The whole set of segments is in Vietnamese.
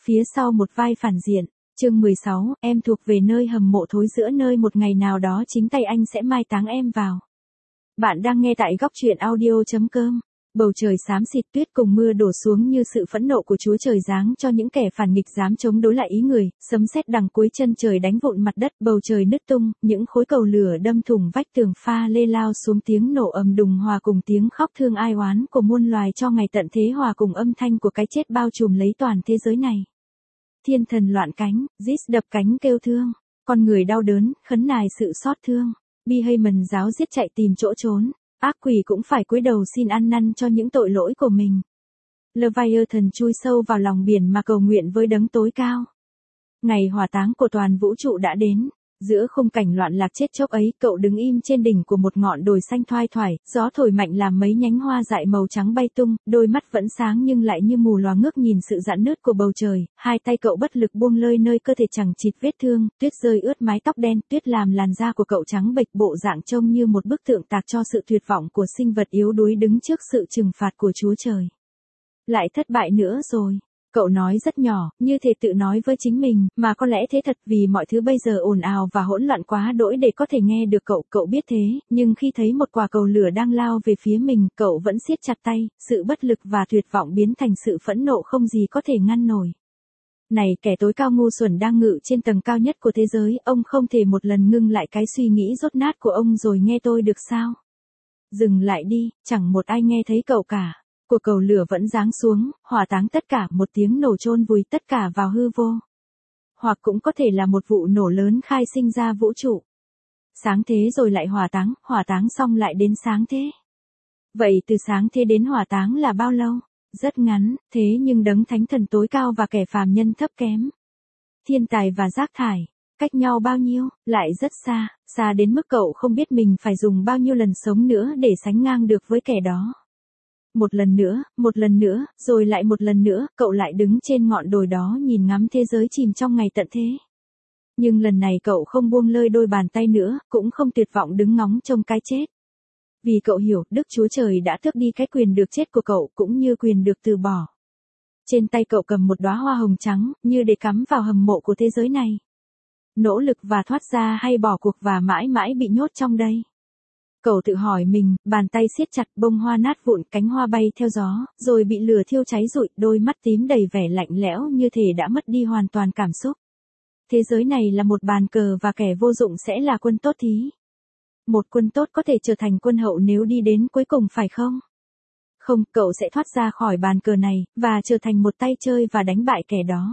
Phía sau một vai phản diện, chương 16, em thuộc về nơi hầm mộ thối giữa nơi một ngày nào đó chính tay anh sẽ mai táng em vào. Bạn đang nghe tại góc truyện audio.com. Bầu trời xám xịt, tuyết cùng mưa đổ xuống như sự phẫn nộ của Chúa Trời giáng cho những kẻ phản nghịch dám chống đối lại ý người, sấm sét đằng cuối chân trời đánh vụn mặt đất, bầu trời nứt tung, những khối cầu lửa đâm thủng vách tường pha lê lao xuống, tiếng nổ ầm đùng hòa cùng tiếng khóc thương ai oán của muôn loài cho ngày tận thế hòa cùng âm thanh của cái chết bao trùm lấy toàn thế giới này. Thiên thần loạn cánh, Zeus đập cánh kêu thương, con người đau đớn, khấn nài sự xót thương, Bi-hay-mần giáo giết chạy tìm chỗ trốn. Ác quỷ cũng phải cúi đầu xin ăn năn cho những tội lỗi của mình. Leviathan chui sâu vào lòng biển mà cầu nguyện với đấng tối cao. Ngày hỏa táng của toàn vũ trụ đã đến. Giữa khung cảnh loạn lạc chết chóc ấy, cậu đứng im trên đỉnh của một ngọn đồi xanh thoai thoải, gió thổi mạnh làm mấy nhánh hoa dại màu trắng bay tung, đôi mắt vẫn sáng nhưng lại như mù lòa ngước nhìn sự rạn nứt của bầu trời, hai tay cậu bất lực buông lơi nơi cơ thể chẳng chịt vết thương, tuyết rơi ướt mái tóc đen, tuyết làm làn da của cậu trắng bệch, bộ dạng trông như một bức tượng tạc cho sự tuyệt vọng của sinh vật yếu đuối đứng trước sự trừng phạt của Chúa Trời. Lại thất bại nữa rồi. Cậu nói rất nhỏ, như thể tự nói với chính mình, mà có lẽ thế thật vì mọi thứ bây giờ ồn ào và hỗn loạn quá đỗi để có thể nghe được cậu biết thế, nhưng khi thấy một quả cầu lửa đang lao về phía mình, cậu vẫn siết chặt tay, sự bất lực và tuyệt vọng biến thành sự phẫn nộ không gì có thể ngăn nổi. Này kẻ tối cao ngu xuẩn đang ngự trên tầng cao nhất của thế giới, ông không thể một lần ngưng lại cái suy nghĩ dốt nát của ông rồi nghe tôi được sao? Dừng lại đi, chẳng một ai nghe thấy cậu cả. Của cầu lửa vẫn giáng xuống, hỏa táng tất cả, một tiếng nổ chôn vùi tất cả vào hư vô. Hoặc cũng có thể là một vụ nổ lớn khai sinh ra vũ trụ. Sáng thế rồi lại hỏa táng xong lại đến sáng thế. Vậy từ sáng thế đến hỏa táng là bao lâu? Rất ngắn, thế nhưng đấng thánh thần tối cao và kẻ phàm nhân thấp kém. Thiên tài và rác thải, cách nhau bao nhiêu, lại rất xa, xa đến mức cậu không biết mình phải dùng bao nhiêu lần sống nữa để sánh ngang được với kẻ đó. Một lần nữa, rồi lại một lần nữa, cậu lại đứng trên ngọn đồi đó nhìn ngắm thế giới chìm trong ngày tận thế. Nhưng lần này cậu không buông lơi đôi bàn tay nữa, cũng không tuyệt vọng đứng ngóng trông cái chết. Vì cậu hiểu, Đức Chúa Trời đã tước đi cái quyền được chết của cậu cũng như quyền được từ bỏ. Trên tay cậu cầm một đóa hoa hồng trắng, như để cắm vào hầm mộ của thế giới này. Nỗ lực và thoát ra hay bỏ cuộc và mãi mãi bị nhốt trong đây. Cậu tự hỏi mình, bàn tay siết chặt, bông hoa nát vụn, cánh hoa bay theo gió, rồi bị lửa thiêu cháy rụi, đôi mắt tím đầy vẻ lạnh lẽo như thể đã mất đi hoàn toàn cảm xúc. Thế giới này là một bàn cờ và kẻ vô dụng sẽ là quân tốt thí. Một quân tốt có thể trở thành quân hậu nếu đi đến cuối cùng phải không? Không, cậu sẽ thoát ra khỏi bàn cờ này, và trở thành một tay chơi và đánh bại kẻ đó.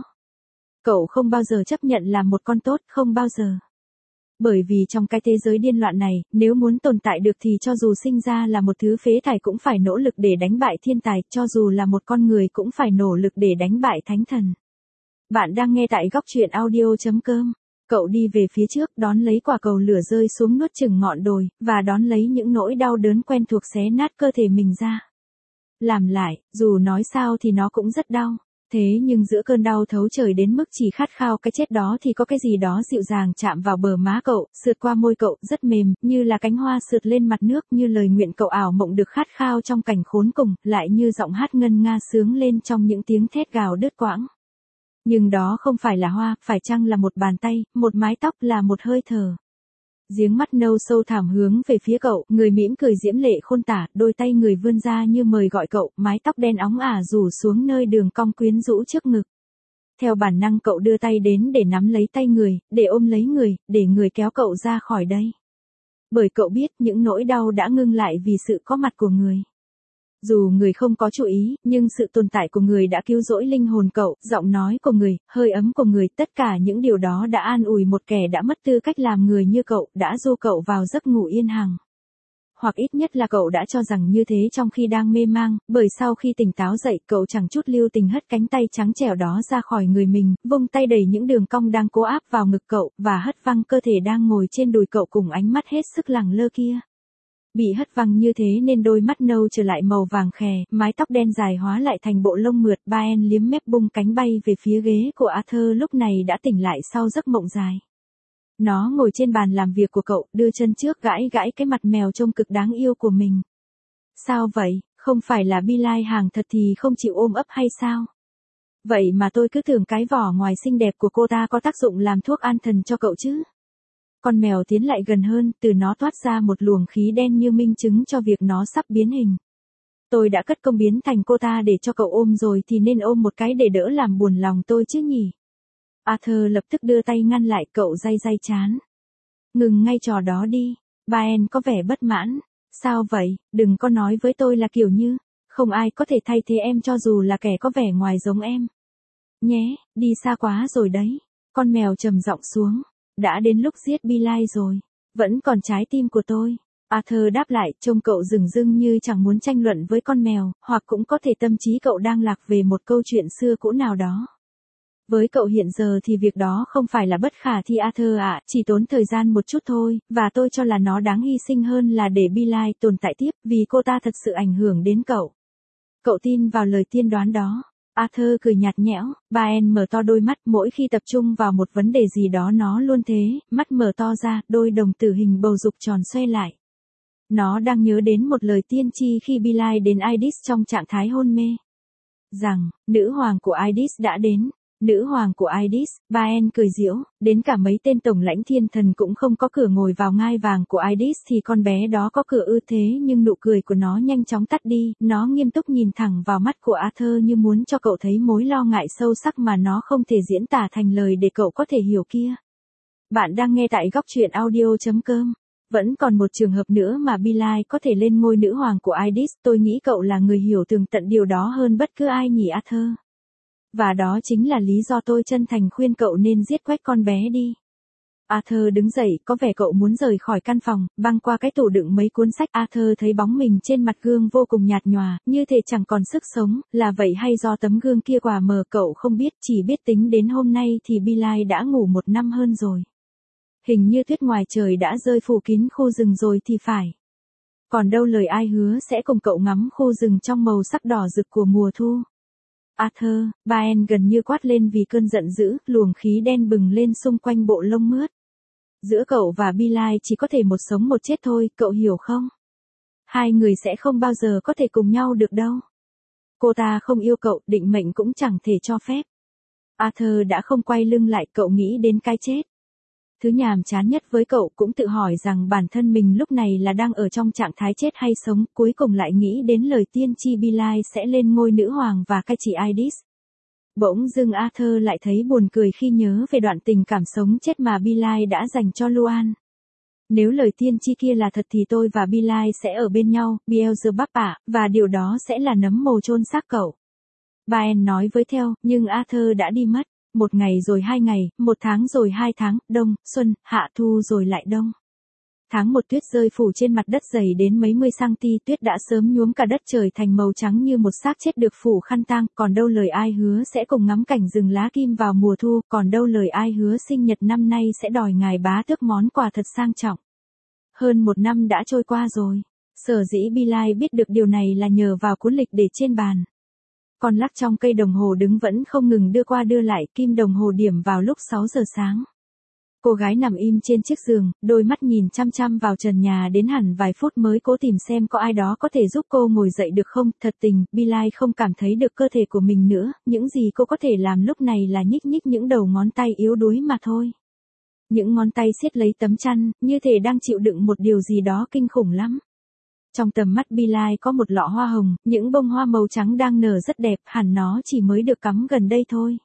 Cậu không bao giờ chấp nhận làm một con tốt, không bao giờ. Bởi vì trong cái thế giới điên loạn này, nếu muốn tồn tại được thì cho dù sinh ra là một thứ phế thải cũng phải nỗ lực để đánh bại thiên tài, cho dù là một con người cũng phải nỗ lực để đánh bại thánh thần. Bạn đang nghe tại góc truyện audio.com. Cậu đi về phía trước, đón lấy quả cầu lửa rơi xuống nuốt chửng ngọn đồi, và đón lấy những nỗi đau đớn quen thuộc xé nát cơ thể mình ra. Làm lại, dù nói sao thì nó cũng rất đau. Thế nhưng giữa cơn đau thấu trời đến mức chỉ khát khao cái chết đó thì có cái gì đó dịu dàng chạm vào bờ má cậu, sượt qua môi cậu, rất mềm, như là cánh hoa sượt lên mặt nước, như lời nguyện cậu ảo mộng được khát khao trong cảnh khốn cùng, lại như giọng hát ngân nga sướng lên trong những tiếng thét gào đứt quãng. Nhưng đó không phải là hoa, phải chăng là một bàn tay, một mái tóc, là một hơi thở. Giếng mắt nâu sâu thẳm hướng về phía cậu, người mỉm cười diễm lệ khôn tả, đôi tay người vươn ra như mời gọi cậu, mái tóc đen óng ả rủ xuống nơi đường cong quyến rũ trước ngực. Theo bản năng cậu đưa tay đến để nắm lấy tay người, để ôm lấy người, để người kéo cậu ra khỏi đây. Bởi cậu biết những nỗi đau đã ngưng lại vì sự có mặt của người. Dù người không có chú ý, nhưng sự tồn tại của người đã cứu rỗi linh hồn cậu, giọng nói của người, hơi ấm của người, tất cả những điều đó đã an ủi một kẻ đã mất tư cách làm người như cậu, đã dô cậu vào giấc ngủ yên hằng. Hoặc ít nhất là cậu đã cho rằng như thế trong khi đang mê mang, bởi sau khi tỉnh táo dậy, cậu chẳng chút lưu tình hất cánh tay trắng trẻo đó ra khỏi người mình, vung tay đẩy những đường cong đang cố áp vào ngực cậu, và hất văng cơ thể đang ngồi trên đùi cậu cùng ánh mắt hết sức lẳng lơ kia. Bị hất văng như thế nên đôi mắt nâu trở lại màu vàng khè, mái tóc đen dài hóa lại thành bộ lông mượt, Baen liếm mép bung cánh bay về phía ghế của Arthur lúc này đã tỉnh lại sau giấc mộng dài. Nó ngồi trên bàn làm việc của cậu, đưa chân trước gãi gãi cái mặt mèo trông cực đáng yêu của mình. Sao vậy, không phải là Billy hàng thật thì không chịu ôm ấp hay sao? Vậy mà tôi cứ tưởng cái vỏ ngoài xinh đẹp của cô ta có tác dụng làm thuốc an thần cho cậu chứ. Con mèo tiến lại gần hơn, từ nó toát ra một luồng khí đen như minh chứng cho việc nó sắp biến hình. Tôi đã cất công biến thành cô ta để cho cậu ôm rồi thì nên ôm một cái để đỡ làm buồn lòng tôi chứ nhỉ. Arthur lập tức đưa tay ngăn lại, cậu day day trán. Ngừng ngay trò đó đi. Brian có vẻ bất mãn. Sao vậy, đừng có nói với tôi là kiểu như, không ai có thể thay thế em cho dù là kẻ có vẻ ngoài giống em. Nhé, đi xa quá rồi đấy. Con mèo trầm giọng xuống. Đã đến lúc giết Billy rồi. Vẫn còn trái tim của tôi. Arthur đáp lại, trông cậu dửng dưng như chẳng muốn tranh luận với con mèo, hoặc cũng có thể tâm trí cậu đang lạc về một câu chuyện xưa cũ nào đó. Với cậu hiện giờ thì việc đó không phải là bất khả thi Arthur ạ, chỉ tốn thời gian một chút thôi, và tôi cho là nó đáng hy sinh hơn là để Billy tồn tại tiếp, vì cô ta thật sự ảnh hưởng đến cậu. Cậu tin vào lời tiên đoán đó. Arthur cười nhạt nhẽo, Brian mở to đôi mắt, mỗi khi tập trung vào một vấn đề gì đó nó luôn thế, mắt mở to ra, đôi đồng tử hình bầu dục tròn xoay lại. Nó đang nhớ đến một lời tiên tri khi Billy đến Aidis trong trạng thái hôn mê. Rằng, nữ hoàng của Aidis đã đến. Nữ hoàng của Aidis, Brian cười giễu, đến cả mấy tên tổng lãnh thiên thần cũng không có cửa ngồi vào ngai vàng của Aidis thì con bé đó có cửa ư thế, nhưng nụ cười của nó nhanh chóng tắt đi, nó nghiêm túc nhìn thẳng vào mắt của Arthur như muốn cho cậu thấy mối lo ngại sâu sắc mà nó không thể diễn tả thành lời để cậu có thể hiểu kia. Bạn đang nghe tại góc truyện audio.com. Vẫn còn một trường hợp nữa mà Billy có thể lên ngôi nữ hoàng của Aidis, tôi nghĩ cậu là người hiểu tường tận điều đó hơn bất cứ ai nhỉ Arthur. Và đó chính là lý do tôi chân thành khuyên cậu nên giết quách con bé đi. Arthur đứng dậy, có vẻ cậu muốn rời khỏi căn phòng, băng qua cái tủ đựng mấy cuốn sách. Arthur thấy bóng mình trên mặt gương vô cùng nhạt nhòa, như thể chẳng còn sức sống, là vậy hay do tấm gương kia quả mờ cậu không biết, chỉ biết tính đến hôm nay thì Billy đã ngủ 1 năm hơn rồi. Hình như tuyết ngoài trời đã rơi phủ kín khu rừng rồi thì phải. Còn đâu lời ai hứa sẽ cùng cậu ngắm khu rừng trong màu sắc đỏ rực của mùa thu. Arthur, Brian gần như quát lên vì cơn giận dữ, luồng khí đen bừng lên xung quanh bộ lông mướt. Giữa cậu và Billy chỉ có thể một sống một chết thôi, cậu hiểu không? Hai người sẽ không bao giờ có thể cùng nhau được đâu. Cô ta không yêu cậu, định mệnh cũng chẳng thể cho phép. Arthur đã không quay lưng lại, cậu nghĩ đến cái chết. Thứ nhàm chán nhất với cậu cũng tự hỏi rằng bản thân mình lúc này là đang ở trong trạng thái chết hay sống, cuối cùng lại nghĩ đến lời tiên tri Billy sẽ lên ngôi nữ hoàng và cai trị Aidis. Bỗng dưng Arthur lại thấy buồn cười khi nhớ về đoạn tình cảm sống chết mà Billy đã dành cho Luan. Nếu lời tiên tri kia là thật thì tôi và Billy sẽ ở bên nhau, Beelzebub ạ, và điều đó sẽ là nấm mồ chôn xác cậu. Brian nói với theo, nhưng Arthur đã đi mất. 1 ngày rồi 2 ngày, 1 tháng rồi 2 tháng, đông, xuân, hạ thu rồi lại đông. Tháng 1 tuyết rơi phủ trên mặt đất dày đến mấy mươi cm, tuyết đã sớm nhuốm cả đất trời thành màu trắng như một xác chết được phủ khăn tang, còn đâu lời ai hứa sẽ cùng ngắm cảnh rừng lá kim vào mùa thu, còn đâu lời ai hứa sinh nhật năm nay sẽ đòi ngài bá tước món quà thật sang trọng. Hơn 1 năm đã trôi qua rồi. Sở dĩ Billy biết được điều này là nhờ vào cuốn lịch để trên bàn. Con lắc trong cây đồng hồ đứng vẫn không ngừng đưa qua đưa lại, kim đồng hồ điểm vào lúc 6 giờ sáng. Cô gái nằm im trên chiếc giường, đôi mắt nhìn chăm chăm vào trần nhà đến hẳn vài phút mới cố tìm xem có ai đó có thể giúp cô ngồi dậy được không. Thật tình, Billy không cảm thấy được cơ thể của mình nữa, những gì cô có thể làm lúc này là nhích nhích những đầu ngón tay yếu đuối mà thôi. Những ngón tay siết lấy tấm chăn, như thể đang chịu đựng một điều gì đó kinh khủng lắm. Trong tầm mắt Billy có một lọ hoa hồng, những bông hoa màu trắng đang nở rất đẹp, hẳn nó chỉ mới được cắm gần đây thôi.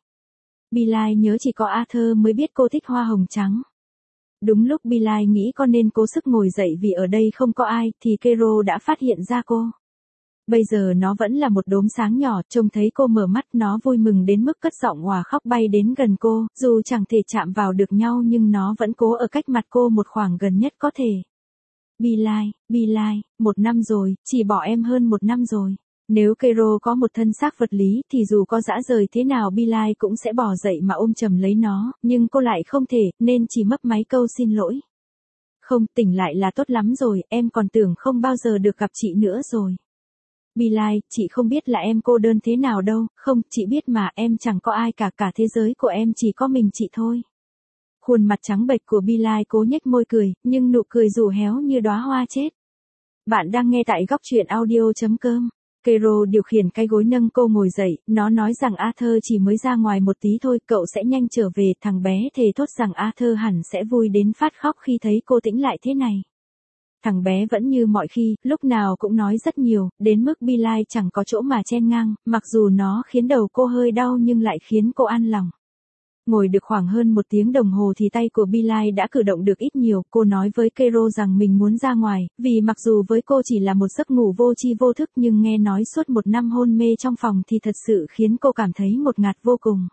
Billy nhớ chỉ có Arthur mới biết cô thích hoa hồng trắng. Đúng lúc Billy nghĩ con nên cố sức ngồi dậy vì ở đây không có ai, thì Kero đã phát hiện ra cô. Bây giờ nó vẫn là một đốm sáng nhỏ, trông thấy cô mở mắt nó vui mừng đến mức cất giọng òa khóc bay đến gần cô, dù chẳng thể chạm vào được nhau nhưng nó vẫn cố ở cách mặt cô một khoảng gần nhất có thể. Billy, 1 năm rồi, chỉ bỏ em hơn 1 năm rồi. Nếu Kero có một thân xác vật lý thì dù có dã rời thế nào Billy cũng sẽ bỏ dậy mà ôm chầm lấy nó, nhưng cô lại không thể, nên chỉ mấp máy câu xin lỗi. Không, tỉnh lại là tốt lắm rồi, em còn tưởng không bao giờ được gặp chị nữa rồi. Billy, chị không biết là em cô đơn thế nào đâu, không, chị biết mà, em chẳng có ai cả thế giới của em chỉ có mình chị thôi. Khuôn mặt trắng bệch của Billy cố nhếch môi cười, nhưng nụ cười rủ héo như đóa hoa chết. Bạn đang nghe tại góc truyện audio.com. Kero điều khiển cái gối nâng cô ngồi dậy, nó nói rằng Arthur chỉ mới ra ngoài một tí thôi, cậu sẽ nhanh trở về. Thằng bé thề thốt rằng Arthur hẳn sẽ vui đến phát khóc khi thấy cô tĩnh lại thế này. Thằng bé vẫn như mọi khi, lúc nào cũng nói rất nhiều, đến mức Billie chẳng có chỗ mà chen ngang, mặc dù nó khiến đầu cô hơi đau nhưng lại khiến cô an lòng. Ngồi được khoảng hơn 1 tiếng đồng hồ thì tay của Billie đã cử động được ít nhiều, cô nói với Kero rằng mình muốn ra ngoài, vì mặc dù với cô chỉ là một giấc ngủ vô tri vô thức nhưng nghe nói suốt 1 năm hôn mê trong phòng thì thật sự khiến cô cảm thấy ngột ngạt vô cùng.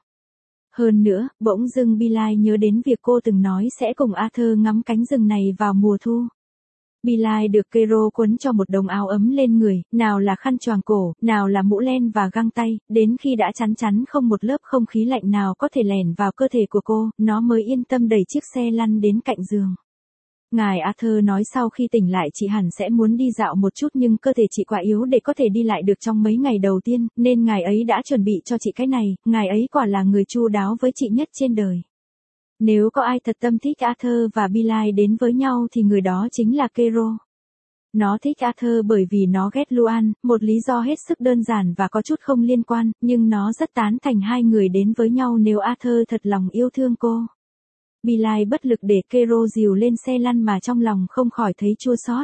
Hơn nữa, bỗng dưng Billie nhớ đến việc cô từng nói sẽ cùng Arthur ngắm cánh rừng này vào mùa thu. Billie được Kero quấn cho một đống áo ấm lên người, nào là khăn choàng cổ, nào là mũ len và găng tay, đến khi đã chắn chắn không một lớp không khí lạnh nào có thể lẻn vào cơ thể của cô, nó mới yên tâm đẩy chiếc xe lăn đến cạnh giường. Ngài Arthur nói sau khi tỉnh lại chị hẳn sẽ muốn đi dạo một chút nhưng cơ thể chị quá yếu để có thể đi lại được trong mấy ngày đầu tiên, nên ngài ấy đã chuẩn bị cho chị cái này, ngài ấy quả là người chu đáo với chị nhất trên đời. Nếu có ai thật tâm thích Arthur và Billie đến với nhau thì người đó chính là Kero. Nó thích Arthur bởi vì nó ghét Luan, một lý do hết sức đơn giản và có chút không liên quan, nhưng nó rất tán thành hai người đến với nhau nếu Arthur thật lòng yêu thương cô. Billie bất lực để Kero dìu lên xe lăn mà trong lòng không khỏi thấy chua xót.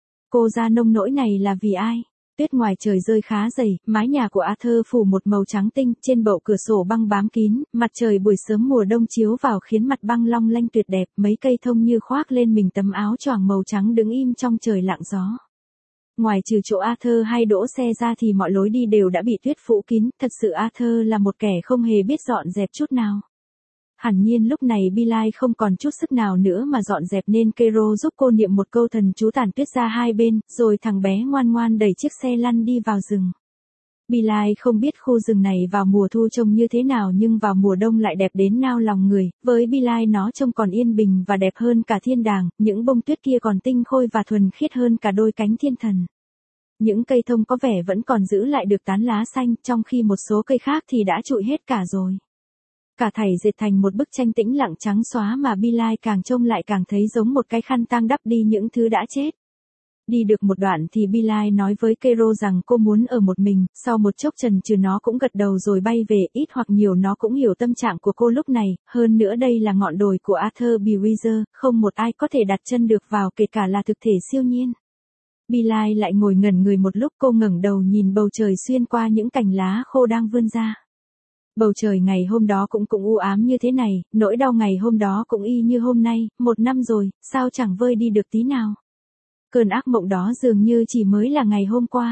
Cô ra nông nỗi này là vì ai? Tuyết ngoài trời rơi khá dày, mái nhà của Arthur phủ một màu trắng tinh, trên bậu cửa sổ băng bám kín, mặt trời buổi sớm mùa đông chiếu vào khiến mặt băng long lanh tuyệt đẹp, mấy cây thông như khoác lên mình tấm áo choàng màu trắng đứng im trong trời lặng gió. Ngoài trừ chỗ Arthur hay đỗ xe ra thì mọi lối đi đều đã bị tuyết phủ kín, thật sự Arthur là một kẻ không hề biết dọn dẹp chút nào. Hẳn nhiên lúc này Billie không còn chút sức nào nữa mà dọn dẹp nên Kero giúp cô niệm một câu thần chú tàn tuyết ra hai bên, rồi thằng bé ngoan ngoan đẩy chiếc xe lăn đi vào rừng. Billie không biết khu rừng này vào mùa thu trông như thế nào nhưng vào mùa đông lại đẹp đến nao lòng người, với Billie nó trông còn yên bình và đẹp hơn cả thiên đàng, những bông tuyết kia còn tinh khôi và thuần khiết hơn cả đôi cánh thiên thần. Những cây thông có vẻ vẫn còn giữ lại được tán lá xanh, trong khi một số cây khác thì đã trụi hết cả rồi. Cả thảy dệt thành một bức tranh tĩnh lặng trắng xóa mà Billie càng trông lại càng thấy giống một cái khăn tang đắp đi những thứ đã chết. Đi được một đoạn thì Billie nói với Kero rằng cô muốn ở một mình, sau một chốc chần chừ nó cũng gật đầu rồi bay về, ít hoặc nhiều nó cũng hiểu tâm trạng của cô lúc này, hơn nữa đây là ngọn đồi của Arthur Brewer, không một ai có thể đặt chân được vào kể cả là thực thể siêu nhiên. Billie lại ngồi ngẩn người một lúc, cô ngẩng đầu nhìn bầu trời xuyên qua những cành lá khô đang vươn ra. Bầu trời ngày hôm đó cũng u ám như thế này, nỗi đau ngày hôm đó cũng y như hôm nay, 1 năm rồi, sao chẳng vơi đi được tí nào. Cơn ác mộng đó dường như chỉ mới là ngày hôm qua.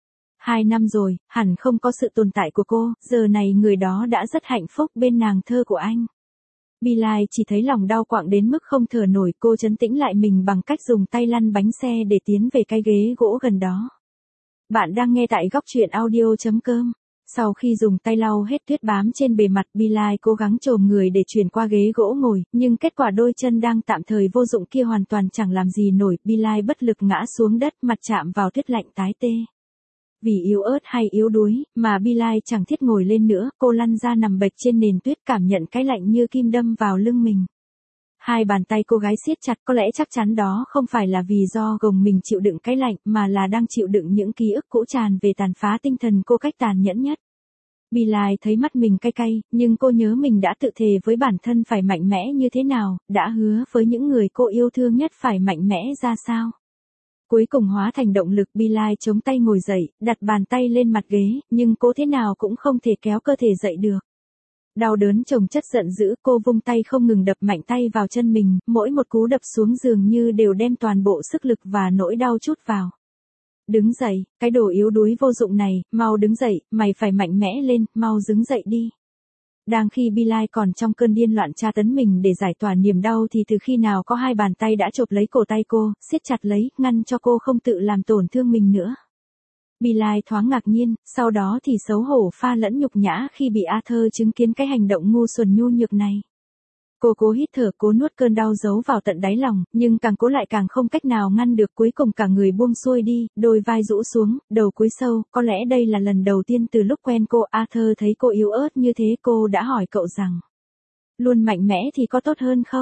2 năm rồi, hẳn không có sự tồn tại của cô, giờ này người đó đã rất hạnh phúc bên nàng thơ của anh. Billie chỉ thấy lòng đau quặn đến mức không thở nổi, cô trấn tĩnh lại mình bằng cách dùng tay lăn bánh xe để tiến về cái ghế gỗ gần đó. Bạn đang nghe tại góc truyện audio.com. Sau khi dùng tay lau hết tuyết bám trên bề mặt, Billie cố gắng chồm người để chuyển qua ghế gỗ ngồi, nhưng kết quả đôi chân đang tạm thời vô dụng kia hoàn toàn chẳng làm gì nổi, Billie bất lực ngã xuống đất, mặt chạm vào tuyết lạnh tái tê. Vì yếu ớt hay yếu đuối, mà Billie chẳng thiết ngồi lên nữa, cô lăn ra nằm bệt trên nền tuyết cảm nhận cái lạnh như kim đâm vào lưng mình. Hai bàn tay cô gái siết chặt, có lẽ chắc chắn đó không phải là vì do gồng mình chịu đựng cái lạnh, mà là đang chịu đựng những ký ức cũ tràn về tàn phá tinh thần cô cách tàn nhẫn nhất. Billie thấy mắt mình cay cay, nhưng cô nhớ mình đã tự thề với bản thân phải mạnh mẽ như thế nào, đã hứa với những người cô yêu thương nhất phải mạnh mẽ ra sao. Cuối cùng hóa thành động lực, Billie chống tay ngồi dậy, đặt bàn tay lên mặt ghế, nhưng cô thế nào cũng không thể kéo cơ thể dậy được. Đau đớn chồng chất giận dữ, cô vung tay không ngừng đập mạnh tay vào chân mình, mỗi một cú đập xuống dường như đều đem toàn bộ sức lực và nỗi đau trút vào. Đứng dậy, cái đồ yếu đuối vô dụng này, mau đứng dậy, mày phải mạnh mẽ lên, mau đứng dậy đi. Đang khi Billie còn trong cơn điên loạn tra tấn mình để giải tỏa niềm đau thì từ khi nào có hai bàn tay đã chộp lấy cổ tay cô, siết chặt lấy, ngăn cho cô không tự làm tổn thương mình nữa. Billie thoáng ngạc nhiên, sau đó thì xấu hổ pha lẫn nhục nhã khi bị Arthur chứng kiến cái hành động ngu xuẩn nhu nhược này. Cô cố hít thở, cố nuốt cơn đau giấu vào tận đáy lòng, nhưng càng cố lại càng không cách nào ngăn được, cuối cùng cả người buông xuôi đi, đôi vai rũ xuống, đầu cúi sâu, có lẽ đây là lần đầu tiên từ lúc quen cô, Arthur thấy cô yếu ớt như thế, cô đã hỏi cậu rằng, luôn mạnh mẽ thì có tốt hơn không?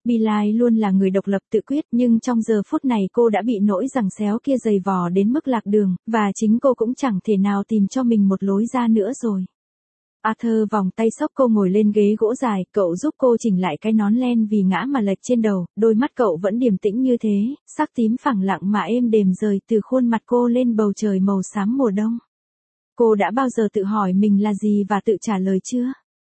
Billie luôn là người độc lập tự quyết, nhưng trong giờ phút này cô đã bị nỗi giằng xéo kia dày vò đến mức lạc đường, và chính cô cũng chẳng thể nào tìm cho mình một lối ra nữa rồi. Arthur vòng tay xốc cô ngồi lên ghế gỗ dài, cậu giúp cô chỉnh lại cái nón len vì ngã mà lệch trên đầu, đôi mắt cậu vẫn điềm tĩnh như thế, sắc tím phẳng lặng mà êm đềm rời từ khuôn mặt cô lên bầu trời màu xám mùa đông. Cô đã bao giờ tự hỏi mình là gì và tự trả lời chưa?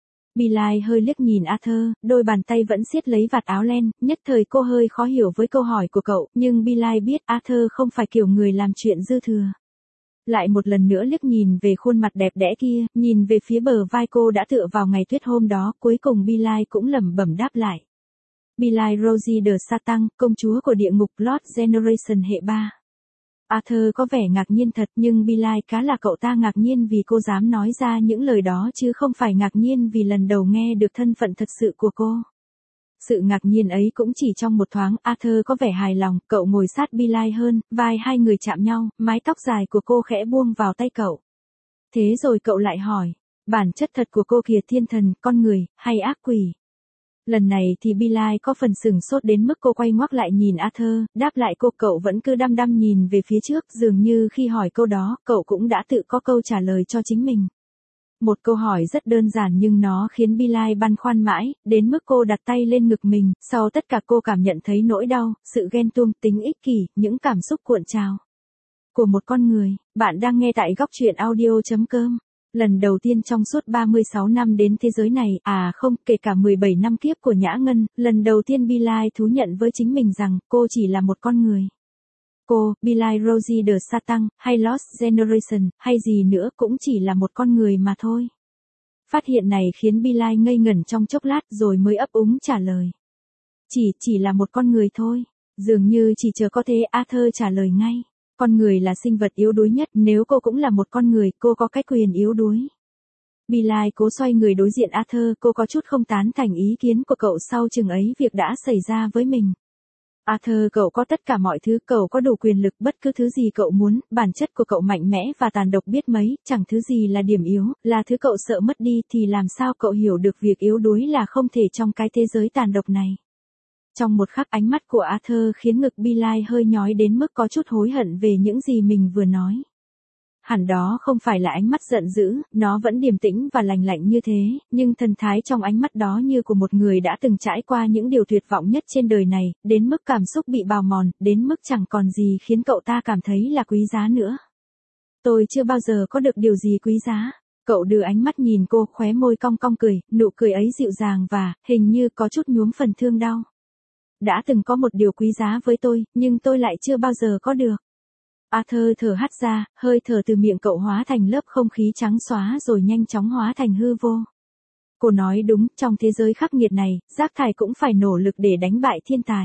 Billie hơi liếc nhìn Arthur, đôi bàn tay vẫn siết lấy vạt áo len, nhất thời cô hơi khó hiểu với câu hỏi của cậu, nhưng Billie biết Arthur không phải kiểu người làm chuyện dư thừa. Lại một lần nữa liếc nhìn về khuôn mặt đẹp đẽ kia, nhìn về phía bờ vai cô đã tựa vào ngày tuyết hôm đó, cuối cùng Billie cũng lẩm bẩm đáp lại. Billie Rosie de Satan, công chúa của địa ngục Lost Generation hệ 3. Arthur có vẻ ngạc nhiên thật, nhưng Billie cá là cậu ta ngạc nhiên vì cô dám nói ra những lời đó chứ không phải ngạc nhiên vì lần đầu nghe được thân phận thật sự của cô. Sự ngạc nhiên ấy cũng chỉ trong một thoáng, Arthur có vẻ hài lòng, cậu ngồi sát Billie hơn, vai hai người chạm nhau, mái tóc dài của cô khẽ buông vào tay cậu. Thế rồi cậu lại hỏi, bản chất thật của cô kìa, thiên thần, con người, hay ác quỷ? Lần này thì Billie có phần sửng sốt đến mức cô quay ngoắt lại nhìn Arthur, đáp lại cô, cậu vẫn cứ đăm đăm nhìn về phía trước, dường như khi hỏi câu đó, cậu cũng đã tự có câu trả lời cho chính mình. Một câu hỏi rất đơn giản nhưng nó khiến Billie băn khoăn mãi, đến mức cô đặt tay lên ngực mình, sau tất cả cô cảm nhận thấy nỗi đau, sự ghen tuông, tính ích kỷ, những cảm xúc cuộn trào của một con người. Bạn đang nghe tại góc truyện audio.com. Lần đầu tiên trong suốt 36 năm đến thế giới này, không, kể cả 17 năm kiếp của Nhã Ngân, lần đầu tiên Billie thú nhận với chính mình rằng, cô chỉ là một con người. Cô, Billie Rosie de Satan, hay Lost Generation, hay gì nữa cũng chỉ là một con người mà thôi. Phát hiện này khiến Billie ngây ngẩn trong chốc lát rồi mới ấp úng trả lời. Chỉ là một con người thôi. Dường như chỉ chờ có thế Arthur trả lời ngay. Con người là sinh vật yếu đuối nhất, nếu cô cũng là một con người, cô có cái quyền yếu đuối. Billie cố xoay người đối diện Arthur, cô có chút không tán thành ý kiến của cậu sau chừng ấy việc đã xảy ra với mình. Arthur, cậu có tất cả mọi thứ, cậu có đủ quyền lực, bất cứ thứ gì cậu muốn, bản chất của cậu mạnh mẽ và tàn độc biết mấy, chẳng thứ gì là điểm yếu, là thứ cậu sợ mất đi, thì làm sao cậu hiểu được việc yếu đuối là không thể trong cái thế giới tàn độc này. Trong một khắc, ánh mắt của Arthur khiến ngực Billie hơi nhói đến mức có chút hối hận về những gì mình vừa nói. Hẳn đó không phải là ánh mắt giận dữ, nó vẫn điềm tĩnh và lành lạnh như thế, nhưng thần thái trong ánh mắt đó như của một người đã từng trải qua những điều tuyệt vọng nhất trên đời này, đến mức cảm xúc bị bào mòn, đến mức chẳng còn gì khiến cậu ta cảm thấy là quý giá nữa. Tôi chưa bao giờ có được điều gì quý giá. Cậu đưa ánh mắt nhìn cô, khóe môi cong cong cười, nụ cười ấy dịu dàng và, hình như có chút nhuốm phần thương đau. Đã từng có một điều quý giá với tôi, nhưng tôi lại chưa bao giờ có được. Arthur thở hắt ra, hơi thở từ miệng cậu hóa thành lớp không khí trắng xóa rồi nhanh chóng hóa thành hư vô. Cô nói đúng, trong thế giới khắc nghiệt này, rác thải cũng phải nỗ lực để đánh bại thiên tài.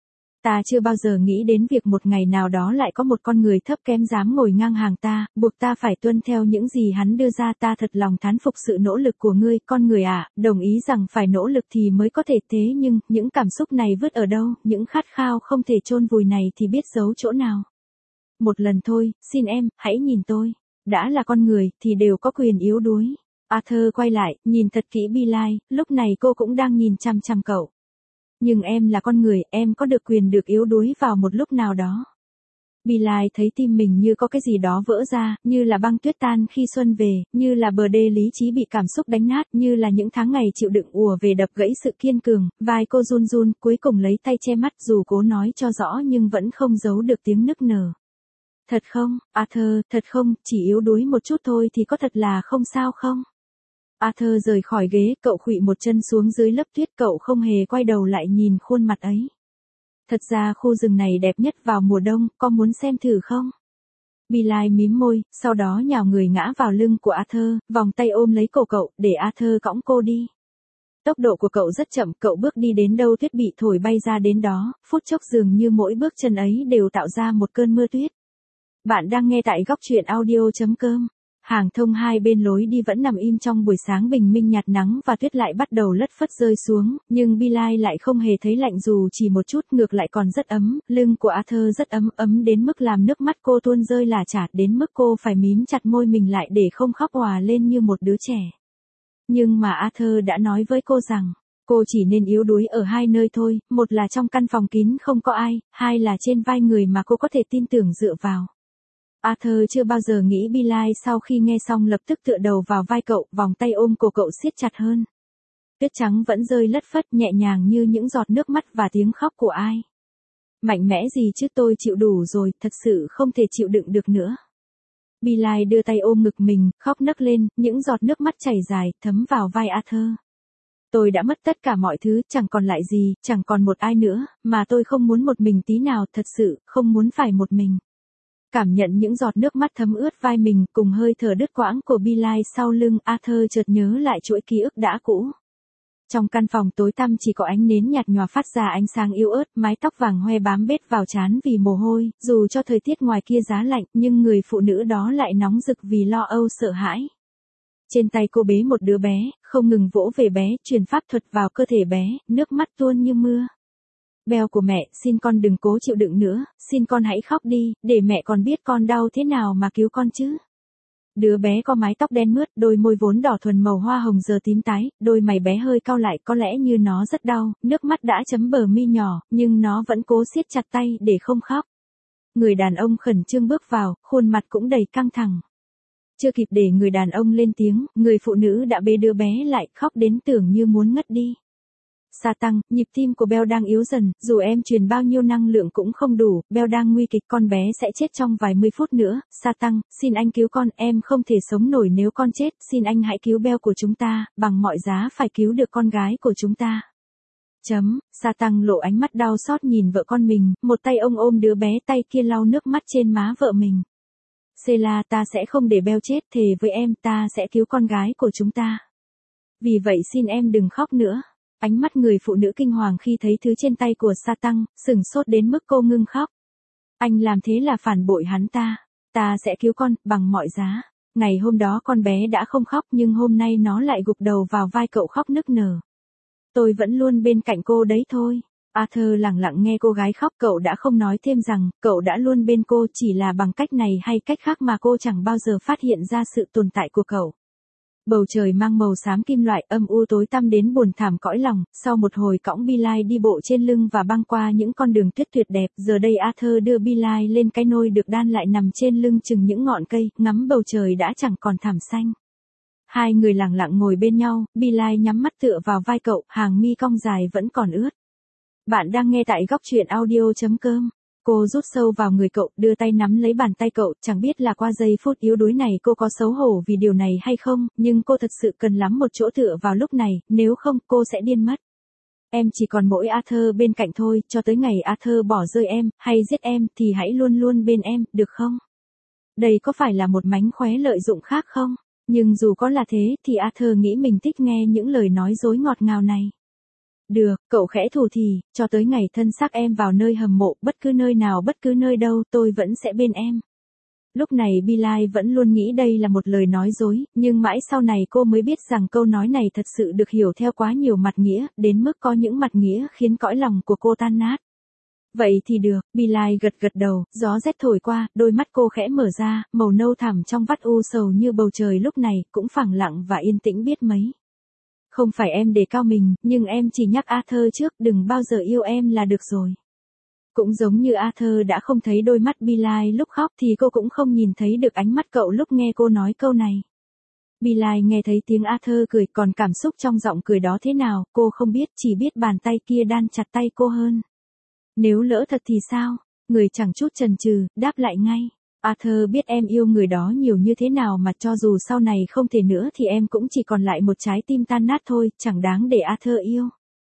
Ta chưa bao giờ nghĩ đến việc một ngày nào đó lại có một con người thấp kém dám ngồi ngang hàng ta, buộc ta phải tuân theo những gì hắn đưa ra. Ta thật lòng thán phục sự nỗ lực của ngươi, con người à, đồng ý rằng phải nỗ lực thì mới có thể, thế nhưng, những cảm xúc này vứt ở đâu, những khát khao không thể chôn vùi này thì biết giấu chỗ nào. Một lần thôi, xin em, hãy nhìn tôi. Đã là con người, thì đều có quyền yếu đuối. Arthur quay lại, nhìn thật kỹ Billie, lúc này cô cũng đang nhìn chăm chăm cậu. Nhưng em là con người, em có được quyền được yếu đuối vào một lúc nào đó. Billie thấy tim mình như có cái gì đó vỡ ra, như là băng tuyết tan khi xuân về, như là bờ đê lý trí bị cảm xúc đánh nát, như là những tháng ngày chịu đựng ùa về đập gãy sự kiên cường, vai cô run run, cuối cùng lấy tay che mắt dù cố nói cho rõ nhưng vẫn không giấu được tiếng nức nở. Thật không, Arthur, thật không, chỉ yếu đuối một chút thôi thì có thật là không sao không? Arthur rời khỏi ghế, cậu khuỵu một chân xuống dưới lớp tuyết, cậu không hề quay đầu lại nhìn khuôn mặt ấy. Thật ra khu rừng này đẹp nhất vào mùa đông, có muốn xem thử không? Billie mím môi, sau đó nhào người ngã vào lưng của Arthur, vòng tay ôm lấy cổ cậu, để Arthur cõng cô đi. Tốc độ của cậu rất chậm, cậu bước đi đến đâu tuyết bị thổi bay ra đến đó, phút chốc dường như mỗi bước chân ấy đều tạo ra một cơn mưa tuyết. Bạn đang nghe tại góc truyện audio.com. Hàng thông hai bên lối đi vẫn nằm im trong buổi sáng bình minh nhạt nắng và tuyết lại bắt đầu lất phất rơi xuống, nhưng Billie lại không hề thấy lạnh dù chỉ một chút, ngược lại còn rất ấm, lưng của Arthur rất ấm, ấm đến mức làm nước mắt cô tuôn rơi lả chả, đến mức cô phải mím chặt môi mình lại để không khóc òa lên như một đứa trẻ. Nhưng mà Arthur đã nói với cô rằng, Cô chỉ nên yếu đuối ở hai nơi thôi, một là trong căn phòng kín không có ai, hai là trên vai người mà cô có thể tin tưởng dựa vào. Arthur chưa bao giờ nghĩ Billy sau khi nghe xong lập tức tựa đầu vào vai cậu, vòng tay ôm cổ cậu siết chặt hơn. Tuyết trắng vẫn rơi lất phất nhẹ nhàng như những giọt nước mắt và tiếng khóc của ai. Mạnh mẽ gì chứ, tôi chịu đủ rồi, thật sự không thể chịu đựng được nữa. Billy đưa tay ôm ngực mình, khóc nấc lên, những giọt nước mắt chảy dài, thấm vào vai Arthur. Tôi đã mất tất cả mọi thứ, chẳng còn lại gì, chẳng còn một ai nữa, mà tôi không muốn một mình tí nào, thật sự, không muốn phải một mình. Cảm nhận những giọt nước mắt thấm ướt vai mình cùng hơi thở đứt quãng của Billy sau lưng, Arthur chợt nhớ lại chuỗi ký ức đã cũ. Trong căn phòng tối tăm chỉ có ánh nến nhạt nhòa phát ra ánh sáng yếu ớt, mái tóc vàng hoe bám bết vào trán vì mồ hôi, dù cho thời tiết ngoài kia giá lạnh, nhưng người phụ nữ đó lại nóng rực vì lo âu sợ hãi. Trên tay cô bế một đứa bé, không ngừng vỗ về bé, truyền pháp thuật vào cơ thể bé, nước mắt tuôn như mưa. Beo của mẹ, xin con đừng cố chịu đựng nữa, xin con hãy khóc đi, để mẹ còn biết con đau thế nào mà cứu con chứ. Đứa bé có mái tóc đen mướt, đôi môi vốn đỏ thuần màu hoa hồng giờ tím tái, đôi mày bé hơi cau lại, có lẽ như nó rất đau, nước mắt đã chấm bờ mi nhỏ, nhưng nó vẫn cố siết chặt tay để không khóc. Người đàn ông khẩn trương bước vào, khuôn mặt cũng đầy căng thẳng. Chưa kịp để người đàn ông lên tiếng, người phụ nữ đã bế đứa bé lại, khóc đến tưởng như muốn ngất đi. Sa tăng, nhịp tim của Beo đang yếu dần, dù em truyền bao nhiêu năng lượng cũng không đủ, Beo đang nguy kịch, con bé sẽ chết trong vài mươi phút nữa. Sa tăng, xin anh cứu con, em không thể sống nổi nếu con chết, xin anh hãy cứu Beo của chúng ta, bằng mọi giá phải cứu được con gái của chúng ta. Sa tăng lộ ánh mắt đau xót nhìn vợ con mình, một tay ông ôm đứa bé, tay kia lau nước mắt trên má vợ mình. Sela, ta sẽ không để Beo chết, thề với em, ta sẽ cứu con gái của chúng ta. Vì vậy xin em đừng khóc nữa. Ánh mắt người phụ nữ kinh hoàng khi thấy thứ trên tay của Sa tăng, sửng sốt đến mức cô ngưng khóc. Anh làm thế là phản bội hắn ta. Ta sẽ cứu con, bằng mọi giá. Ngày hôm đó con bé đã không khóc nhưng hôm nay nó lại gục đầu vào vai cậu khóc nức nở. Tôi vẫn luôn bên cạnh cô đấy thôi. Arthur lặng lặng nghe cô gái khóc, cậu đã không nói thêm rằng, cậu đã luôn bên cô, chỉ là bằng cách này hay cách khác mà cô chẳng bao giờ phát hiện ra sự tồn tại của cậu. Bầu trời mang màu xám kim loại, âm u tối tăm đến buồn thảm cõi lòng, sau một hồi cõng Billy đi bộ trên lưng và băng qua những con đường tuyết tuyệt đẹp, giờ đây Arthur đưa Billy lên cái nôi được đan lại nằm trên lưng chừng những ngọn cây, ngắm bầu trời đã chẳng còn thảm xanh. Hai người lặng lặng ngồi bên nhau, Billy nhắm mắt tựa vào vai cậu, hàng mi cong dài vẫn còn ướt. Bạn đang nghe tại góc truyện audio.com. Cô rút sâu vào người cậu, đưa tay nắm lấy bàn tay cậu, chẳng biết là qua giây phút yếu đuối này cô có xấu hổ vì điều này hay không, nhưng cô thật sự cần lắm một chỗ tựa vào lúc này, nếu không cô sẽ điên mất. Em chỉ còn mỗi Arthur bên cạnh thôi, cho tới ngày Arthur bỏ rơi em, hay giết em, thì hãy luôn luôn bên em, được không? Đây có phải là một mánh khóe lợi dụng khác không? Nhưng dù có là thế, thì Arthur nghĩ mình thích nghe những lời nói dối ngọt ngào này. Được, cậu khẽ thủ thỉ, cho tới ngày thân xác em vào nơi hầm mộ, bất cứ nơi nào bất cứ nơi đâu, tôi vẫn sẽ bên em. Lúc này Billy vẫn luôn nghĩ đây là một lời nói dối, nhưng mãi sau này cô mới biết rằng câu nói này thật sự được hiểu theo quá nhiều mặt nghĩa, đến mức có những mặt nghĩa khiến cõi lòng của cô tan nát. Vậy thì được, Billy gật gật đầu, gió rét thổi qua, đôi mắt cô khẽ mở ra, màu nâu thẳm trong vắt u sầu như bầu trời lúc này, cũng phẳng lặng và yên tĩnh biết mấy. Không phải em đề cao mình, nhưng em chỉ nhắc Arthur trước, đừng bao giờ yêu em là được rồi. Cũng giống như Arthur đã không thấy đôi mắt Billy lúc khóc thì cô cũng không nhìn thấy được ánh mắt cậu lúc nghe cô nói câu này. Billy nghe thấy tiếng Arthur cười, còn cảm xúc trong giọng cười đó thế nào, cô không biết, chỉ biết bàn tay kia đan chặt tay cô hơn. Nếu lỡ thật thì sao? Người chẳng chút chần chừ, đáp lại ngay. Arthur biết em yêu người đó nhiều như thế nào mà cho dù sau này không thể nữa thì em cũng chỉ còn lại một trái tim tan nát thôi, chẳng đáng để Arthur yêu.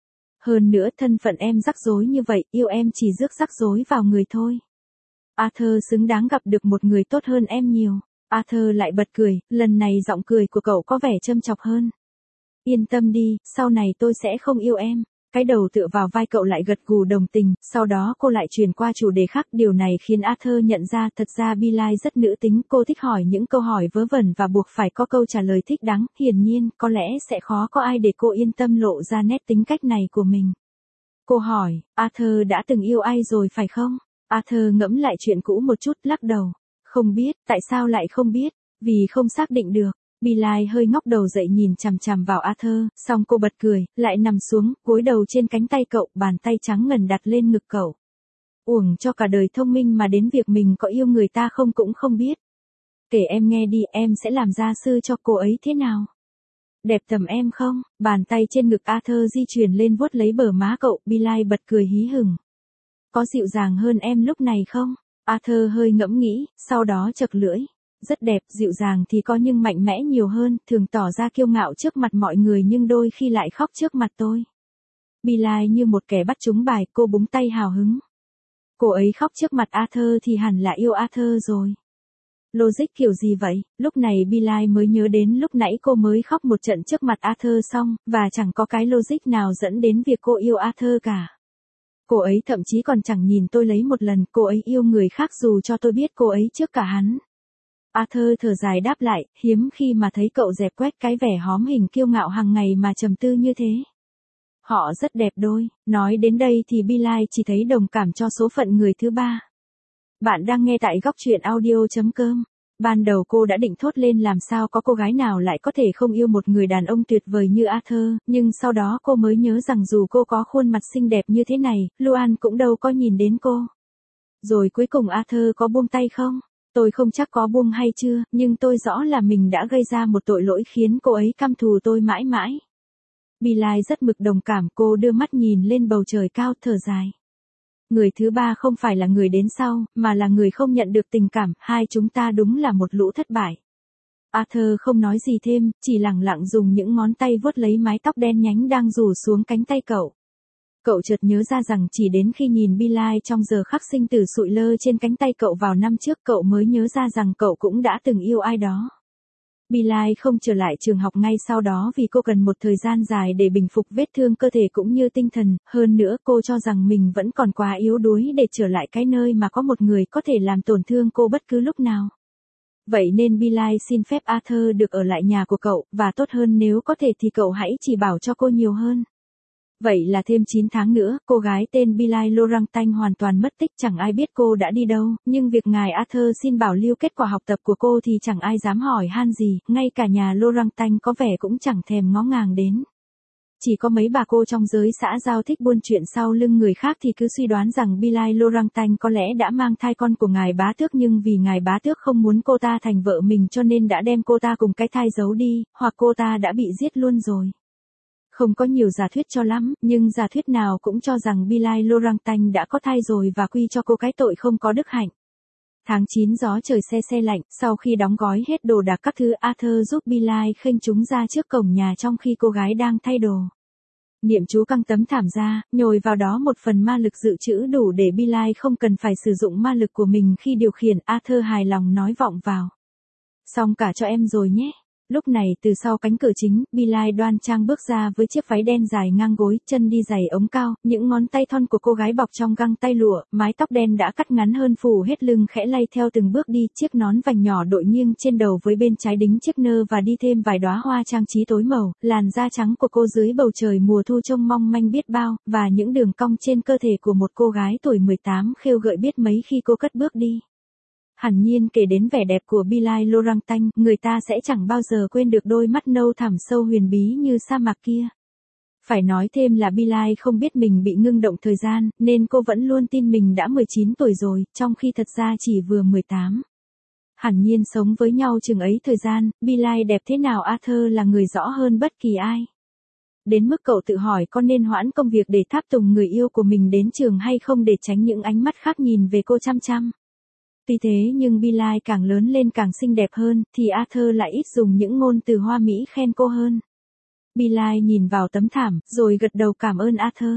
Hơn nữa thân phận em rắc rối như vậy, yêu em chỉ rước rắc rối vào người thôi. Arthur xứng đáng gặp được một người tốt hơn em nhiều. Arthur lại bật cười, lần này giọng cười của cậu có vẻ châm chọc hơn. Yên tâm đi, sau này tôi sẽ không yêu em. Cái đầu tựa vào vai cậu lại gật gù đồng tình, sau đó cô lại chuyển qua chủ đề khác, điều này khiến Arthur nhận ra thật ra Billy rất nữ tính, cô thích hỏi những câu hỏi vớ vẩn và buộc phải có câu trả lời thích đáng, hiển nhiên, có lẽ sẽ khó có ai để cô yên tâm lộ ra nét tính cách này của mình. Cô hỏi, Arthur đã từng yêu ai rồi phải không? Arthur ngẫm lại chuyện cũ một chút, lắc đầu. Không biết, tại sao lại không biết? Vì không xác định được. Billie hơi ngóc đầu dậy nhìn chằm chằm vào Arthur, xong cô bật cười, lại nằm xuống, gối đầu trên cánh tay cậu, bàn tay trắng ngần đặt lên ngực cậu. Uổng cho cả đời thông minh mà đến việc mình có yêu người ta không cũng không biết. Kể em nghe đi, em sẽ làm gia sư cho cô ấy thế nào? Đẹp tầm em không? Bàn tay trên ngực Arthur di chuyển lên vuốt lấy bờ má cậu, Billie bật cười hí hửng. Có dịu dàng hơn em lúc này không? Arthur hơi ngẫm nghĩ, sau đó chậc lưỡi. Rất đẹp, dịu dàng thì có nhưng mạnh mẽ nhiều hơn, thường tỏ ra kiêu ngạo trước mặt mọi người nhưng đôi khi lại khóc trước mặt tôi. Billie như một kẻ bắt trúng bài, cô búng tay hào hứng. Cô ấy khóc trước mặt Arthur thì hẳn là yêu Arthur rồi. Logic kiểu gì vậy? Lúc này Billie mới nhớ đến lúc nãy cô mới khóc một trận trước mặt Arthur xong, và chẳng có cái logic nào dẫn đến việc cô yêu Arthur cả. Cô ấy thậm chí còn chẳng nhìn tôi lấy một lần, cô ấy yêu người khác dù cho tôi biết cô ấy trước cả hắn. Arthur thở dài đáp lại, hiếm khi mà thấy cậu dẹp quét cái vẻ hóm hình kiêu ngạo hàng ngày mà trầm tư như thế. Họ rất đẹp đôi, nói đến đây thì Billie chỉ thấy đồng cảm cho số phận người thứ ba. Bạn đang nghe tại góc truyện audio.com. Ban đầu cô đã định thốt lên làm sao có cô gái nào lại có thể không yêu một người đàn ông tuyệt vời như Arthur, nhưng sau đó cô mới nhớ rằng dù cô có khuôn mặt xinh đẹp như thế này, Luan cũng đâu có nhìn đến cô. Rồi cuối cùng Arthur có buông tay không? Tôi không chắc có buông hay chưa, nhưng tôi rõ là mình đã gây ra một tội lỗi khiến cô ấy căm thù tôi mãi mãi. Billie rất mực đồng cảm, cô đưa mắt nhìn lên bầu trời cao thở dài. Người thứ ba không phải là người đến sau, mà là người không nhận được tình cảm, hai chúng ta đúng là một lũ thất bại. Arthur không nói gì thêm, chỉ lẳng lặng dùng những ngón tay vuốt lấy mái tóc đen nhánh đang rủ xuống cánh tay cậu. Cậu chợt nhớ ra rằng chỉ đến khi nhìn Billie trong giờ khắc sinh tử sụi lơ trên cánh tay cậu vào năm trước cậu mới nhớ ra rằng cậu cũng đã từng yêu ai đó. Billie không trở lại trường học ngay sau đó vì cô cần một thời gian dài để bình phục vết thương cơ thể cũng như tinh thần, hơn nữa cô cho rằng mình vẫn còn quá yếu đuối để trở lại cái nơi mà có một người có thể làm tổn thương cô bất cứ lúc nào. Vậy nên Billie xin phép Arthur được ở lại nhà của cậu, và tốt hơn nếu có thể thì cậu hãy chỉ bảo cho cô nhiều hơn. Vậy là thêm 9 tháng nữa, cô gái tên Billie Laurentine hoàn toàn mất tích, chẳng ai biết cô đã đi đâu, nhưng việc ngài Arthur xin bảo lưu kết quả học tập của cô thì chẳng ai dám hỏi han gì, ngay cả nhà Laurentine có vẻ cũng chẳng thèm ngó ngàng đến. Chỉ có mấy bà cô trong giới xã giao thích buôn chuyện sau lưng người khác thì cứ suy đoán rằng Billie Laurentine có lẽ đã mang thai con của ngài bá tước, nhưng vì ngài bá tước không muốn cô ta thành vợ mình cho nên đã đem cô ta cùng cái thai giấu đi, hoặc cô ta đã bị giết luôn rồi. Không có nhiều giả thuyết cho lắm, nhưng giả thuyết nào cũng cho rằng Billie Laurentine đã có thai rồi và quy cho cô cái tội không có đức hạnh. Tháng 9 gió trời se lạnh, sau khi đóng gói hết đồ đạc các thứ, Arthur giúp Billie khênh chúng ra trước cổng nhà trong khi cô gái đang thay đồ. Niệm chú căng tấm thảm ra, nhồi vào đó một phần ma lực dự trữ đủ để Billie không cần phải sử dụng ma lực của mình khi điều khiển, Arthur hài lòng nói vọng vào. Xong cả cho em rồi nhé. Lúc này từ sau cánh cửa chính, Billie đoan trang bước ra với chiếc váy đen dài ngang gối, chân đi giày ống cao, những ngón tay thon của cô gái bọc trong găng tay lụa, mái tóc đen đã cắt ngắn hơn phủ hết lưng khẽ lay theo từng bước đi, chiếc nón vành nhỏ đội nghiêng trên đầu với bên trái đính chiếc nơ và đi thêm vài đóa hoa trang trí tối màu, làn da trắng của cô dưới bầu trời mùa thu trông mong manh biết bao, và những đường cong trên cơ thể của một cô gái tuổi 18 khêu gợi biết mấy khi cô cất bước đi. Hẳn nhiên kể đến vẻ đẹp của Billie Laurentine, người ta sẽ chẳng bao giờ quên được đôi mắt nâu thẳm sâu huyền bí như sa mạc kia. Phải nói thêm là Billie không biết mình bị ngưng động thời gian, nên cô vẫn luôn tin mình đã 19 tuổi rồi, trong khi thật ra chỉ vừa 18. Hẳn nhiên sống với nhau chừng ấy thời gian, Billie đẹp thế nào Arthur là người rõ hơn bất kỳ ai. Đến mức cậu tự hỏi có nên hoãn công việc để tháp tùng người yêu của mình đến trường hay không để tránh những ánh mắt khác nhìn về cô chăm chăm. Tuy thế nhưng Billie càng lớn lên càng xinh đẹp hơn, thì Arthur lại ít dùng những ngôn từ hoa mỹ khen cô hơn. Billie nhìn vào tấm thảm, rồi gật đầu cảm ơn Arthur.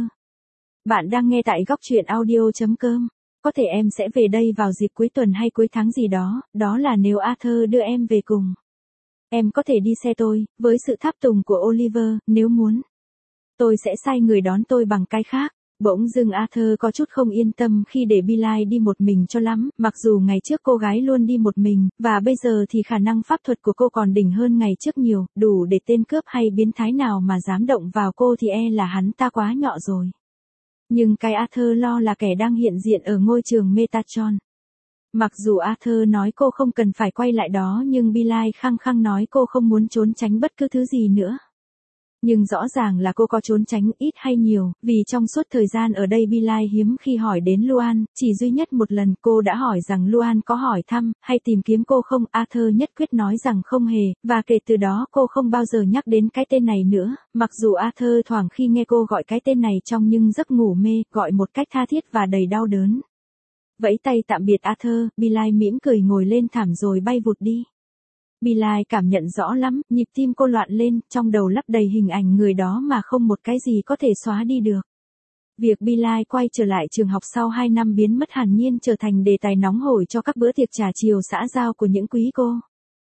Bạn đang nghe tại góc truyện audio.com. Có thể em sẽ về đây vào dịp cuối tuần hay cuối tháng gì đó, đó là nếu Arthur đưa em về cùng. Em có thể đi xe tôi, với sự tháp tùng của Oliver, nếu muốn. Tôi sẽ sai người đón tôi bằng cái khác. Bỗng dưng Arthur có chút không yên tâm khi để Billie đi một mình cho lắm, mặc dù ngày trước cô gái luôn đi một mình, và bây giờ thì khả năng pháp thuật của cô còn đỉnh hơn ngày trước nhiều, đủ để tên cướp hay biến thái nào mà dám động vào cô thì e là hắn ta quá nhọ rồi. Nhưng cái Arthur lo là kẻ đang hiện diện ở ngôi trường Metatron. Mặc dù Arthur nói cô không cần phải quay lại đó nhưng Billie khăng khăng nói cô không muốn trốn tránh bất cứ thứ gì nữa. Nhưng rõ ràng là cô có trốn tránh ít hay nhiều, vì trong suốt thời gian ở đây Billie hiếm khi hỏi đến Luan, chỉ duy nhất một lần cô đã hỏi rằng Luan có hỏi thăm, hay tìm kiếm cô không, Arthur nhất quyết nói rằng không hề, và kể từ đó cô không bao giờ nhắc đến cái tên này nữa, mặc dù Arthur thoảng khi nghe cô gọi cái tên này trong những giấc ngủ mê, gọi một cách tha thiết và đầy đau đớn. Vẫy tay tạm biệt Arthur, Billie mỉm cười ngồi lên thảm rồi bay vụt đi. Billie cảm nhận rõ lắm, nhịp tim cô loạn lên, trong đầu lấp đầy hình ảnh người đó mà không một cái gì có thể xóa đi được. Việc Billie quay trở lại trường học sau 2 năm biến mất hẳn nhiên trở thành đề tài nóng hổi cho các bữa tiệc trà chiều xã giao của những quý cô.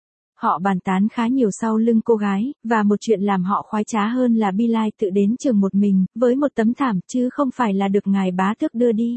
Họ bàn tán khá nhiều sau lưng cô gái, và một chuyện làm họ khoái trá hơn là Billie tự đến trường một mình, với một tấm thảm, chứ không phải là được ngài bá tước đưa đi.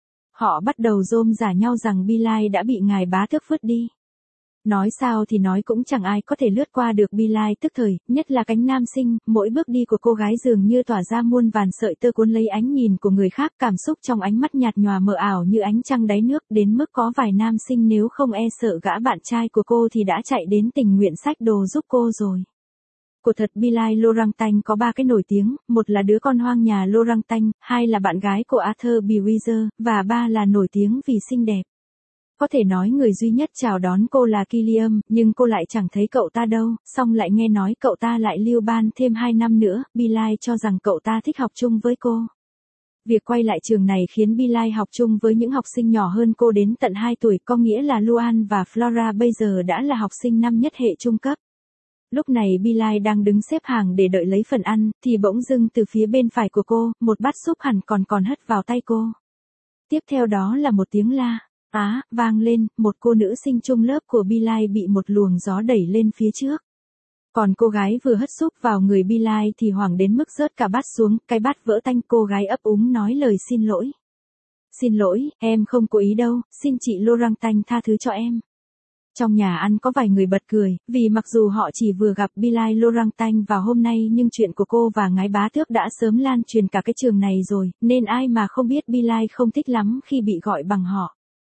Họ bắt đầu rôm rả nhau rằng Billie đã bị ngài bá tước vứt đi. Nói sao thì nói cũng chẳng ai có thể lướt qua được Billie tức thời, nhất là cánh nam sinh, mỗi bước đi của cô gái dường như tỏa ra muôn vàn sợi tơ cuốn lấy ánh nhìn của người khác, cảm xúc trong ánh mắt nhạt nhòa mờ ảo như ánh trăng đáy nước, đến mức có vài nam sinh nếu không e sợ gã bạn trai của cô thì đã chạy đến tình nguyện xách đồ giúp cô rồi. Của thật Billie Laurentin có 3 cái nổi tiếng, một là đứa con hoang nhà Laurentin, 2 là bạn gái của Arthur Bewitzer, và 3 là nổi tiếng vì xinh đẹp. Có thể nói người duy nhất chào đón cô là Killiam, nhưng cô lại chẳng thấy cậu ta đâu, xong lại nghe nói cậu ta lại lưu ban thêm 2 năm nữa, Billie cho rằng cậu ta thích học chung với cô. Việc quay lại trường này khiến Billie học chung với những học sinh nhỏ hơn cô đến tận 2 tuổi, có nghĩa là Luan và Flora bây giờ đã là học sinh năm nhất hệ trung cấp. Lúc này Billie đang đứng xếp hàng để đợi lấy phần ăn, thì bỗng dưng từ phía bên phải của cô, một bát súp hẳn còn hất vào tay cô. Tiếp theo đó là một tiếng la. Vang lên, một cô nữ sinh chung lớp của Billie bị một luồng gió đẩy lên phía trước. Còn cô gái vừa hất súp vào người Billie thì hoảng đến mức rớt cả bát xuống, cái bát vỡ tanh, cô gái ấp úng nói lời xin lỗi. Xin lỗi, em không cố ý đâu, xin chị Laurentin tha thứ cho em. Trong nhà ăn có vài người bật cười, vì mặc dù họ chỉ vừa gặp Billie Laurentin vào hôm nay nhưng chuyện của cô và ngái bá tước đã sớm lan truyền cả cái trường này rồi, nên ai mà không biết Billie không thích lắm khi bị gọi bằng họ.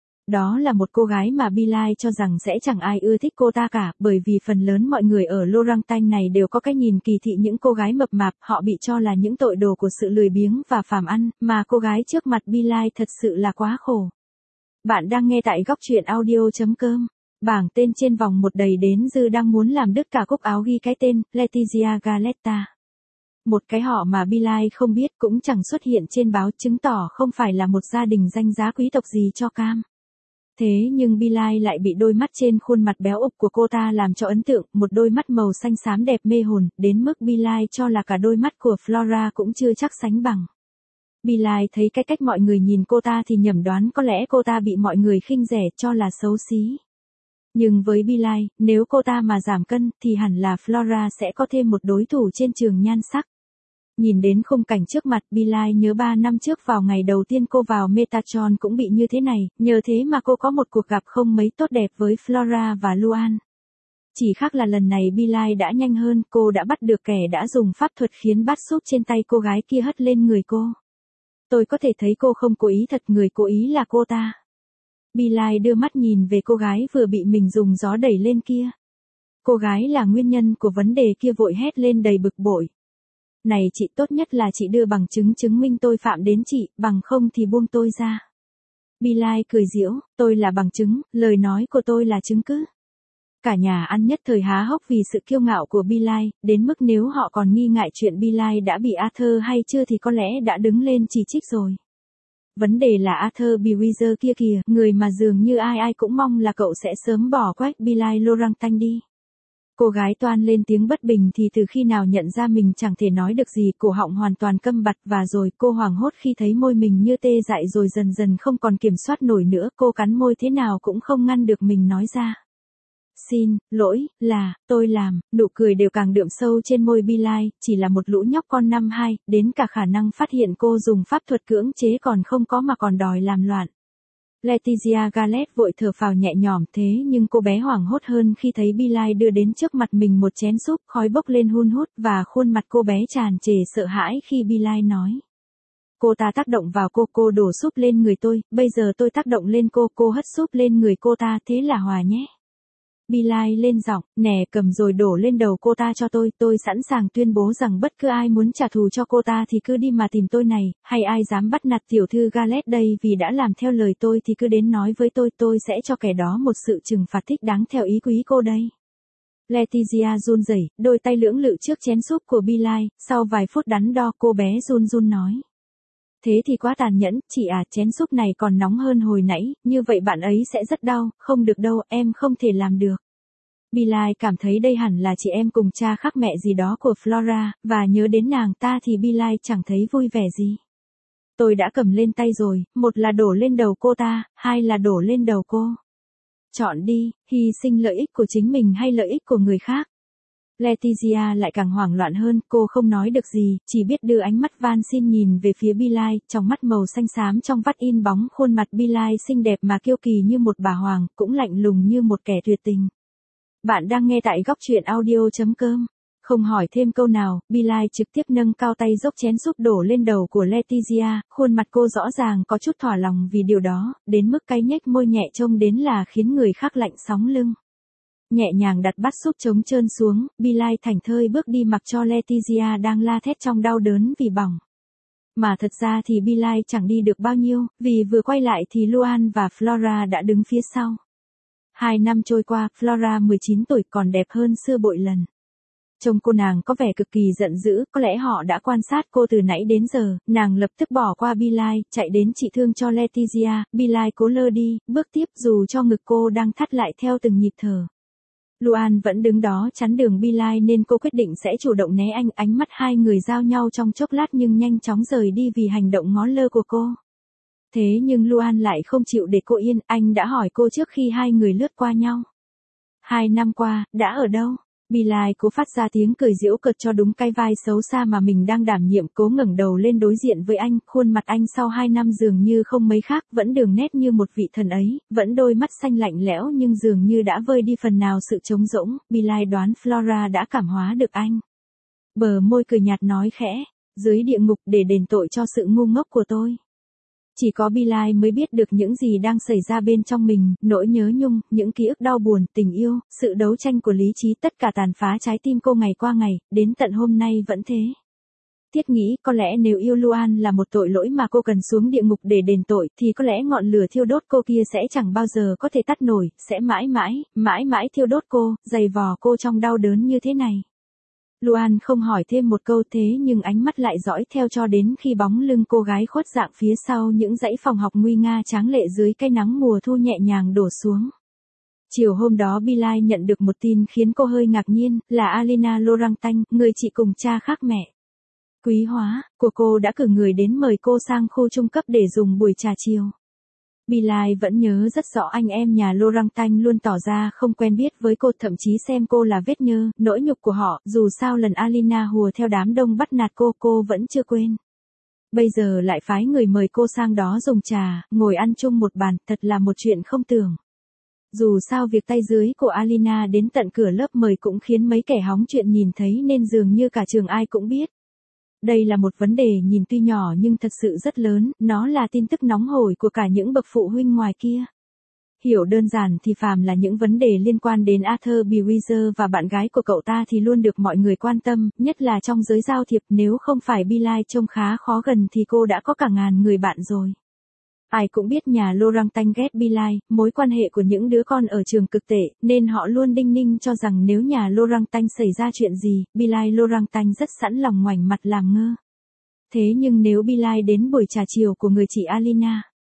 Đó là một cô gái mà Billie cho rằng sẽ chẳng ai ưa thích cô ta cả, bởi vì phần lớn mọi người ở Laurentin này đều có cái nhìn kỳ thị những cô gái mập mạp, họ bị cho là những tội đồ của sự lười biếng và phàm ăn, mà cô gái trước mặt Billie thật sự là quá khổ. Bạn đang nghe tại góc truyện audio.com. Bảng tên trên vòng một đầy đến dư đang muốn làm đứt cả cúc áo ghi cái tên, Letizia Galletta. Một cái họ mà Billie không biết cũng chẳng xuất hiện trên báo, chứng tỏ không phải là một gia đình danh giá quý tộc gì cho cam. Thế nhưng Billie lại bị đôi mắt trên khuôn mặt béo ục của cô ta làm cho ấn tượng, một đôi mắt màu xanh xám đẹp mê hồn, đến mức Billie cho là cả đôi mắt của Flora cũng chưa chắc sánh bằng. Billie thấy cái cách mọi người nhìn cô ta thì nhẩm đoán có lẽ cô ta bị mọi người khinh rẻ cho là xấu xí. Nhưng với Billie, nếu cô ta mà giảm cân thì hẳn là Flora sẽ có thêm một đối thủ trên trường nhan sắc. Nhìn đến khung cảnh trước mặt, Billie nhớ 3 năm trước vào ngày đầu tiên cô vào Metatron cũng bị như thế này, nhờ thế mà cô có một cuộc gặp không mấy tốt đẹp với Flora và Luan. Chỉ khác là lần này Billie đã nhanh hơn, cô đã bắt được kẻ đã dùng pháp thuật khiến bát súp trên tay cô gái kia hất lên người cô. Tôi có thể thấy cô không cố ý thật, người cố ý là cô ta. Billie đưa mắt nhìn về cô gái vừa bị mình dùng gió đẩy lên kia. Cô gái là nguyên nhân của vấn đề kia, vội hét lên đầy bực bội. Này chị, tốt nhất là chị đưa bằng chứng chứng minh tôi phạm đến chị, bằng không thì buông tôi ra. Billie cười giễu, tôi là bằng chứng, lời nói của tôi là chứng cứ. Cả nhà ăn nhất thời há hốc vì sự kiêu ngạo của Billie, đến mức nếu họ còn nghi ngại chuyện Billie đã bị Arthur hay chưa thì có lẽ đã đứng lên chỉ trích rồi. Vấn đề là Arthur Bewitzer kia kìa, người mà dường như ai ai cũng mong là cậu sẽ sớm bỏ quách Billie Laurentin đi. Cô gái toan lên tiếng bất bình thì từ khi nào nhận ra mình chẳng thể nói được gì, cổ họng hoàn toàn câm bặt, và rồi cô hoảng hốt khi thấy môi mình như tê dại rồi dần dần không còn kiểm soát nổi nữa, cô cắn môi thế nào cũng không ngăn được mình nói ra. Xin lỗi, tôi làm, nụ cười đều càng đượm sâu trên môi Billie, chỉ là một lũ nhóc con năm 2, đến cả khả năng phát hiện cô dùng pháp thuật cưỡng chế còn không có mà còn đòi làm loạn. Letizia Galletta vội thở phào nhẹ nhõm, thế nhưng cô bé hoảng hốt hơn khi thấy Billie đưa đến trước mặt mình một chén súp, khói bốc lên hun hút và khuôn mặt cô bé tràn trề sợ hãi khi Billie nói. cô ta tác động vào cô đổ súp lên người tôi, bây giờ tôi tác động lên cô hất súp lên người cô ta, thế là hòa nhé. Bilal lên giọng, nè cầm rồi đổ lên đầu cô ta cho tôi sẵn sàng tuyên bố rằng bất cứ ai muốn trả thù cho cô ta thì cứ đi mà tìm tôi này, hay ai dám bắt nạt tiểu thư Garlet đây vì đã làm theo lời tôi thì cứ đến nói với tôi sẽ cho kẻ đó một sự trừng phạt thích đáng theo ý quý cô đây. Letizia run rẩy, đôi tay lưỡng lự trước chén súp của Bilal, sau vài phút đắn đo cô bé run run nói. Thế thì quá tàn nhẫn, chị à, chén súp này còn nóng hơn hồi nãy, như vậy bạn ấy sẽ rất đau, không được đâu, em không thể làm được. Bilal cảm thấy đây hẳn là chị em cùng cha khác mẹ gì đó của Flora, và nhớ đến nàng ta thì Bilal chẳng thấy vui vẻ gì. Tôi đã cầm lên tay rồi, một là đổ lên đầu cô ta, hai là đổ lên đầu cô. Chọn đi, hy sinh lợi ích của chính mình hay lợi ích của người khác. Letizia lại càng hoảng loạn hơn, cô không nói được gì, chỉ biết đưa ánh mắt van xin nhìn về phía Bilal, trong mắt màu xanh xám trong vắt in bóng khuôn mặt Bilal xinh đẹp mà kiêu kỳ như một bà hoàng, cũng lạnh lùng như một kẻ tuyệt tình. Bạn đang nghe tại góc truyện audio.com. Không hỏi thêm câu nào, Bilal trực tiếp nâng cao tay dốc chén súp đổ lên đầu của Letizia, khuôn mặt cô rõ ràng có chút thỏa lòng vì điều đó, đến mức cay nhếch môi nhẹ trông đến là khiến người khác lạnh sóng lưng. Nhẹ nhàng đặt bát súp trống trơn xuống, Bilal thảnh thơi bước đi mặc cho Letizia đang la thét trong đau đớn vì bỏng. Mà thật ra thì Bilal chẳng đi được bao nhiêu, vì vừa quay lại thì Luan và Flora đã đứng phía sau. 2 năm trôi qua, Flora 19 tuổi còn đẹp hơn xưa bội lần. Trông cô nàng có vẻ cực kỳ giận dữ, có lẽ họ đã quan sát cô từ nãy đến giờ, nàng lập tức bỏ qua Bilal, chạy đến trị thương cho Letizia, Bilal cố lơ đi, bước tiếp dù cho ngực cô đang thắt lại theo từng nhịp thở. Luan vẫn đứng đó chắn đường Bilal nên cô quyết định sẽ chủ động né anh, ánh mắt hai người giao nhau trong chốc lát nhưng nhanh chóng rời đi vì hành động ngó lơ của cô. Thế nhưng Luan lại không chịu để cô yên, anh đã hỏi cô trước khi hai người lướt qua nhau. 2 năm qua, đã ở đâu? Bilal cố phát ra tiếng cười giễu cợt cho đúng cái vai xấu xa mà mình đang đảm nhiệm, cố ngẩng đầu lên đối diện với anh, khuôn mặt anh sau 2 năm dường như không mấy khác, vẫn đường nét như một vị thần ấy, vẫn đôi mắt xanh lạnh lẽo nhưng dường như đã vơi đi phần nào sự trống rỗng, Bilal đoán Flora đã cảm hóa được anh. Bờ môi cười nhạt nói khẽ, dưới địa ngục để đền tội cho sự ngu ngốc của tôi. Chỉ có Bilal mới biết được những gì đang xảy ra bên trong mình, nỗi nhớ nhung, những ký ức đau buồn, tình yêu, sự đấu tranh của lý trí tất cả tàn phá trái tim cô ngày qua ngày, đến tận hôm nay vẫn thế. Thiết nghĩ có lẽ nếu yêu Luan là một tội lỗi mà cô cần xuống địa ngục để đền tội thì có lẽ ngọn lửa thiêu đốt cô kia sẽ chẳng bao giờ có thể tắt nổi, sẽ mãi mãi thiêu đốt cô, dày vò cô trong đau đớn như thế này. Luan không hỏi thêm một câu thế nhưng ánh mắt lại dõi theo cho đến khi bóng lưng cô gái khuất dạng phía sau những dãy phòng học nguy nga tráng lệ dưới cái nắng mùa thu nhẹ nhàng đổ xuống. Chiều hôm đó Bilal nhận được một tin khiến cô hơi ngạc nhiên, là Alina Lorangtanh, người chị cùng cha khác mẹ. Quý hóa, của cô đã cử người đến mời cô sang khu trung cấp để dùng buổi trà chiều. Bilal vẫn nhớ rất rõ anh em nhà Lorangtanh luôn tỏ ra không quen biết với cô, thậm chí xem cô là vết nhơ, nỗi nhục của họ, dù sao lần Alina hùa theo đám đông bắt nạt cô vẫn chưa quên. Bây giờ lại phái người mời cô sang đó dùng trà, ngồi ăn chung một bàn, thật là một chuyện không tưởng. Dù sao việc tay dưới của Alina đến tận cửa lớp mời cũng khiến mấy kẻ hóng chuyện nhìn thấy nên dường như cả trường ai cũng biết. Đây là một vấn đề nhìn tuy nhỏ nhưng thật sự rất lớn, nó là tin tức nóng hổi của cả những bậc phụ huynh ngoài kia. Hiểu đơn giản thì phàm là những vấn đề liên quan đến Arthur Bewitzer và bạn gái của cậu ta thì luôn được mọi người quan tâm, nhất là trong giới giao thiệp, nếu không phải Bilal trông khá khó gần thì cô đã có cả ngàn người bạn rồi. Ai cũng biết nhà Lorangtanh ghét Bilal, mối quan hệ của những đứa con ở trường cực tệ, nên họ luôn đinh ninh cho rằng nếu nhà Lorangtanh xảy ra chuyện gì, Bilal Lorangtanh rất sẵn lòng ngoảnh mặt làm ngơ. Thế nhưng nếu Bilal đến buổi trà chiều của người chị Alina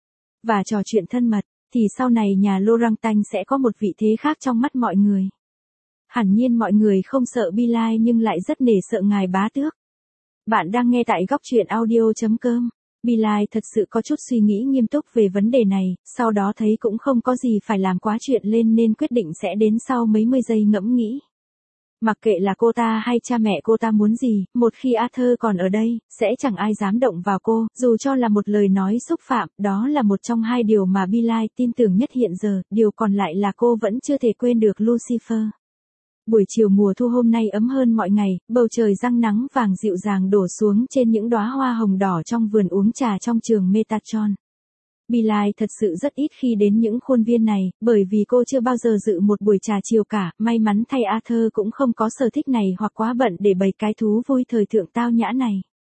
và trò chuyện thân mật, thì sau này nhà Lorangtanh sẽ có một vị thế khác trong mắt mọi người. Hẳn nhiên mọi người không sợ Bilal nhưng lại rất nể sợ ngài bá tước. Bạn đang nghe tại góc truyện audio.com. Bilal thật sự có chút suy nghĩ nghiêm túc về vấn đề này, sau đó thấy cũng không có gì phải làm quá chuyện lên nên quyết định sẽ đến sau mấy mươi giây ngẫm nghĩ. Mặc kệ là cô ta hay cha mẹ cô ta muốn gì, một khi Arthur còn ở đây, sẽ chẳng ai dám động vào cô, dù cho là một lời nói xúc phạm, đó là một trong hai điều mà Bilal tin tưởng nhất hiện giờ, điều còn lại là cô vẫn chưa thể quên được Lucifer. Buổi chiều mùa thu hôm nay ấm hơn mọi ngày, bầu trời răng nắng vàng dịu dàng đổ xuống trên những đóa hoa hồng đỏ trong vườn uống trà trong trường Metatron. Billie thật sự rất ít khi đến những khuôn viên này, bởi vì cô chưa bao giờ dự một buổi trà chiều cả, may mắn thay Arthur cũng không có sở thích này hoặc quá bận để bày cái thú vui thời thượng tao nhã này.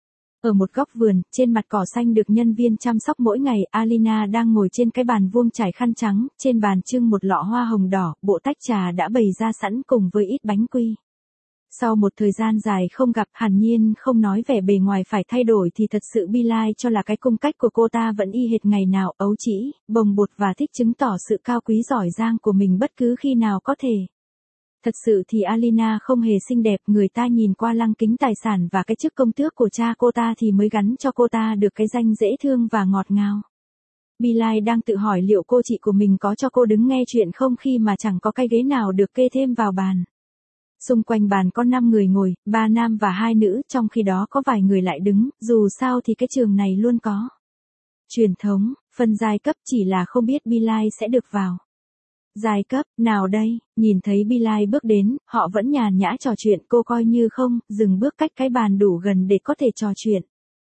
Ở một góc vườn, trên mặt cỏ xanh được nhân viên chăm sóc mỗi ngày, Alina đang ngồi trên cái bàn vuông trải khăn trắng, trên bàn trưng một lọ hoa hồng đỏ, bộ tách trà đã bày ra sẵn cùng với ít bánh quy. Sau một thời gian dài không gặp, hẳn nhiên không nói vẻ bề ngoài phải thay đổi thì thật sự Billie cho là cái cung cách của cô ta vẫn y hệt ngày nào, ấu trĩ, bồng bột và thích chứng tỏ sự cao quý giỏi giang của mình bất cứ khi nào có thể. Thật sự thì Alina không hề xinh đẹp, người ta nhìn qua lăng kính tài sản và cái chức công tước của cha cô ta thì mới gắn cho cô ta được cái danh dễ thương và ngọt ngào. Billie đang tự hỏi liệu cô chị của mình có cho cô đứng nghe chuyện không khi mà chẳng có cái ghế nào được kê thêm vào bàn. Xung quanh bàn có 5 người ngồi, 3 nam và 2 nữ, trong khi đó có vài người lại đứng, dù sao thì cái trường này luôn có truyền thống, phân giai cấp, chỉ là không biết Billie sẽ được vào giai cấp nào đây. Nhìn thấy Billie bước đến, họ vẫn nhàn nhã trò chuyện, cô coi như không, dừng bước cách cái bàn đủ gần để có thể trò chuyện.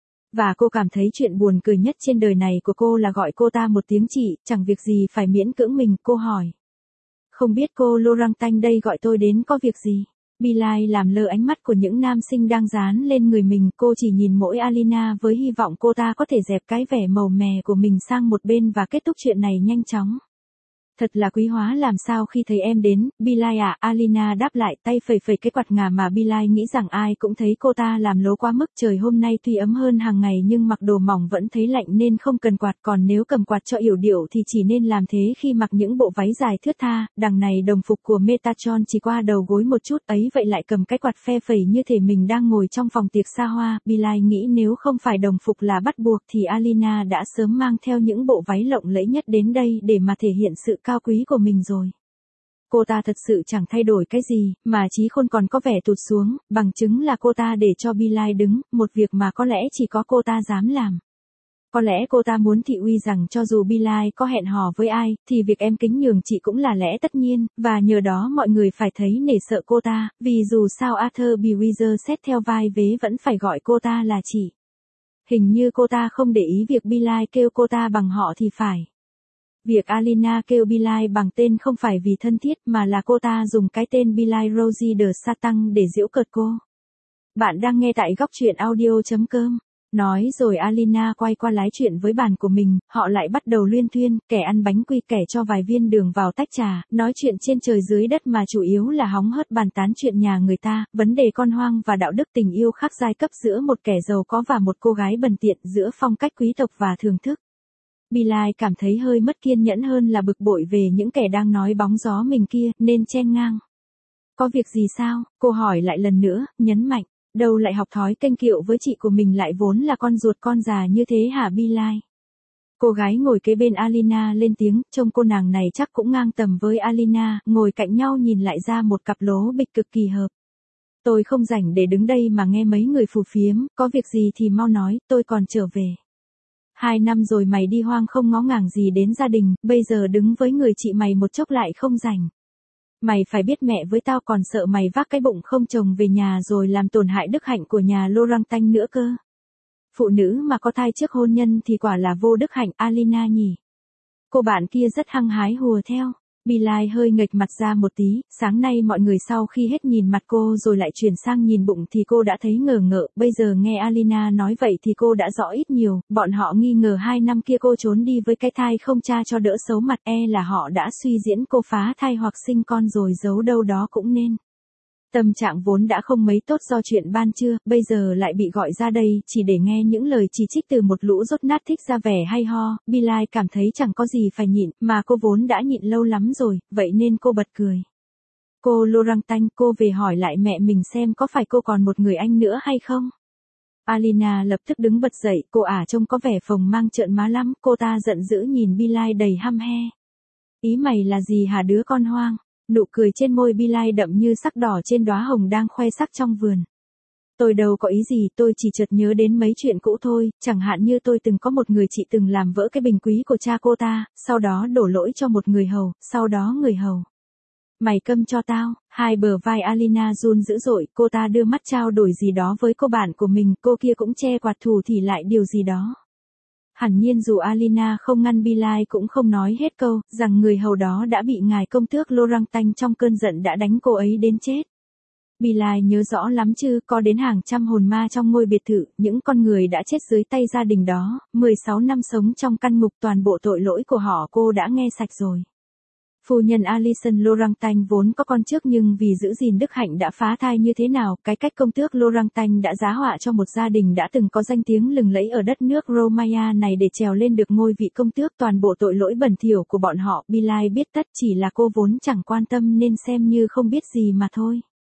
Và cô cảm thấy chuyện buồn cười nhất trên đời này của cô là gọi cô ta một tiếng chị, chẳng việc gì phải miễn cưỡng mình, cô hỏi. Không biết cô Laurent Tanh đây gọi tôi đến có việc gì? Billie làm lơ ánh mắt của những nam sinh đang dán lên người mình, cô chỉ nhìn mỗi Alina với hy vọng cô ta có thể dẹp cái vẻ màu mè của mình sang một bên và kết thúc chuyện này nhanh chóng. Thật là quý hóa làm sao khi thấy em đến, Billie à, Alina đáp lại, tay phẩy phẩy cái quạt ngà mà Billie nghĩ rằng ai cũng thấy cô ta làm lố quá mức. Trời hôm nay tuy ấm hơn hàng ngày nhưng mặc đồ mỏng vẫn thấy lạnh nên không cần quạt, còn nếu cầm quạt cho yểu điệu thì chỉ nên làm thế khi mặc những bộ váy dài thướt tha. Đằng này đồng phục của Metatron chỉ qua đầu gối một chút ấy vậy lại cầm cái quạt phe phẩy như thể mình đang ngồi trong phòng tiệc xa hoa. Billie nghĩ nếu không phải đồng phục là bắt buộc thì Alina đã sớm mang theo những bộ váy lộng lẫy nhất đến đây để mà thể hiện sự cao quý của mình rồi. Cô ta thật sự chẳng thay đổi cái gì, mà trí khôn còn có vẻ tụt xuống, bằng chứng là cô ta để cho Billie đứng, một việc mà có lẽ chỉ có cô ta dám làm. Có lẽ cô ta muốn thị uy rằng cho dù Billie có hẹn hò với ai, thì việc em kính nhường chị cũng là lẽ tất nhiên, và nhờ đó mọi người phải thấy nể sợ cô ta, vì dù sao Arthur Bewezer xét theo vai vế vẫn phải gọi cô ta là chị. Hình như cô ta không để ý việc Billie kêu cô ta bằng họ thì phải. Việc Alina kêu Billie bằng tên không phải vì thân thiết mà là cô ta dùng cái tên Billie Rosie de Satan để giễu cợt cô. Bạn đang nghe tại góc truyện audio.com. Nói rồi Alina quay qua lái chuyện với bàn của mình, họ lại bắt đầu luyên thuyên, kẻ ăn bánh quy kẻ cho vài viên đường vào tách trà, nói chuyện trên trời dưới đất mà chủ yếu là hóng hớt bàn tán chuyện nhà người ta, vấn đề con hoang và đạo đức tình yêu khác giai cấp giữa một kẻ giàu có và một cô gái bần tiện, giữa phong cách quý tộc và thưởng thức. Billie cảm thấy hơi mất kiên nhẫn hơn là bực bội về những kẻ đang nói bóng gió mình kia, nên chen ngang. Có việc gì sao? Cô hỏi lại lần nữa, nhấn mạnh. Đâu lại học thói kênh kiệu với chị của mình lại vốn là con ruột con già như thế hả Billie? Cô gái ngồi kế bên Alina lên tiếng, trông cô nàng này chắc cũng ngang tầm với Alina, ngồi cạnh nhau nhìn lại ra một cặp lố bịch cực kỳ hợp. Tôi không rảnh để đứng đây mà nghe mấy người phù phiếm, có việc gì thì mau nói, tôi còn trở về. 2 năm rồi mày đi hoang không ngó ngàng gì đến gia đình, bây giờ đứng với người chị mày một chốc lại không rảnh. Mày phải biết mẹ với tao còn sợ mày vác cái bụng không chồng về nhà rồi làm tổn hại đức hạnh của nhà Laurent Tanh nữa cơ. Phụ nữ mà có thai trước hôn nhân thì quả là vô đức hạnh Alina nhỉ. Cô bạn kia rất hăng hái hùa theo. Billie hơi nghệch mặt ra một tí, sáng nay mọi người sau khi hết nhìn mặt cô rồi lại chuyển sang nhìn bụng thì cô đã thấy ngờ ngợ, bây giờ nghe Alina nói vậy thì cô đã rõ ít nhiều, bọn họ nghi ngờ 2 năm kia cô trốn đi với cái thai không cha cho đỡ xấu mặt, là họ đã suy diễn cô phá thai hoặc sinh con rồi giấu đâu đó cũng nên. Tâm trạng vốn đã không mấy tốt do chuyện ban trưa, bây giờ lại bị gọi ra đây chỉ để nghe những lời chỉ trích từ một lũ dốt nát thích ra vẻ hay ho. Billie cảm thấy chẳng có gì phải nhịn, mà cô vốn đã nhịn lâu lắm rồi, vậy nên cô bật cười. Cô Laurent Tanh, cô về hỏi lại mẹ mình xem có phải cô còn một người anh nữa hay không? Alina lập tức đứng bật dậy, cô trông có vẻ phồng mang trợn má lắm, cô ta giận dữ nhìn Billie đầy hăm he. Ý mày là gì hả đứa con hoang? Nụ cười trên môi Billie đậm như sắc đỏ trên đóa hồng đang khoe sắc trong vườn. Tôi đâu có ý gì, tôi chỉ chợt nhớ đến mấy chuyện cũ thôi, chẳng hạn như tôi từng có một người chị từng làm vỡ cái bình quý của cha cô ta, sau đó đổ lỗi cho một người hầu, sau đó người hầu Mày câm cho tao. Hai bờ vai Alina run dữ dội, cô ta đưa mắt trao đổi gì đó với cô bạn của mình, cô kia cũng che quạt thủ thì lại điều gì đó. Hẳn nhiên dù Alina không ngăn Bilal cũng không nói hết câu, rằng người hầu đó đã bị ngài công tước Laurentanh trong cơn giận đã đánh cô ấy đến chết. Bilal nhớ rõ lắm chứ, có đến hàng trăm hồn ma trong ngôi biệt thự, những con người đã chết dưới tay gia đình đó, 16 năm sống trong căn ngục, toàn bộ tội lỗi của họ cô đã nghe sạch rồi. Phu nhân Alison Laurentanh vốn có con trước nhưng vì giữ gìn đức hạnh đã phá thai như thế nào, cái cách công tước Laurentanh đã giá họa cho một gia đình đã từng có danh tiếng lừng lẫy ở đất nước Romania này để trèo lên được ngôi vị công tước, toàn bộ tội lỗi bẩn thỉu của bọn họ. Bilal biết tất, chỉ là cô vốn chẳng quan tâm nên xem như không biết gì mà thôi.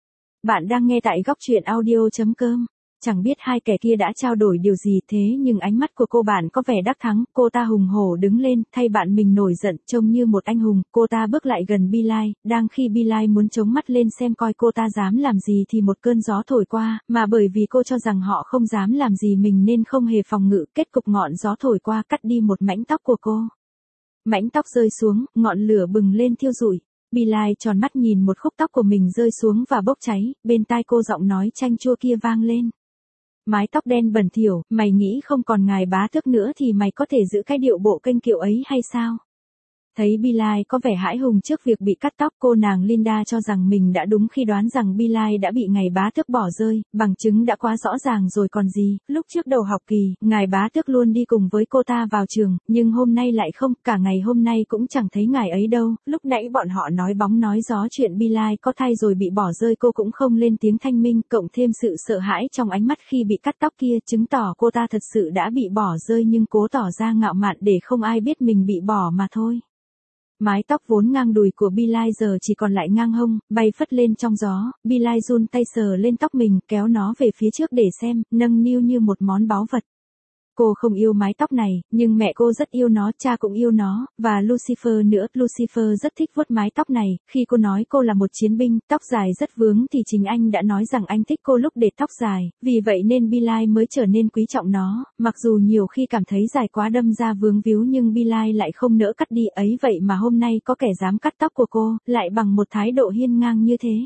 Bạn đang nghe tại góc truyện audio.com. Chẳng biết hai kẻ kia đã trao đổi điều gì thế nhưng ánh mắt của cô bạn có vẻ đắc thắng, cô ta hùng hổ đứng lên, thay bạn mình nổi giận, trông như một anh hùng, cô ta bước lại gần Bilal, đang khi Bilal muốn chống mắt lên xem coi cô ta dám làm gì thì một cơn gió thổi qua, mà bởi vì cô cho rằng họ không dám làm gì mình nên không hề phòng ngự, kết cục ngọn gió thổi qua cắt đi một mảnh tóc của cô. Mảnh tóc rơi xuống, ngọn lửa bừng lên thiêu rụi. Bilal tròn mắt nhìn một khúc tóc của mình rơi xuống và bốc cháy, bên tai cô giọng nói chanh chua kia vang lên. Mái tóc đen bẩn thỉu, mày nghĩ không còn ngài bá tước nữa thì mày có thể giữ cái điệu bộ kênh kiệu ấy hay sao? Thấy Bilal có vẻ hãi hùng trước việc bị cắt tóc, cô nàng Linda cho rằng mình đã đúng khi đoán rằng Bilal đã bị ngài bá tước bỏ rơi, bằng chứng đã quá rõ ràng rồi còn gì. Lúc trước đầu học kỳ, ngài bá tước luôn đi cùng với cô ta vào trường, nhưng hôm nay lại không, cả ngày hôm nay cũng chẳng thấy ngài ấy đâu. Lúc nãy bọn họ nói bóng nói gió chuyện Bilal có thai rồi bị bỏ rơi, cô cũng không lên tiếng thanh minh, cộng thêm sự sợ hãi trong ánh mắt khi bị cắt tóc kia, chứng tỏ cô ta thật sự đã bị bỏ rơi nhưng cố tỏ ra ngạo mạn để không ai biết mình bị bỏ mà thôi. Mái tóc vốn ngang đùi của Bilal giờ chỉ còn lại ngang hông, bay phất lên trong gió, Bilal run tay sờ lên tóc mình, kéo nó về phía trước để xem, nâng niu như một món báu vật. Cô không yêu mái tóc này, nhưng mẹ cô rất yêu nó, cha cũng yêu nó, và Lucifer nữa. Lucifer rất thích vuốt mái tóc này, khi cô nói cô là một chiến binh, tóc dài rất vướng thì chính anh đã nói rằng anh thích cô lúc để tóc dài, vì vậy nên Bilal mới trở nên quý trọng nó, mặc dù nhiều khi cảm thấy dài quá đâm ra vướng víu nhưng Bilal lại không nỡ cắt đi ấy vậy mà hôm nay có kẻ dám cắt tóc của cô, lại bằng một thái độ hiên ngang như thế.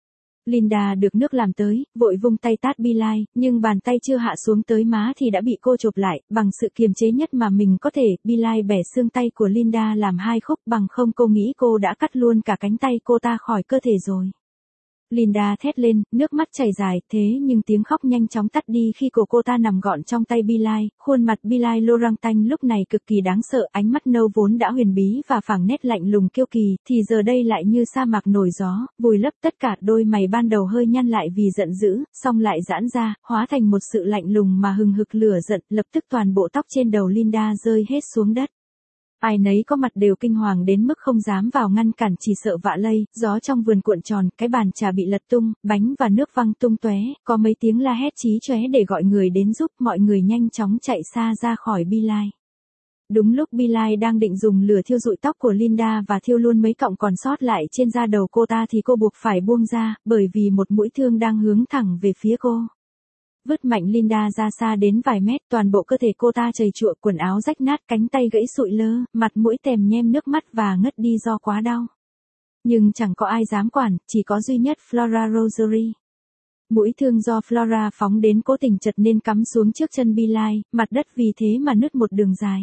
Linda được nước làm tới, vội vung tay tát Bilal, nhưng bàn tay chưa hạ xuống tới má thì đã bị cô chộp lại, bằng sự kiềm chế nhất mà mình có thể, Bilal bẻ xương tay của Linda làm hai khúc, bằng không cô nghĩ cô đã cắt luôn cả cánh tay cô ta khỏi cơ thể rồi. Linda thét lên, nước mắt chảy dài, thế nhưng tiếng khóc nhanh chóng tắt đi khi cô ta nằm gọn trong tay Bilal, khuôn mặt Bilal Laurentanh lúc này cực kỳ đáng sợ, ánh mắt nâu vốn đã huyền bí và phảng nét lạnh lùng kiêu kỳ, thì giờ đây lại như sa mạc nổi gió, vùi lấp tất cả. Đôi mày ban đầu hơi nhăn lại vì giận dữ, xong lại giãn ra, hóa thành một sự lạnh lùng mà hừng hực lửa giận, lập tức toàn bộ tóc trên đầu Linda rơi hết xuống đất. Ai nấy có mặt đều kinh hoàng đến mức không dám vào ngăn cản, chỉ sợ vạ lây, gió trong vườn cuộn tròn, cái bàn trà bị lật tung, bánh và nước văng tung tóe, có mấy tiếng la hét chí chóe để gọi người đến giúp, mọi người nhanh chóng chạy xa ra khỏi Bilal. Đúng lúc Bilal đang định dùng lửa thiêu rụi tóc của Linda và thiêu luôn mấy cọng còn sót lại trên da đầu cô ta thì cô buộc phải buông ra, bởi vì một mũi thương đang hướng thẳng về phía cô. Vứt mạnh Linda ra xa đến vài mét, toàn bộ cơ thể cô ta trầy trụa, quần áo rách nát, cánh tay gãy sụi lơ, mặt mũi tèm nhem nước mắt và ngất đi do quá đau. Nhưng chẳng có ai dám quản, chỉ có duy nhất Flora Rosary. Mũi thương do Flora phóng đến cố tình chật nên cắm xuống trước chân Bilal, mặt đất vì thế mà nứt một đường dài.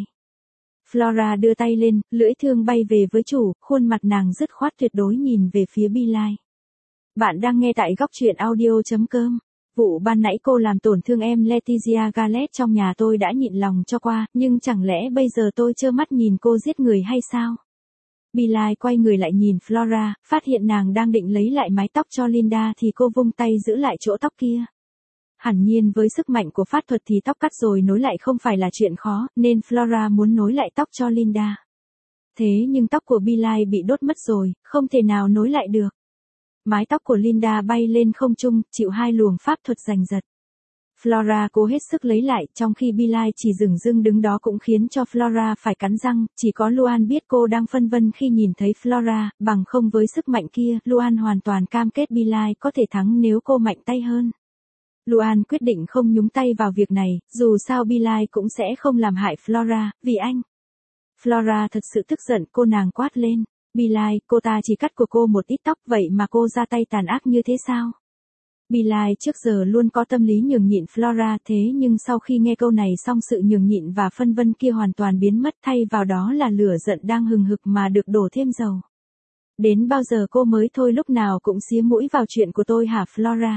Flora đưa tay lên, lưỡi thương bay về với chủ, khuôn mặt nàng dứt khoát tuyệt đối nhìn về phía Bilal. Bạn đang nghe tại góc truyện audio.com. Vụ ban nãy cô làm tổn thương em Letizia Gallet trong nhà tôi đã nhịn lòng cho qua, nhưng chẳng lẽ bây giờ tôi trơ mắt nhìn cô giết người hay sao? Bilal quay người lại nhìn Flora, phát hiện nàng đang định lấy lại mái tóc cho Linda thì cô vung tay giữ lại chỗ tóc kia. Hẳn nhiên với sức mạnh của pháp thuật thì tóc cắt rồi nối lại không phải là chuyện khó, nên Flora muốn nối lại tóc cho Linda. Thế nhưng tóc của Bilal bị đốt mất rồi, không thể nào nối lại được. Mái tóc của Linda bay lên không trung, chịu hai luồng pháp thuật giành giật. Flora cố hết sức lấy lại, trong khi Bilal chỉ dửng dưng đứng đó cũng khiến cho Flora phải cắn răng, chỉ có Luan biết cô đang phân vân khi nhìn thấy Flora, bằng không với sức mạnh kia, Luan hoàn toàn cam kết Bilal có thể thắng nếu cô mạnh tay hơn. Luan quyết định không nhúng tay vào việc này, dù sao Bilal cũng sẽ không làm hại Flora, vì anh. Flora thật sự tức giận, cô nàng quát lên. Billie, cô ta chỉ cắt của cô một ít tóc vậy mà cô ra tay tàn ác như thế sao? Billie trước giờ luôn có tâm lý nhường nhịn Flora thế nhưng sau khi nghe câu này xong sự nhường nhịn và phân vân kia hoàn toàn biến mất thay vào đó là lửa giận đang hừng hực mà được đổ thêm dầu. Đến bao giờ cô mới thôi lúc nào cũng xía mũi vào chuyện của tôi hả Flora?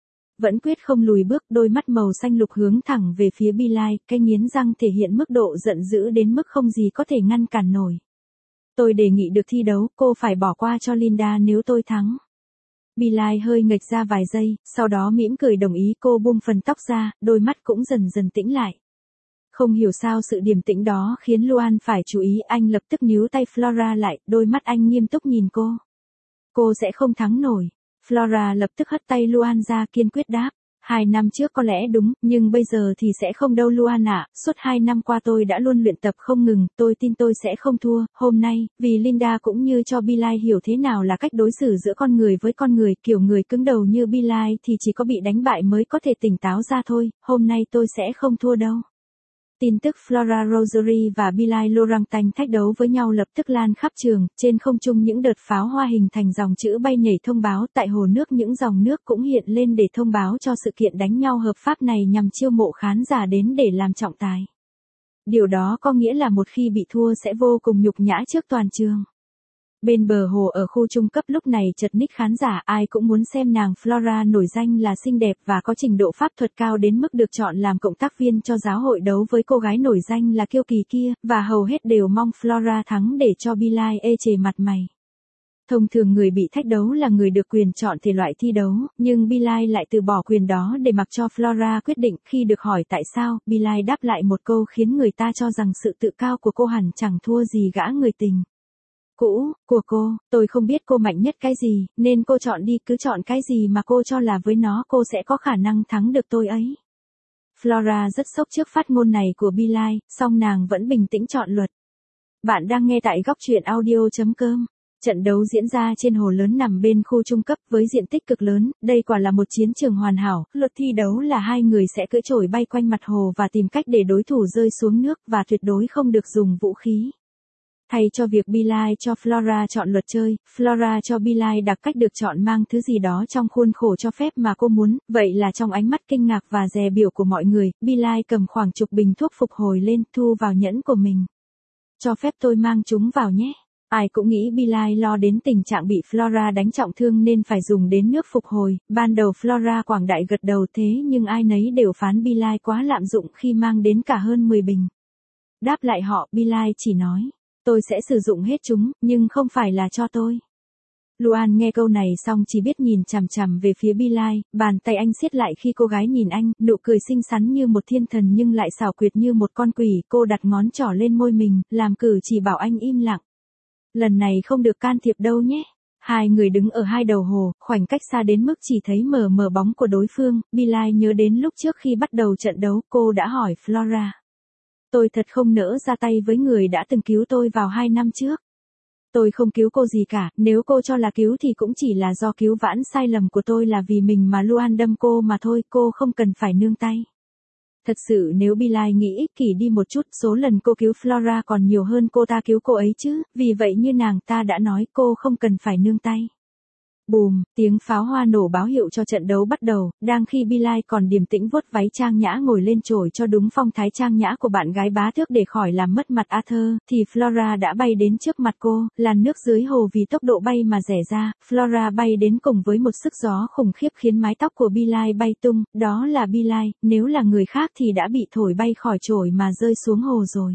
Vẫn quyết không lùi bước, đôi mắt màu xanh lục hướng thẳng về phía Billie, cái nghiến răng thể hiện mức độ giận dữ đến mức không gì có thể ngăn cản nổi. Tôi đề nghị được thi đấu, cô phải bỏ qua cho Linda nếu tôi thắng. Billie hơi nghệch ra vài giây, sau đó mỉm cười đồng ý cô buông phần tóc ra, đôi mắt cũng dần dần tĩnh lại. Không hiểu sao sự điềm tĩnh đó khiến Luan phải chú ý, anh lập tức níu tay Flora lại, đôi mắt anh nghiêm túc nhìn cô. Cô sẽ không thắng nổi. Flora lập tức hất tay Luan ra kiên quyết đáp. 2 năm trước có lẽ đúng, nhưng bây giờ thì sẽ không đâu Luan ạ, suốt 2 năm qua tôi đã luôn luyện tập không ngừng, tôi tin tôi sẽ không thua, hôm nay, vì Linda cũng như cho Billie hiểu thế nào là cách đối xử giữa con người với con người, kiểu người cứng đầu như Billie thì chỉ có bị đánh bại mới có thể tỉnh táo ra thôi, hôm nay tôi sẽ không thua đâu. Tin tức Flora Rosary và Billie Laurentine thách đấu với nhau lập tức lan khắp trường, trên không trung những đợt pháo hoa hình thành dòng chữ bay nhảy thông báo, tại hồ nước những dòng nước cũng hiện lên để thông báo cho sự kiện đánh nhau hợp pháp này nhằm chiêu mộ khán giả đến để làm trọng tài. Điều đó có nghĩa là một khi bị thua sẽ vô cùng nhục nhã trước toàn trường. Bên bờ hồ ở khu trung cấp lúc này chật ních khán giả, ai cũng muốn xem nàng Flora nổi danh là xinh đẹp và có trình độ pháp thuật cao đến mức được chọn làm cộng tác viên cho giáo hội đấu với cô gái nổi danh là Kiêu Kỳ kia, và hầu hết đều mong Flora thắng để cho Billie ê chề mặt mày. Thông thường người bị thách đấu là người được quyền chọn thể loại thi đấu, nhưng Billie lại từ bỏ quyền đó để mặc cho Flora quyết định. Khi được hỏi tại sao, Billie đáp lại một câu khiến người ta cho rằng sự tự cao của cô hẳn chẳng thua gì gã người tình cũ của cô. Tôi không biết cô mạnh nhất cái gì, nên cô chọn đi, cứ chọn cái gì mà cô cho là với nó cô sẽ có khả năng thắng được tôi ấy. Flora rất sốc trước phát ngôn này của Billie, song nàng vẫn bình tĩnh chọn luật. Bạn đang nghe tại góc truyện audio.com. Trận đấu diễn ra trên hồ lớn nằm bên khu trung cấp với diện tích cực lớn, đây quả là một chiến trường hoàn hảo. Luật thi đấu là hai người sẽ cưỡi chổi bay quanh mặt hồ và tìm cách để đối thủ rơi xuống nước và tuyệt đối không được dùng vũ khí. Thay cho việc Billie cho Flora chọn luật chơi, Flora cho Billie đặc cách được chọn mang thứ gì đó trong khuôn khổ cho phép mà cô muốn, vậy là trong ánh mắt kinh ngạc và dè biểu của mọi người, Billie cầm khoảng chục bình thuốc phục hồi lên, thu vào nhẫn của mình. Cho phép tôi mang chúng vào nhé. Ai cũng nghĩ Billie lo đến tình trạng bị Flora đánh trọng thương nên phải dùng đến nước phục hồi, ban đầu Flora quảng đại gật đầu thế nhưng ai nấy đều phán Billie quá lạm dụng khi mang đến cả hơn 10 bình. Đáp lại họ, Billie chỉ nói. Tôi sẽ sử dụng hết chúng, nhưng không phải là cho tôi. Luan nghe câu này xong chỉ biết nhìn chằm chằm về phía Billie, bàn tay anh siết lại khi cô gái nhìn anh, nụ cười xinh xắn như một thiên thần nhưng lại xảo quyệt như một con quỷ, cô đặt ngón trỏ lên môi mình, làm cử chỉ bảo anh im lặng. Lần này không được can thiệp đâu nhé. Hai người đứng ở hai đầu hồ, khoảnh cách xa đến mức chỉ thấy mờ mờ bóng của đối phương, Billie nhớ đến lúc trước khi bắt đầu trận đấu, cô đã hỏi Flora. Tôi thật không nỡ ra tay với người đã từng cứu tôi vào 2 năm trước. Tôi không cứu cô gì cả, nếu cô cho là cứu thì cũng chỉ là do cứu vãn sai lầm của tôi là vì mình mà Luan đâm cô mà thôi, cô không cần phải nương tay. Thật sự nếu Billie nghĩ ích kỷ đi một chút, số lần cô cứu Flora còn nhiều hơn cô ta cứu cô ấy chứ, vì vậy như nàng ta đã nói cô không cần phải nương tay. Bùm, tiếng pháo hoa nổ báo hiệu cho trận đấu bắt đầu, đang khi Billie còn điềm tĩnh vuốt váy trang nhã ngồi lên chổi cho đúng phong thái trang nhã của bạn gái bá tước để khỏi làm mất mặt Arthur, thì Flora đã bay đến trước mặt cô, làn nước dưới hồ vì tốc độ bay mà rẽ ra, Flora bay đến cùng với một sức gió khủng khiếp khiến mái tóc của Billie bay tung, đó là Billie, nếu là người khác thì đã bị thổi bay khỏi chổi mà rơi xuống hồ rồi.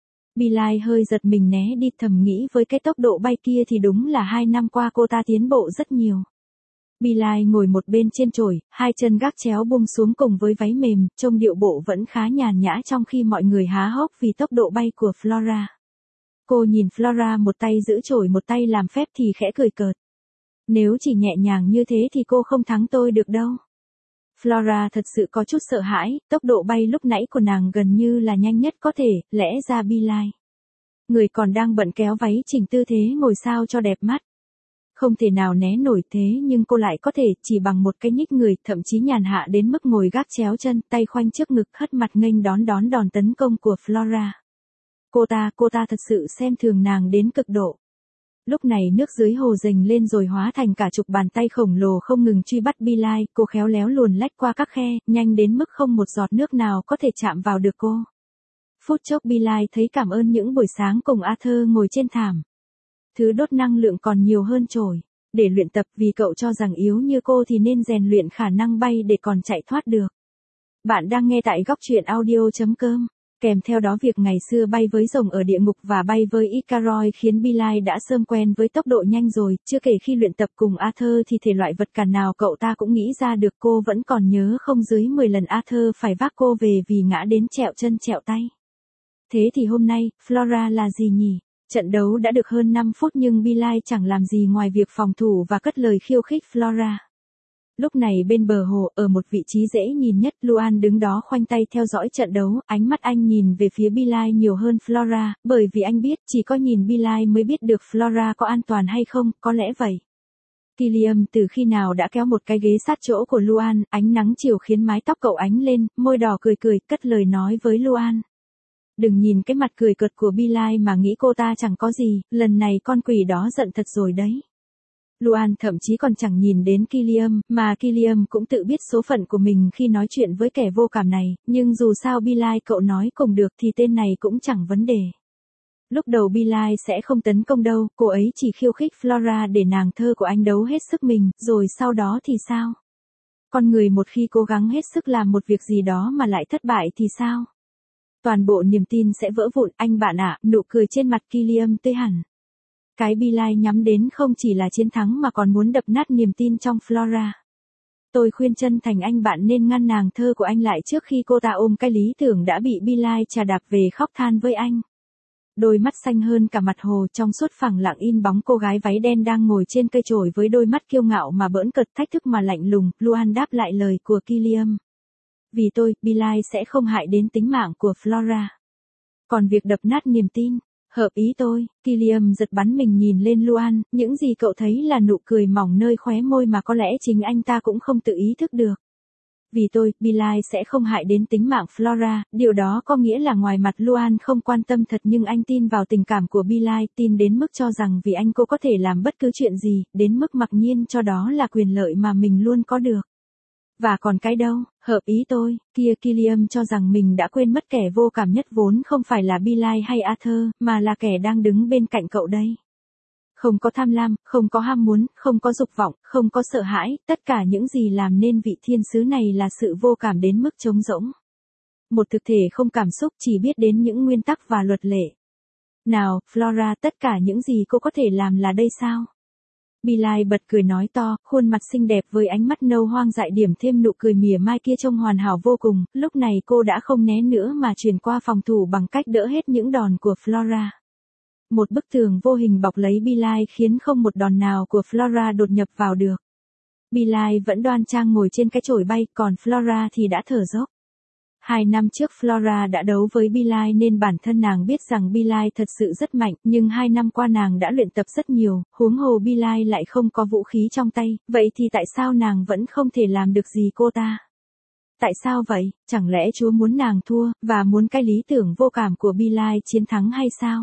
Billie hơi giật mình né đi, thầm nghĩ với cái tốc độ bay kia thì đúng là 2 năm qua cô ta tiến bộ rất nhiều. Billie ngồi một bên trên chổi, hai chân gác chéo buông xuống cùng với váy mềm, trông điệu bộ vẫn khá nhàn nhã trong khi mọi người há hốc vì tốc độ bay của Flora. Cô nhìn Flora một tay giữ chổi một tay làm phép thì khẽ cười cợt. Nếu chỉ nhẹ nhàng như thế thì cô không thắng tôi được đâu. Flora thật sự có chút sợ hãi, tốc độ bay lúc nãy của nàng gần như là nhanh nhất có thể, lẽ ra Billie. Người còn đang bận kéo váy chỉnh tư thế ngồi sao cho đẹp mắt. Không thể nào né nổi thế nhưng cô lại có thể chỉ bằng một cái nhích người, thậm chí nhàn hạ đến mức ngồi gác chéo chân, tay khoanh trước ngực hất mặt nghênh đón đòn tấn công của Flora. Cô ta thật sự xem thường nàng đến cực độ. Lúc này nước dưới hồ dềnh lên rồi hóa thành cả chục bàn tay khổng lồ không ngừng truy bắt Bilal, cô khéo léo luồn lách qua các khe, nhanh đến mức không một giọt nước nào có thể chạm vào được cô. Phút chốc Bilal thấy cảm ơn những buổi sáng cùng Arthur ngồi trên thảm. Thứ đốt năng lượng còn nhiều hơn chổi. Để luyện tập vì cậu cho rằng yếu như cô thì nên rèn luyện khả năng bay để còn chạy thoát được. Bạn đang nghe tại góc truyện audio.com. Kèm theo đó việc ngày xưa bay với rồng ở địa ngục và bay với Icaroi khiến Bilal đã sớm quen với tốc độ nhanh rồi, chưa kể khi luyện tập cùng Arthur thì thể loại vật cản nào cậu ta cũng nghĩ ra được. Cô vẫn còn nhớ không dưới 10 lần Arthur phải vác cô về vì ngã đến trẹo chân trẹo tay. Thế thì hôm nay, Flora là gì nhỉ? Trận đấu đã được hơn 5 phút nhưng Bilal chẳng làm gì ngoài việc phòng thủ và cất lời khiêu khích Flora. Lúc này bên bờ hồ, ở một vị trí dễ nhìn nhất, Luan đứng đó khoanh tay theo dõi trận đấu, ánh mắt anh nhìn về phía Bilal nhiều hơn Flora, bởi vì anh biết chỉ có nhìn Bilal mới biết được Flora có an toàn hay không, có lẽ vậy. Killiam từ khi nào đã kéo một cái ghế sát chỗ của Luan, ánh nắng chiều khiến mái tóc cậu ánh lên, môi đỏ cười cười, cất lời nói với Luan. Đừng nhìn cái mặt cười cợt của Bilal mà nghĩ cô ta chẳng có gì, lần này con quỷ đó giận thật rồi đấy. Luan thậm chí còn chẳng nhìn đến Killiam, mà Killiam cũng tự biết số phận của mình khi nói chuyện với kẻ vô cảm này, nhưng dù sao Bilal cậu nói cùng được thì tên này cũng chẳng vấn đề. Lúc đầu Bilal sẽ không tấn công đâu, cô ấy chỉ khiêu khích Flora để nàng thơ của anh đấu hết sức mình, rồi sau đó thì sao? Con người một khi cố gắng hết sức làm một việc gì đó mà lại thất bại thì sao? Toàn bộ niềm tin sẽ vỡ vụn, anh bạn ạ, nụ cười trên mặt Killiam tươi hẳn. Cái Bilal nhắm đến không chỉ là chiến thắng mà còn muốn đập nát niềm tin trong Flora. Tôi khuyên chân thành anh bạn nên ngăn nàng thơ của anh lại trước khi cô ta ôm cái lý tưởng đã bị Bilal chà đạp về khóc than với anh. Đôi mắt xanh hơn cả mặt hồ trong suốt phẳng lặng in bóng cô gái váy đen đang ngồi trên cây chổi với đôi mắt kiêu ngạo mà bỡn cợt thách thức mà lạnh lùng, Luan đáp lại lời của Killiam. Vì tôi, Bilal sẽ không hại đến tính mạng của Flora. Còn việc đập nát niềm tin, hợp ý tôi, Killiam giật bắn mình nhìn lên Luan, những gì cậu thấy là nụ cười mỏng nơi khóe môi mà có lẽ chính anh ta cũng không tự ý thức được. Vì tôi, Bilal sẽ không hại đến tính mạng Flora, điều đó có nghĩa là ngoài mặt Luan không quan tâm thật nhưng anh tin vào tình cảm của Bilal, tin đến mức cho rằng vì anh cô có thể làm bất cứ chuyện gì, đến mức mặc nhiên cho đó là quyền lợi mà mình luôn có được. Và còn cái đâu, hợp ý tôi, kia Killiam cho rằng mình đã quên mất kẻ vô cảm nhất vốn không phải là Bilal hay Arthur, mà là kẻ đang đứng bên cạnh cậu đây. Không có tham lam, không có ham muốn, không có dục vọng, không có sợ hãi, tất cả những gì làm nên vị thiên sứ này là sự vô cảm đến mức trống rỗng. Một thực thể không cảm xúc chỉ biết đến những nguyên tắc và luật lệ. Nào, Flora, tất cả những gì cô có thể làm là đây sao? Bilal bật cười nói to, khuôn mặt xinh đẹp với ánh mắt nâu hoang dại điểm thêm nụ cười mỉa mai kia trông hoàn hảo vô cùng, lúc này cô đã không né nữa mà chuyển qua phòng thủ bằng cách đỡ hết những đòn của Flora. Một bức tường vô hình bọc lấy Bilal khiến không một đòn nào của Flora đột nhập vào được. Bilal vẫn đoan trang ngồi trên cái chổi bay, còn Flora thì đã thở dốc. 2 năm trước Flora đã đấu với Bilal nên bản thân nàng biết rằng Bilal thật sự rất mạnh, nhưng 2 năm qua nàng đã luyện tập rất nhiều, huống hồ Bilal lại không có vũ khí trong tay, vậy thì tại sao nàng vẫn không thể làm được gì cô ta? Tại sao vậy, chẳng lẽ Chúa muốn nàng thua, và muốn cái lý tưởng vô cảm của Bilal chiến thắng hay sao?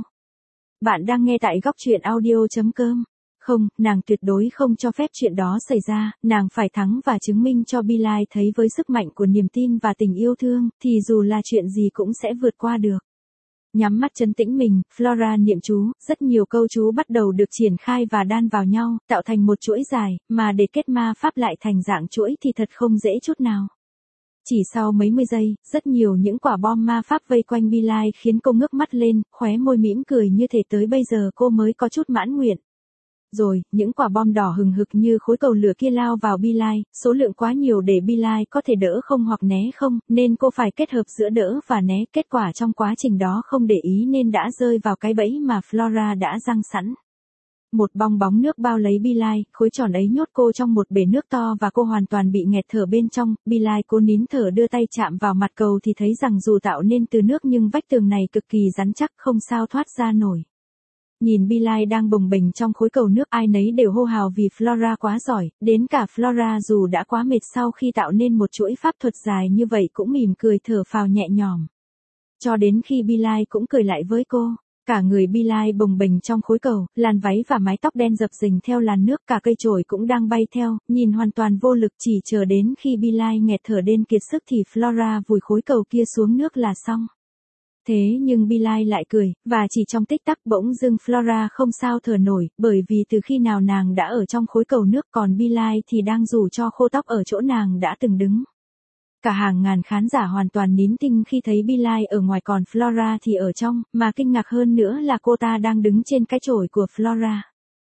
Bạn đang nghe tại góc truyện audio.com. Không, nàng tuyệt đối không cho phép chuyện đó xảy ra, nàng phải thắng và chứng minh cho Bilal thấy với sức mạnh của niềm tin và tình yêu thương, thì dù là chuyện gì cũng sẽ vượt qua được. Nhắm mắt trấn tĩnh mình, Flora niệm chú, rất nhiều câu chú bắt đầu được triển khai và đan vào nhau, tạo thành một chuỗi dài, mà để kết ma pháp lại thành dạng chuỗi thì thật không dễ chút nào. Chỉ sau mấy mươi giây, rất nhiều những quả bom ma pháp vây quanh Bilal khiến cô ngước mắt lên, khóe môi mỉm cười như thể tới bây giờ cô mới có chút mãn nguyện. Rồi, những quả bom đỏ hừng hực như khối cầu lửa kia lao vào Bilal, số lượng quá nhiều để Bilal có thể đỡ không hoặc né không, nên cô phải kết hợp giữa đỡ và né, kết quả trong quá trình đó không để ý nên đã rơi vào cái bẫy mà Flora đã giăng sẵn. Một bong bóng nước bao lấy Bilal, khối tròn ấy nhốt cô trong một bể nước to và cô hoàn toàn bị nghẹt thở bên trong. Bilal cố nín thở đưa tay chạm vào mặt cầu thì thấy rằng dù tạo nên từ nước nhưng vách tường này cực kỳ rắn chắc, không sao thoát ra nổi. Nhìn Bilal đang bồng bềnh trong khối cầu nước, ai nấy đều hô hào vì Flora quá giỏi, đến cả Flora dù đã quá mệt sau khi tạo nên một chuỗi pháp thuật dài như vậy cũng mỉm cười thở phào nhẹ nhõm. Cho đến khi Bilal cũng cười lại với cô. Cả người Billie bồng bềnh trong khối cầu, làn váy và mái tóc đen dập dềnh theo làn nước, cả cây chổi cũng đang bay theo, nhìn hoàn toàn vô lực, chỉ chờ đến khi Billie nghẹt thở đến kiệt sức thì Flora vùi khối cầu kia xuống nước là xong. Thế nhưng Billie lại cười, và chỉ trong tích tắc bỗng dưng Flora không sao thở nổi, bởi vì từ khi nào nàng đã ở trong khối cầu nước, còn Billie thì đang rủ cho khô tóc ở chỗ nàng đã từng đứng. Cả hàng ngàn khán giả hoàn toàn nín thinh khi thấy Billie ở ngoài còn Flora thì ở trong, mà kinh ngạc hơn nữa là cô ta đang đứng trên cái chổi của Flora.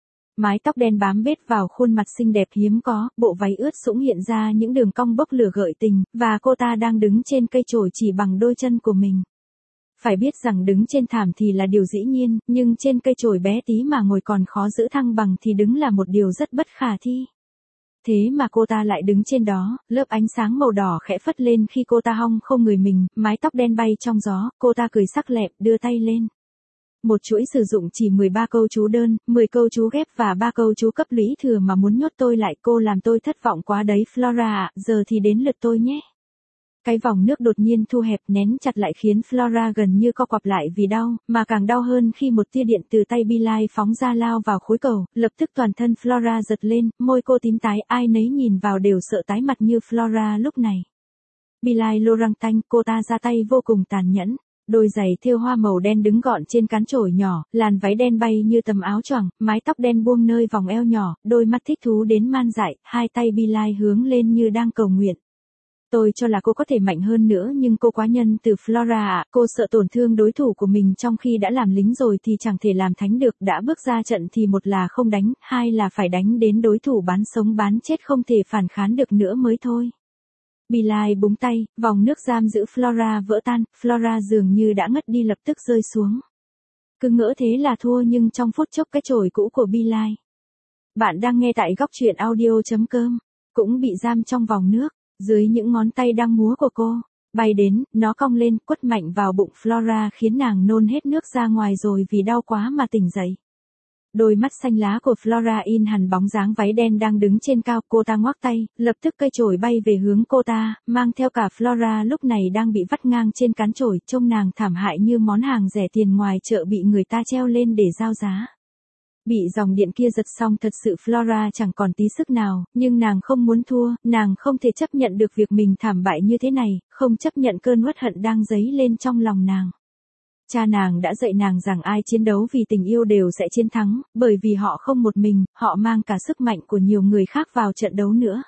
Mái tóc đen bám bết vào khuôn mặt xinh đẹp hiếm có, bộ váy ướt sũng hiện ra những đường cong bốc lửa gợi tình, và cô ta đang đứng trên cây chổi chỉ bằng đôi chân của mình. Phải biết rằng đứng trên thảm thì là điều dĩ nhiên, nhưng trên cây chổi bé tí mà ngồi còn khó giữ thăng bằng thì đứng là một điều rất bất khả thi. Thế mà cô ta lại đứng trên đó, lớp ánh sáng màu đỏ khẽ phất lên khi cô ta hong không người mình, mái tóc đen bay trong gió, cô ta cười sắc lẹm, đưa tay lên. Một chuỗi sử dụng chỉ 13 câu chú đơn, 10 câu chú ghép và 3 câu chú cấp lũy thừa mà muốn nhốt tôi lại, cô làm tôi thất vọng quá đấy Flora ạ, giờ thì đến lượt tôi nhé. Cái vòng nước đột nhiên thu hẹp nén chặt lại khiến Flora gần như co quặp lại vì đau, mà càng đau hơn khi một tia điện từ tay Billie phóng ra lao vào khối cầu, lập tức toàn thân Flora giật lên, môi cô tím tái, ai nấy nhìn vào đều sợ tái mặt như Flora lúc này. Billie Lorantin, cô ta ra tay vô cùng tàn nhẫn. Đôi giày thêu hoa màu đen đứng gọn trên cán chổi nhỏ, làn váy đen bay như tấm áo choàng, mái tóc đen buông nơi vòng eo nhỏ, đôi mắt thích thú đến man dại, hai tay Billie hướng lên như đang cầu nguyện. Tôi cho là cô có thể mạnh hơn nữa nhưng cô quá nhân từ Flora ạ, cô sợ tổn thương đối thủ của mình trong khi đã làm lính rồi thì chẳng thể làm thánh được, đã bước ra trận thì một là không đánh, hai là phải đánh đến đối thủ bán sống bán chết không thể phản kháng được nữa mới thôi. Billie búng tay, vòng nước giam giữ Flora vỡ tan, Flora dường như đã ngất đi lập tức rơi xuống. Cứ ngỡ thế là thua nhưng trong phút chốc cái chổi cũ của Billie. Bạn đang nghe tại góc truyện audio.com, cũng bị giam trong vòng nước. Dưới những ngón tay đang múa của cô, bay đến, nó cong lên, quất mạnh vào bụng Flora khiến nàng nôn hết nước ra ngoài rồi vì đau quá mà tỉnh dậy. Đôi mắt xanh lá của Flora in hẳn bóng dáng váy đen đang đứng trên cao, cô ta ngoác tay, lập tức cây chổi bay về hướng cô ta, mang theo cả Flora lúc này đang bị vắt ngang trên cán chổi, trông nàng thảm hại như món hàng rẻ tiền ngoài chợ bị người ta treo lên để giao giá. Bị dòng điện kia giật xong thật sự Flora chẳng còn tí sức nào, nhưng nàng không muốn thua, nàng không thể chấp nhận được việc mình thảm bại như thế này, không chấp nhận cơn uất hận đang dấy lên trong lòng nàng. Cha nàng đã dạy nàng rằng ai chiến đấu vì tình yêu đều sẽ chiến thắng, bởi vì họ không một mình, họ mang cả sức mạnh của nhiều người khác vào trận đấu nữa.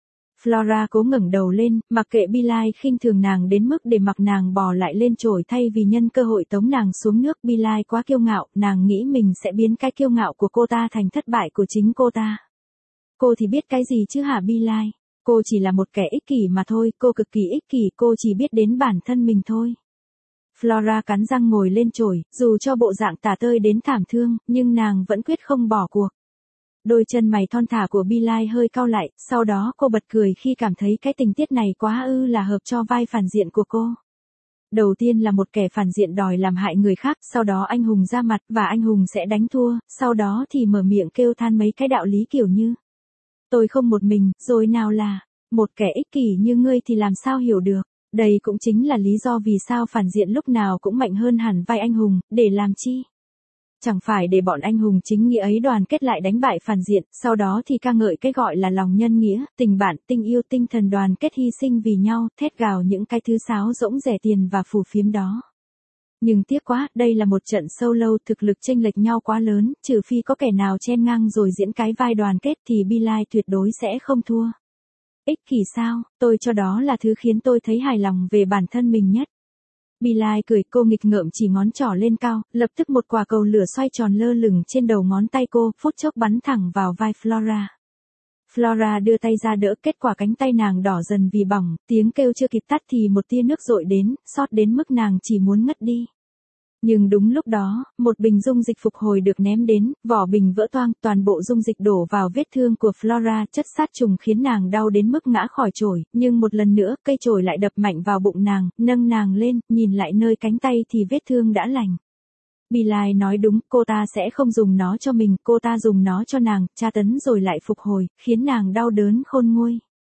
Flora cố ngẩng đầu lên, mặc kệ Billie khinh thường nàng đến mức để mặc nàng bò lại lên chổi thay vì nhân cơ hội tống nàng xuống nước. Billie quá kiêu ngạo, nàng nghĩ mình sẽ biến cái kiêu ngạo của cô ta thành thất bại của chính cô ta. Cô thì biết cái gì chứ hả Billie? Cô chỉ là một kẻ ích kỷ mà thôi, cô cực kỳ ích kỷ, cô chỉ biết đến bản thân mình thôi. Flora cắn răng ngồi lên chổi, dù cho bộ dạng tả tơi đến thảm thương, nhưng nàng vẫn quyết không bỏ cuộc. Đôi chân mày thon thả của Billie hơi cau lại, sau đó cô bật cười khi cảm thấy cái tình tiết này quá là hợp cho vai phản diện của cô. Đầu tiên là một kẻ phản diện đòi làm hại người khác, sau đó anh hùng ra mặt và anh hùng sẽ đánh thua, sau đó thì mở miệng kêu than mấy cái đạo lý kiểu như: tôi không một mình, rồi nào là, một kẻ ích kỷ như ngươi thì làm sao hiểu được. Đây cũng chính là lý do vì sao phản diện lúc nào cũng mạnh hơn hẳn vai anh hùng, để làm chi? Chẳng phải để bọn anh hùng chính nghĩa ấy đoàn kết lại đánh bại phản diện, sau đó thì ca ngợi cái gọi là lòng nhân nghĩa, tình bạn, tình yêu, tinh thần đoàn kết hy sinh vì nhau, thét gào những cái thứ sáo rỗng rẻ tiền và phù phiếm đó. Nhưng tiếc quá, đây là một trận solo, thực lực chênh lệch nhau quá lớn, trừ phi có kẻ nào chen ngang rồi diễn cái vai đoàn kết thì Billie tuyệt đối sẽ không thua. Ích kỷ sao, tôi cho đó là thứ khiến tôi thấy hài lòng về bản thân mình nhất. Billie cười, cô nghịch ngợm chỉ ngón trỏ lên cao, lập tức một quả cầu lửa xoay tròn lơ lửng trên đầu ngón tay cô, phút chốc bắn thẳng vào vai Flora. Flora đưa tay ra đỡ, kết quả cánh tay nàng đỏ dần vì bỏng, tiếng kêu chưa kịp tắt thì một tia nước dội đến, xót đến mức nàng chỉ muốn ngất đi. Nhưng đúng lúc đó, một bình dung dịch phục hồi được ném đến, vỏ bình vỡ toang, toàn bộ dung dịch đổ vào vết thương của Flora, chất sát trùng khiến nàng đau đến mức ngã khỏi chổi, nhưng một lần nữa, cây chổi lại đập mạnh vào bụng nàng, nâng nàng lên, nhìn lại nơi cánh tay thì vết thương đã lành. Billie nói đúng, cô ta sẽ không dùng nó cho mình, cô ta dùng nó cho nàng, tra tấn rồi lại phục hồi, khiến nàng đau đớn khôn nguôi.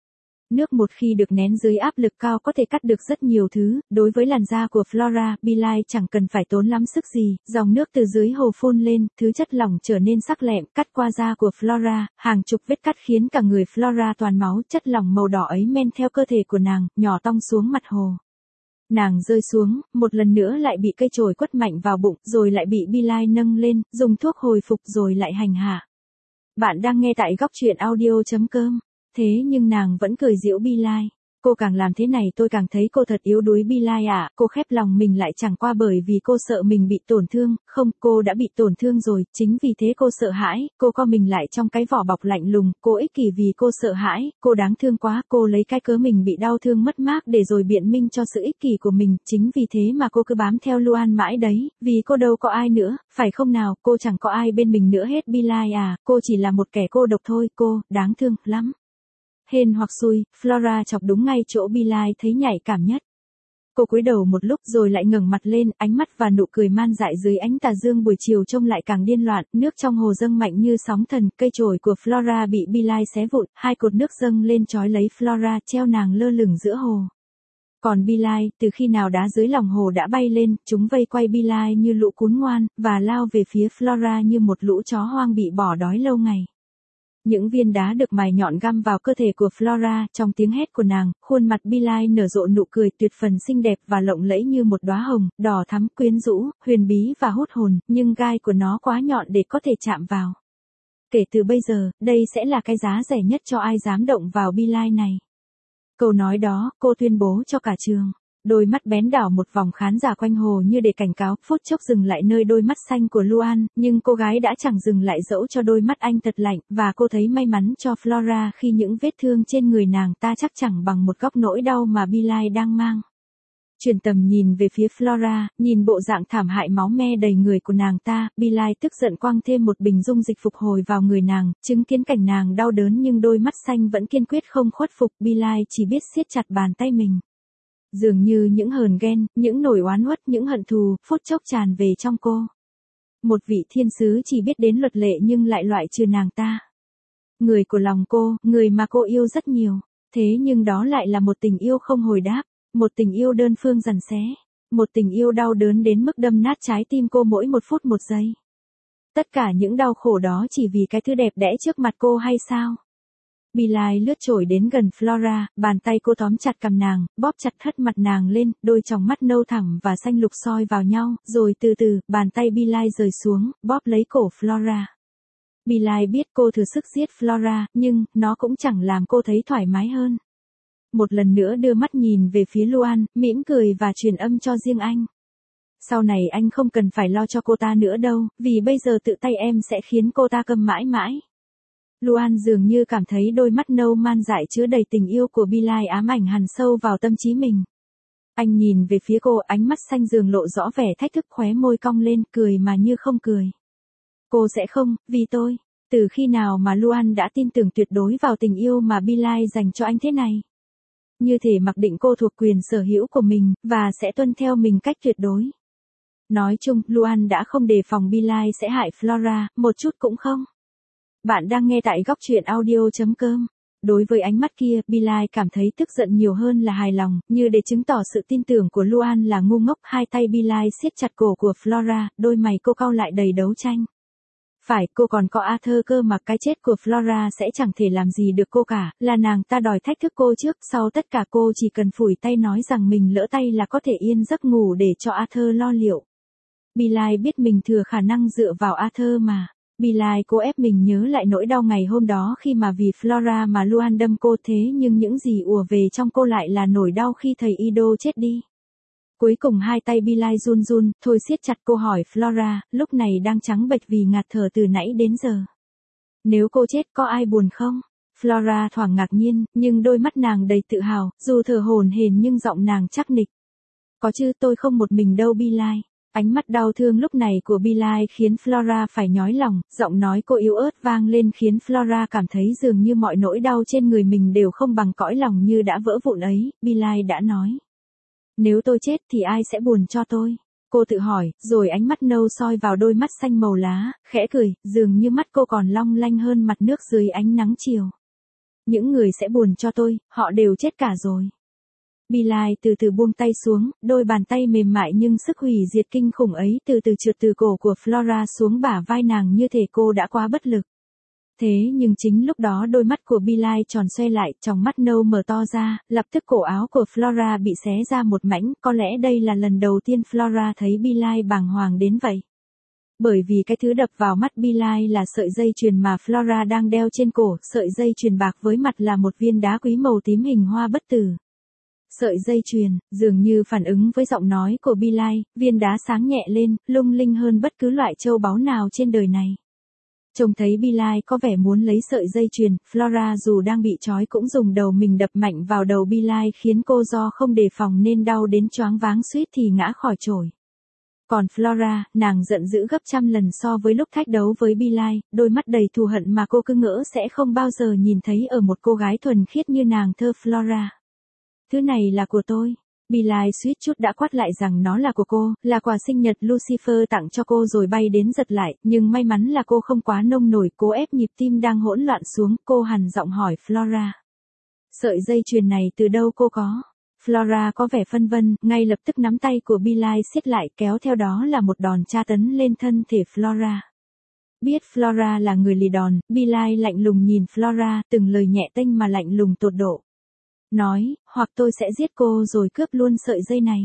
Nước một khi được nén dưới áp lực cao có thể cắt được rất nhiều thứ, đối với làn da của Flora, Be-Line chẳng cần phải tốn lắm sức gì, dòng nước từ dưới hồ phun lên, thứ chất lỏng trở nên sắc lẹm, cắt qua da của Flora, hàng chục vết cắt khiến cả người Flora toàn máu, chất lỏng màu đỏ ấy men theo cơ thể của nàng, nhỏ tong xuống mặt hồ. Nàng rơi xuống, một lần nữa lại bị cây chổi quất mạnh vào bụng, rồi lại bị Be-Line nâng lên, dùng thuốc hồi phục rồi lại hành hạ. Bạn đang nghe tại góc truyện audio.com. Thế nhưng nàng vẫn cười giễu Be-Line. Cô càng làm thế này tôi càng thấy cô thật yếu đuối Be-Line ạ. Cô khép lòng mình lại chẳng qua bởi vì cô sợ mình bị tổn thương. Không, cô đã bị tổn thương rồi. Chính vì thế cô sợ hãi. Cô co mình lại trong cái vỏ bọc lạnh lùng. Cô ích kỷ vì cô sợ hãi. Cô đáng thương quá. Cô lấy cái cớ mình bị đau thương mất mát để rồi biện minh cho sự ích kỷ của mình. Chính vì thế mà cô cứ bám theo Luan mãi đấy. Vì cô đâu có ai nữa. Phải không nào? Cô chẳng có ai bên mình nữa hết Be-Line à. Cô chỉ là một kẻ cô độc thôi. Cô, đáng thương lắm. Hên hoặc xui, Flora chọc đúng ngay chỗ Be-Line thấy nhạy cảm nhất. Cô cúi đầu một lúc rồi lại ngẩng mặt lên, ánh mắt và nụ cười man dại dưới ánh tà dương buổi chiều trông lại càng điên loạn, nước trong hồ dâng mạnh như sóng thần, cây chổi của Flora bị Be-Line xé vụn, hai cột nước dâng lên trói lấy Flora, treo nàng lơ lửng giữa hồ. Còn Be-Line, từ khi nào đá dưới lòng hồ đã bay lên, chúng vây quay Be-Line như lũ cún ngoan, và lao về phía Flora như một lũ chó hoang bị bỏ đói lâu ngày. Những viên đá được mài nhọn găm vào cơ thể của Flora, trong tiếng hét của nàng, khuôn mặt Be-Line nở rộ nụ cười tuyệt phần xinh đẹp và lộng lẫy như một đóa hồng, đỏ thắm, quyến rũ, huyền bí và hút hồn, nhưng gai của nó quá nhọn để có thể chạm vào. Kể từ bây giờ, đây sẽ là cái giá rẻ nhất cho ai dám động vào Be-Line này. Câu nói đó, cô tuyên bố cho cả trường. Đôi mắt bén đảo một vòng khán giả quanh hồ như để cảnh cáo, phút chốc dừng lại nơi đôi mắt xanh của Luan, nhưng cô gái đã chẳng dừng lại dẫu cho đôi mắt anh thật lạnh, và cô thấy may mắn cho Flora khi những vết thương trên người nàng ta chắc chẳng bằng một góc nỗi đau mà Be-Line đang mang. Chuyển tầm nhìn về phía Flora, nhìn bộ dạng thảm hại máu me đầy người của nàng ta, Be-Line tức giận quăng thêm một bình dung dịch phục hồi vào người nàng, chứng kiến cảnh nàng đau đớn nhưng đôi mắt xanh vẫn kiên quyết không khuất phục, Be-Line chỉ biết siết chặt bàn tay mình. Dường như những hờn ghen, những nỗi oán uất, những hận thù, phút chốc tràn về trong cô. Một vị thiên sứ chỉ biết đến luật lệ nhưng lại loại trừ nàng ta. Người của lòng cô, người mà cô yêu rất nhiều. Thế nhưng đó lại là một tình yêu không hồi đáp, một tình yêu đơn phương giằng xé, một tình yêu đau đớn đến mức đâm nát trái tim cô mỗi một phút một giây. Tất cả những đau khổ đó chỉ vì cái thứ đẹp đẽ trước mặt cô hay sao? Be-Line lướt trội đến gần Flora, bàn tay cô tóm chặt cằm nàng, bóp chặt thắt mặt nàng lên, đôi tròng mắt nâu thẳm và xanh lục soi vào nhau, rồi từ từ, bàn tay Be-Line rời xuống, bóp lấy cổ Flora. Be-Line biết cô thử sức giết Flora, nhưng, nó cũng chẳng làm cô thấy thoải mái hơn. Một lần nữa đưa mắt nhìn về phía Luan, mỉm cười và truyền âm cho riêng anh. Sau này anh không cần phải lo cho cô ta nữa đâu, vì bây giờ tự tay em sẽ khiến cô ta câm mãi mãi. Luan dường như cảm thấy đôi mắt nâu man dại chứa đầy tình yêu của Be-Line ám ảnh hằn sâu vào tâm trí mình. Anh nhìn về phía cô, ánh mắt xanh dường lộ rõ vẻ thách thức, khóe môi cong lên, cười mà như không cười. Cô sẽ không, vì tôi. Từ khi nào mà Luan đã tin tưởng tuyệt đối vào tình yêu mà Be-Line dành cho anh thế này? Như thể mặc định cô thuộc quyền sở hữu của mình, và sẽ tuân theo mình cách tuyệt đối. Nói chung, Luan đã không đề phòng Be-Line sẽ hại Flora, một chút cũng không. Bạn đang nghe tại góc truyện audio.com. Đối với ánh mắt kia, Be-Line cảm thấy tức giận nhiều hơn là hài lòng, như để chứng tỏ sự tin tưởng của Luan là ngu ngốc. Hai tay Be-Line siết chặt cổ của Flora, đôi mày cô cau lại đầy đấu tranh. Phải, cô còn có Arthur cơ mà, cái chết của Flora sẽ chẳng thể làm gì được cô cả, là nàng ta đòi thách thức cô trước, sau tất cả cô chỉ cần phủi tay nói rằng mình lỡ tay là có thể yên giấc ngủ để cho Arthur lo liệu. Be-Line biết mình thừa khả năng dựa vào Arthur mà. Be-Line cố ép mình nhớ lại nỗi đau ngày hôm đó khi mà vì Flora mà Luan đâm cô, thế nhưng những gì ùa về trong cô lại là nỗi đau khi thầy Ido chết đi. Cuối cùng hai tay Be-Line run run, thôi siết chặt. Cô hỏi Flora, lúc này đang trắng bệch vì ngạt thở từ nãy đến giờ. Nếu cô chết có ai buồn không? Flora thoảng ngạc nhiên, nhưng đôi mắt nàng đầy tự hào, dù thở hổn hển nhưng giọng nàng chắc nịch. Có chứ, tôi không một mình đâu Be-Line. Ánh mắt đau thương lúc này của Be-Line khiến Flora phải nhói lòng, giọng nói cô yếu ớt vang lên khiến Flora cảm thấy dường như mọi nỗi đau trên người mình đều không bằng cõi lòng như đã vỡ vụn ấy. Be-Line đã nói. Nếu tôi chết thì ai sẽ buồn cho tôi? Cô tự hỏi, rồi ánh mắt nâu soi vào đôi mắt xanh màu lá, khẽ cười, dường như mắt cô còn long lanh hơn mặt nước dưới ánh nắng chiều. những người sẽ buồn cho tôi, họ đều chết cả rồi. Billie từ từ buông tay xuống, đôi bàn tay mềm mại nhưng sức hủy diệt kinh khủng ấy từ từ trượt từ cổ của Flora xuống bả vai nàng như thể cô đã quá bất lực. Thế nhưng chính lúc đó đôi mắt của Billie tròn xoe lại, tròng mắt nâu mở to ra, lập tức cổ áo của Flora bị xé ra một mảnh, có lẽ đây là lần đầu tiên Flora thấy Billie bàng hoàng đến vậy. Bởi vì cái thứ đập vào mắt Billie là sợi dây chuyền mà Flora đang đeo trên cổ, sợi dây chuyền bạc với mặt là một viên đá quý màu tím hình hoa bất tử. Sợi dây chuyền, dường như phản ứng với giọng nói của Billie, viên đá sáng nhẹ lên, lung linh hơn bất cứ loại châu báu nào trên đời này. Trông thấy Billie có vẻ muốn lấy sợi dây chuyền, Flora dù đang bị trói cũng dùng đầu mình đập mạnh vào đầu Billie khiến cô do không đề phòng nên đau đến choáng váng suýt thì ngã khỏi chổi. Còn Flora, nàng giận dữ gấp trăm lần so với lúc thách đấu với Billie, đôi mắt đầy thù hận mà cô cứ ngỡ sẽ không bao giờ nhìn thấy ở một cô gái thuần khiết như nàng thơ Flora. Thứ này là của tôi. Billie suýt chút đã quát lại rằng nó là của cô, là quà sinh nhật Lucifer tặng cho cô rồi bay đến giật lại, nhưng may mắn là cô không quá nông nổi, cố ép nhịp tim đang hỗn loạn xuống, cô hằn giọng hỏi Flora. Sợi dây chuyền này từ đâu cô có? Flora có vẻ phân vân, ngay lập tức nắm tay của Billie siết lại, kéo theo đó là một đòn tra tấn lên thân thể Flora. Biết Flora là người lì đòn, Billie lạnh lùng nhìn Flora, từng lời nhẹ tênh mà lạnh lùng tột độ. Nói, hoặc tôi sẽ giết cô rồi cướp luôn sợi dây này.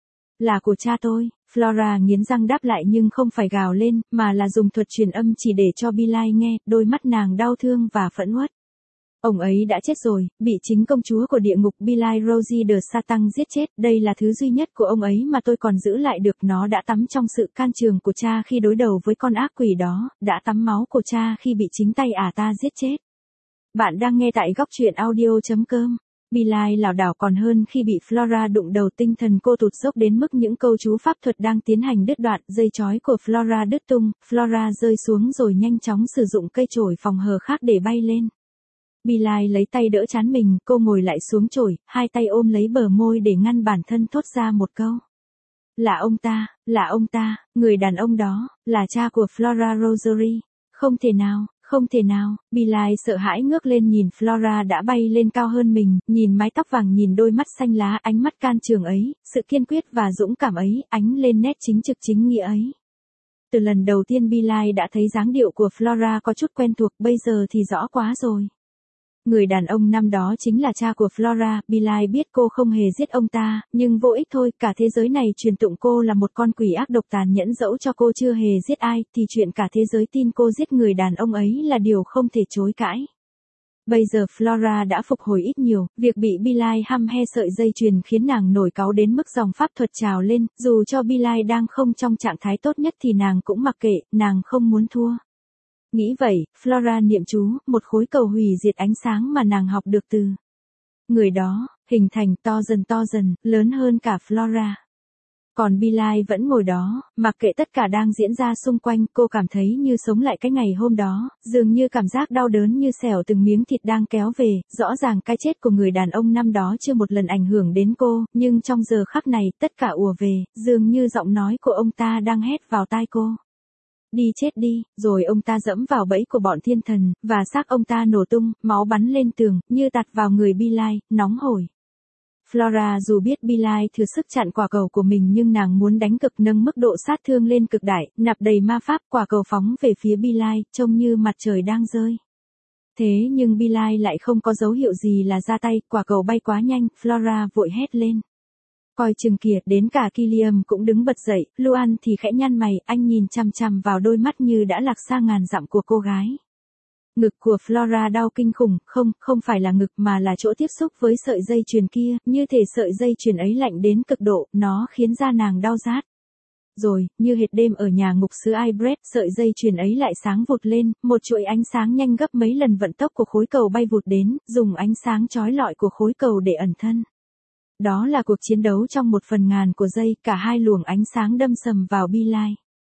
Là của cha tôi, Flora nghiến răng đáp lại nhưng không phải gào lên, mà là dùng thuật truyền âm chỉ để cho Billie nghe, đôi mắt nàng đau thương và phẫn uất. Ông ấy đã chết rồi, bị chính công chúa của địa ngục Billie Rosie de Satan giết chết, đây là thứ duy nhất của ông ấy mà tôi còn giữ lại được, nó đã tắm trong sự can trường của cha khi đối đầu với con ác quỷ đó, đã tắm máu của cha khi bị chính tay ta giết chết. Bạn đang nghe tại góc truyện audio.com. Billie lảo đảo còn hơn khi bị Flora đụng đầu, tinh thần cô tụt dốc đến mức những câu chú pháp thuật đang tiến hành đứt đoạn, dây chói của Flora đứt tung, Flora rơi xuống rồi nhanh chóng sử dụng cây chổi phòng hờ khác để bay lên. Billie lấy tay đỡ trán mình, cô ngồi lại xuống chổi, hai tay ôm lấy bờ môi để ngăn bản thân thốt ra một câu. Là ông ta, người đàn ông đó, là cha của Flora Rosary. Không thể nào, Billie sợ hãi ngước lên nhìn Flora đã bay lên cao hơn mình, nhìn mái tóc vàng, nhìn đôi mắt xanh lá, ánh mắt can trường ấy, sự kiên quyết và dũng cảm ấy, ánh lên nét chính trực chính nghĩa ấy. Từ lần đầu tiên Billie đã thấy dáng điệu của Flora có chút quen thuộc, bây giờ thì rõ quá rồi. Người đàn ông năm đó chính là cha của Flora, Billie biết cô không hề giết ông ta, nhưng vô ích thôi, cả thế giới này truyền tụng cô là một con quỷ ác độc tàn nhẫn, dẫu cho cô chưa hề giết ai, thì chuyện cả thế giới tin cô giết người đàn ông ấy là điều không thể chối cãi. Bây giờ Flora đã phục hồi ít nhiều, việc bị Billie hăm he sợi dây chuyền khiến nàng nổi cáu đến mức dòng pháp thuật trào lên, dù cho Billie đang không trong trạng thái tốt nhất thì nàng cũng mặc kệ, nàng không muốn thua. Nghĩ vậy, Flora niệm chú, một khối cầu hủy diệt ánh sáng mà nàng học được từ người đó, hình thành to dần, lớn hơn cả Flora. Còn Billie vẫn ngồi đó, mặc kệ tất cả đang diễn ra xung quanh, cô cảm thấy như sống lại cái ngày hôm đó, dường như cảm giác đau đớn như xẻo từng miếng thịt đang kéo về, rõ ràng cái chết của người đàn ông năm đó chưa một lần ảnh hưởng đến cô, nhưng trong giờ khắc này, tất cả ùa về, dường như giọng nói của ông ta đang hét vào tai cô. Đi chết đi, rồi ông ta dẫm vào bẫy của bọn thiên thần, và xác ông ta nổ tung, máu bắn lên tường, như tạt vào người Billie, nóng hổi. Flora dù biết Billie thừa sức chặn quả cầu của mình nhưng nàng muốn đánh cực, nâng mức độ sát thương lên cực đại, nạp đầy ma pháp, quả cầu phóng về phía Billie, trông như mặt trời đang rơi. Thế nhưng Billie lại không có dấu hiệu gì là ra tay, quả cầu bay quá nhanh, Flora vội hét lên. Coi chừng kìa, đến cả Killiam cũng đứng bật dậy, Luan thì khẽ nhăn mày, anh nhìn chằm chằm vào đôi mắt như đã lạc xa ngàn dặm của cô gái. Ngực của Flora đau kinh khủng, không phải là ngực mà là chỗ tiếp xúc với sợi dây chuyền kia, như thể sợi dây chuyền ấy lạnh đến cực độ, nó khiến da nàng đau rát. Rồi, như hệt đêm ở nhà ngục xứ Ibret, sợi dây chuyền ấy lại sáng vụt lên, một chuỗi ánh sáng nhanh gấp mấy lần vận tốc của khối cầu bay vụt đến, dùng ánh sáng chói lọi của khối cầu để ẩn thân. Đó là cuộc chiến đấu trong 1/1000 của giây, cả hai luồng ánh sáng đâm sầm vào Billie.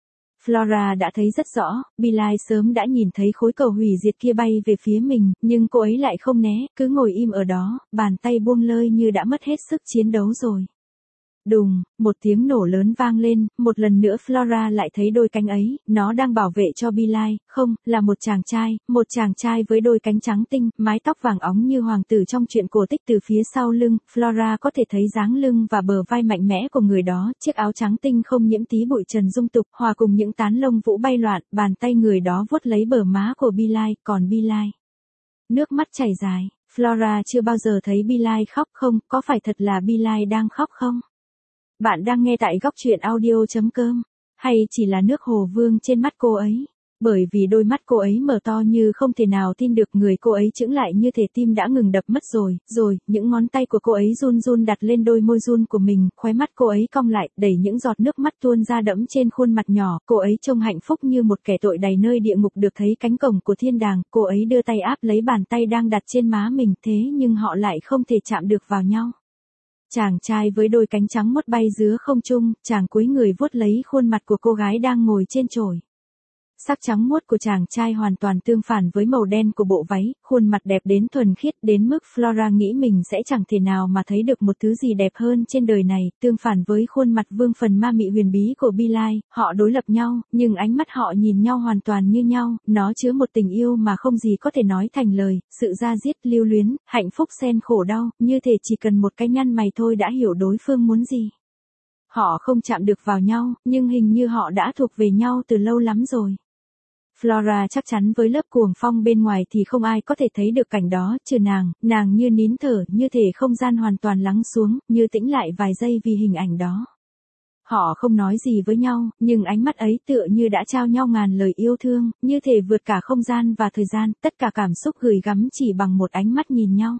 Flora đã thấy rất rõ, Billie sớm đã nhìn thấy khối cầu hủy diệt kia bay về phía mình, nhưng cô ấy lại không né, cứ ngồi im ở đó, bàn tay buông lơi như đã mất hết sức chiến đấu rồi. Đùng, một tiếng nổ lớn vang lên, một lần nữa Flora lại thấy đôi cánh ấy, nó đang bảo vệ cho Bilal, không, là một chàng trai với đôi cánh trắng tinh, mái tóc vàng óng như hoàng tử trong truyện cổ tích từ phía sau lưng, Flora có thể thấy dáng lưng và bờ vai mạnh mẽ của người đó, chiếc áo trắng tinh không nhiễm tí bụi trần dung tục, hòa cùng những tán lông vũ bay loạn, bàn tay người đó vuốt lấy bờ má của Bilal, còn Bilal. Nước mắt chảy dài, Flora chưa bao giờ thấy Bilal khóc không, có phải thật là Bilal đang khóc không? Bạn đang nghe tại góc truyện audio.com, hay chỉ là nước hồ vương trên mắt cô ấy? Bởi vì đôi mắt cô ấy mở to như không thể nào tin được, người cô ấy chững lại như thể tim đã ngừng đập mất rồi, những ngón tay của cô ấy run run đặt lên đôi môi run của mình, khóe mắt cô ấy cong lại, đẩy những giọt nước mắt tuôn ra đẫm trên khuôn mặt nhỏ, cô ấy trông hạnh phúc như một kẻ tội đầy nơi địa ngục được thấy cánh cổng của thiên đàng, cô ấy đưa tay áp lấy bàn tay đang đặt trên má mình, thế nhưng họ lại không thể chạm được vào nhau. Chàng trai với đôi cánh trắng mốt bay giữa không trung, chàng cúi người vuốt lấy khuôn mặt của cô gái đang ngồi trên chổi. Sắc trắng muốt của chàng trai hoàn toàn tương phản với màu đen của bộ váy, khuôn mặt đẹp đến thuần khiết đến mức Flora nghĩ mình sẽ chẳng thể nào mà thấy được một thứ gì đẹp hơn trên đời này, tương phản với khuôn mặt vương phần ma mị huyền bí của Bilal, họ đối lập nhau, nhưng ánh mắt họ nhìn nhau hoàn toàn như nhau, nó chứa một tình yêu mà không gì có thể nói thành lời, sự da diết, lưu luyến, hạnh phúc xen khổ đau, như thể chỉ cần một cái nhăn mày thôi đã hiểu đối phương muốn gì. Họ không chạm được vào nhau, nhưng hình như họ đã thuộc về nhau từ lâu lắm rồi. Flora chắc chắn với lớp cuồng phong bên ngoài thì không ai có thể thấy được cảnh đó, trừ nàng như nín thở, như thể không gian hoàn toàn lắng xuống, như tĩnh lại vài giây vì hình ảnh đó. Họ không nói gì với nhau, nhưng ánh mắt ấy tựa như đã trao nhau ngàn lời yêu thương, như thể vượt cả không gian và thời gian, tất cả cảm xúc gửi gắm chỉ bằng một ánh mắt nhìn nhau.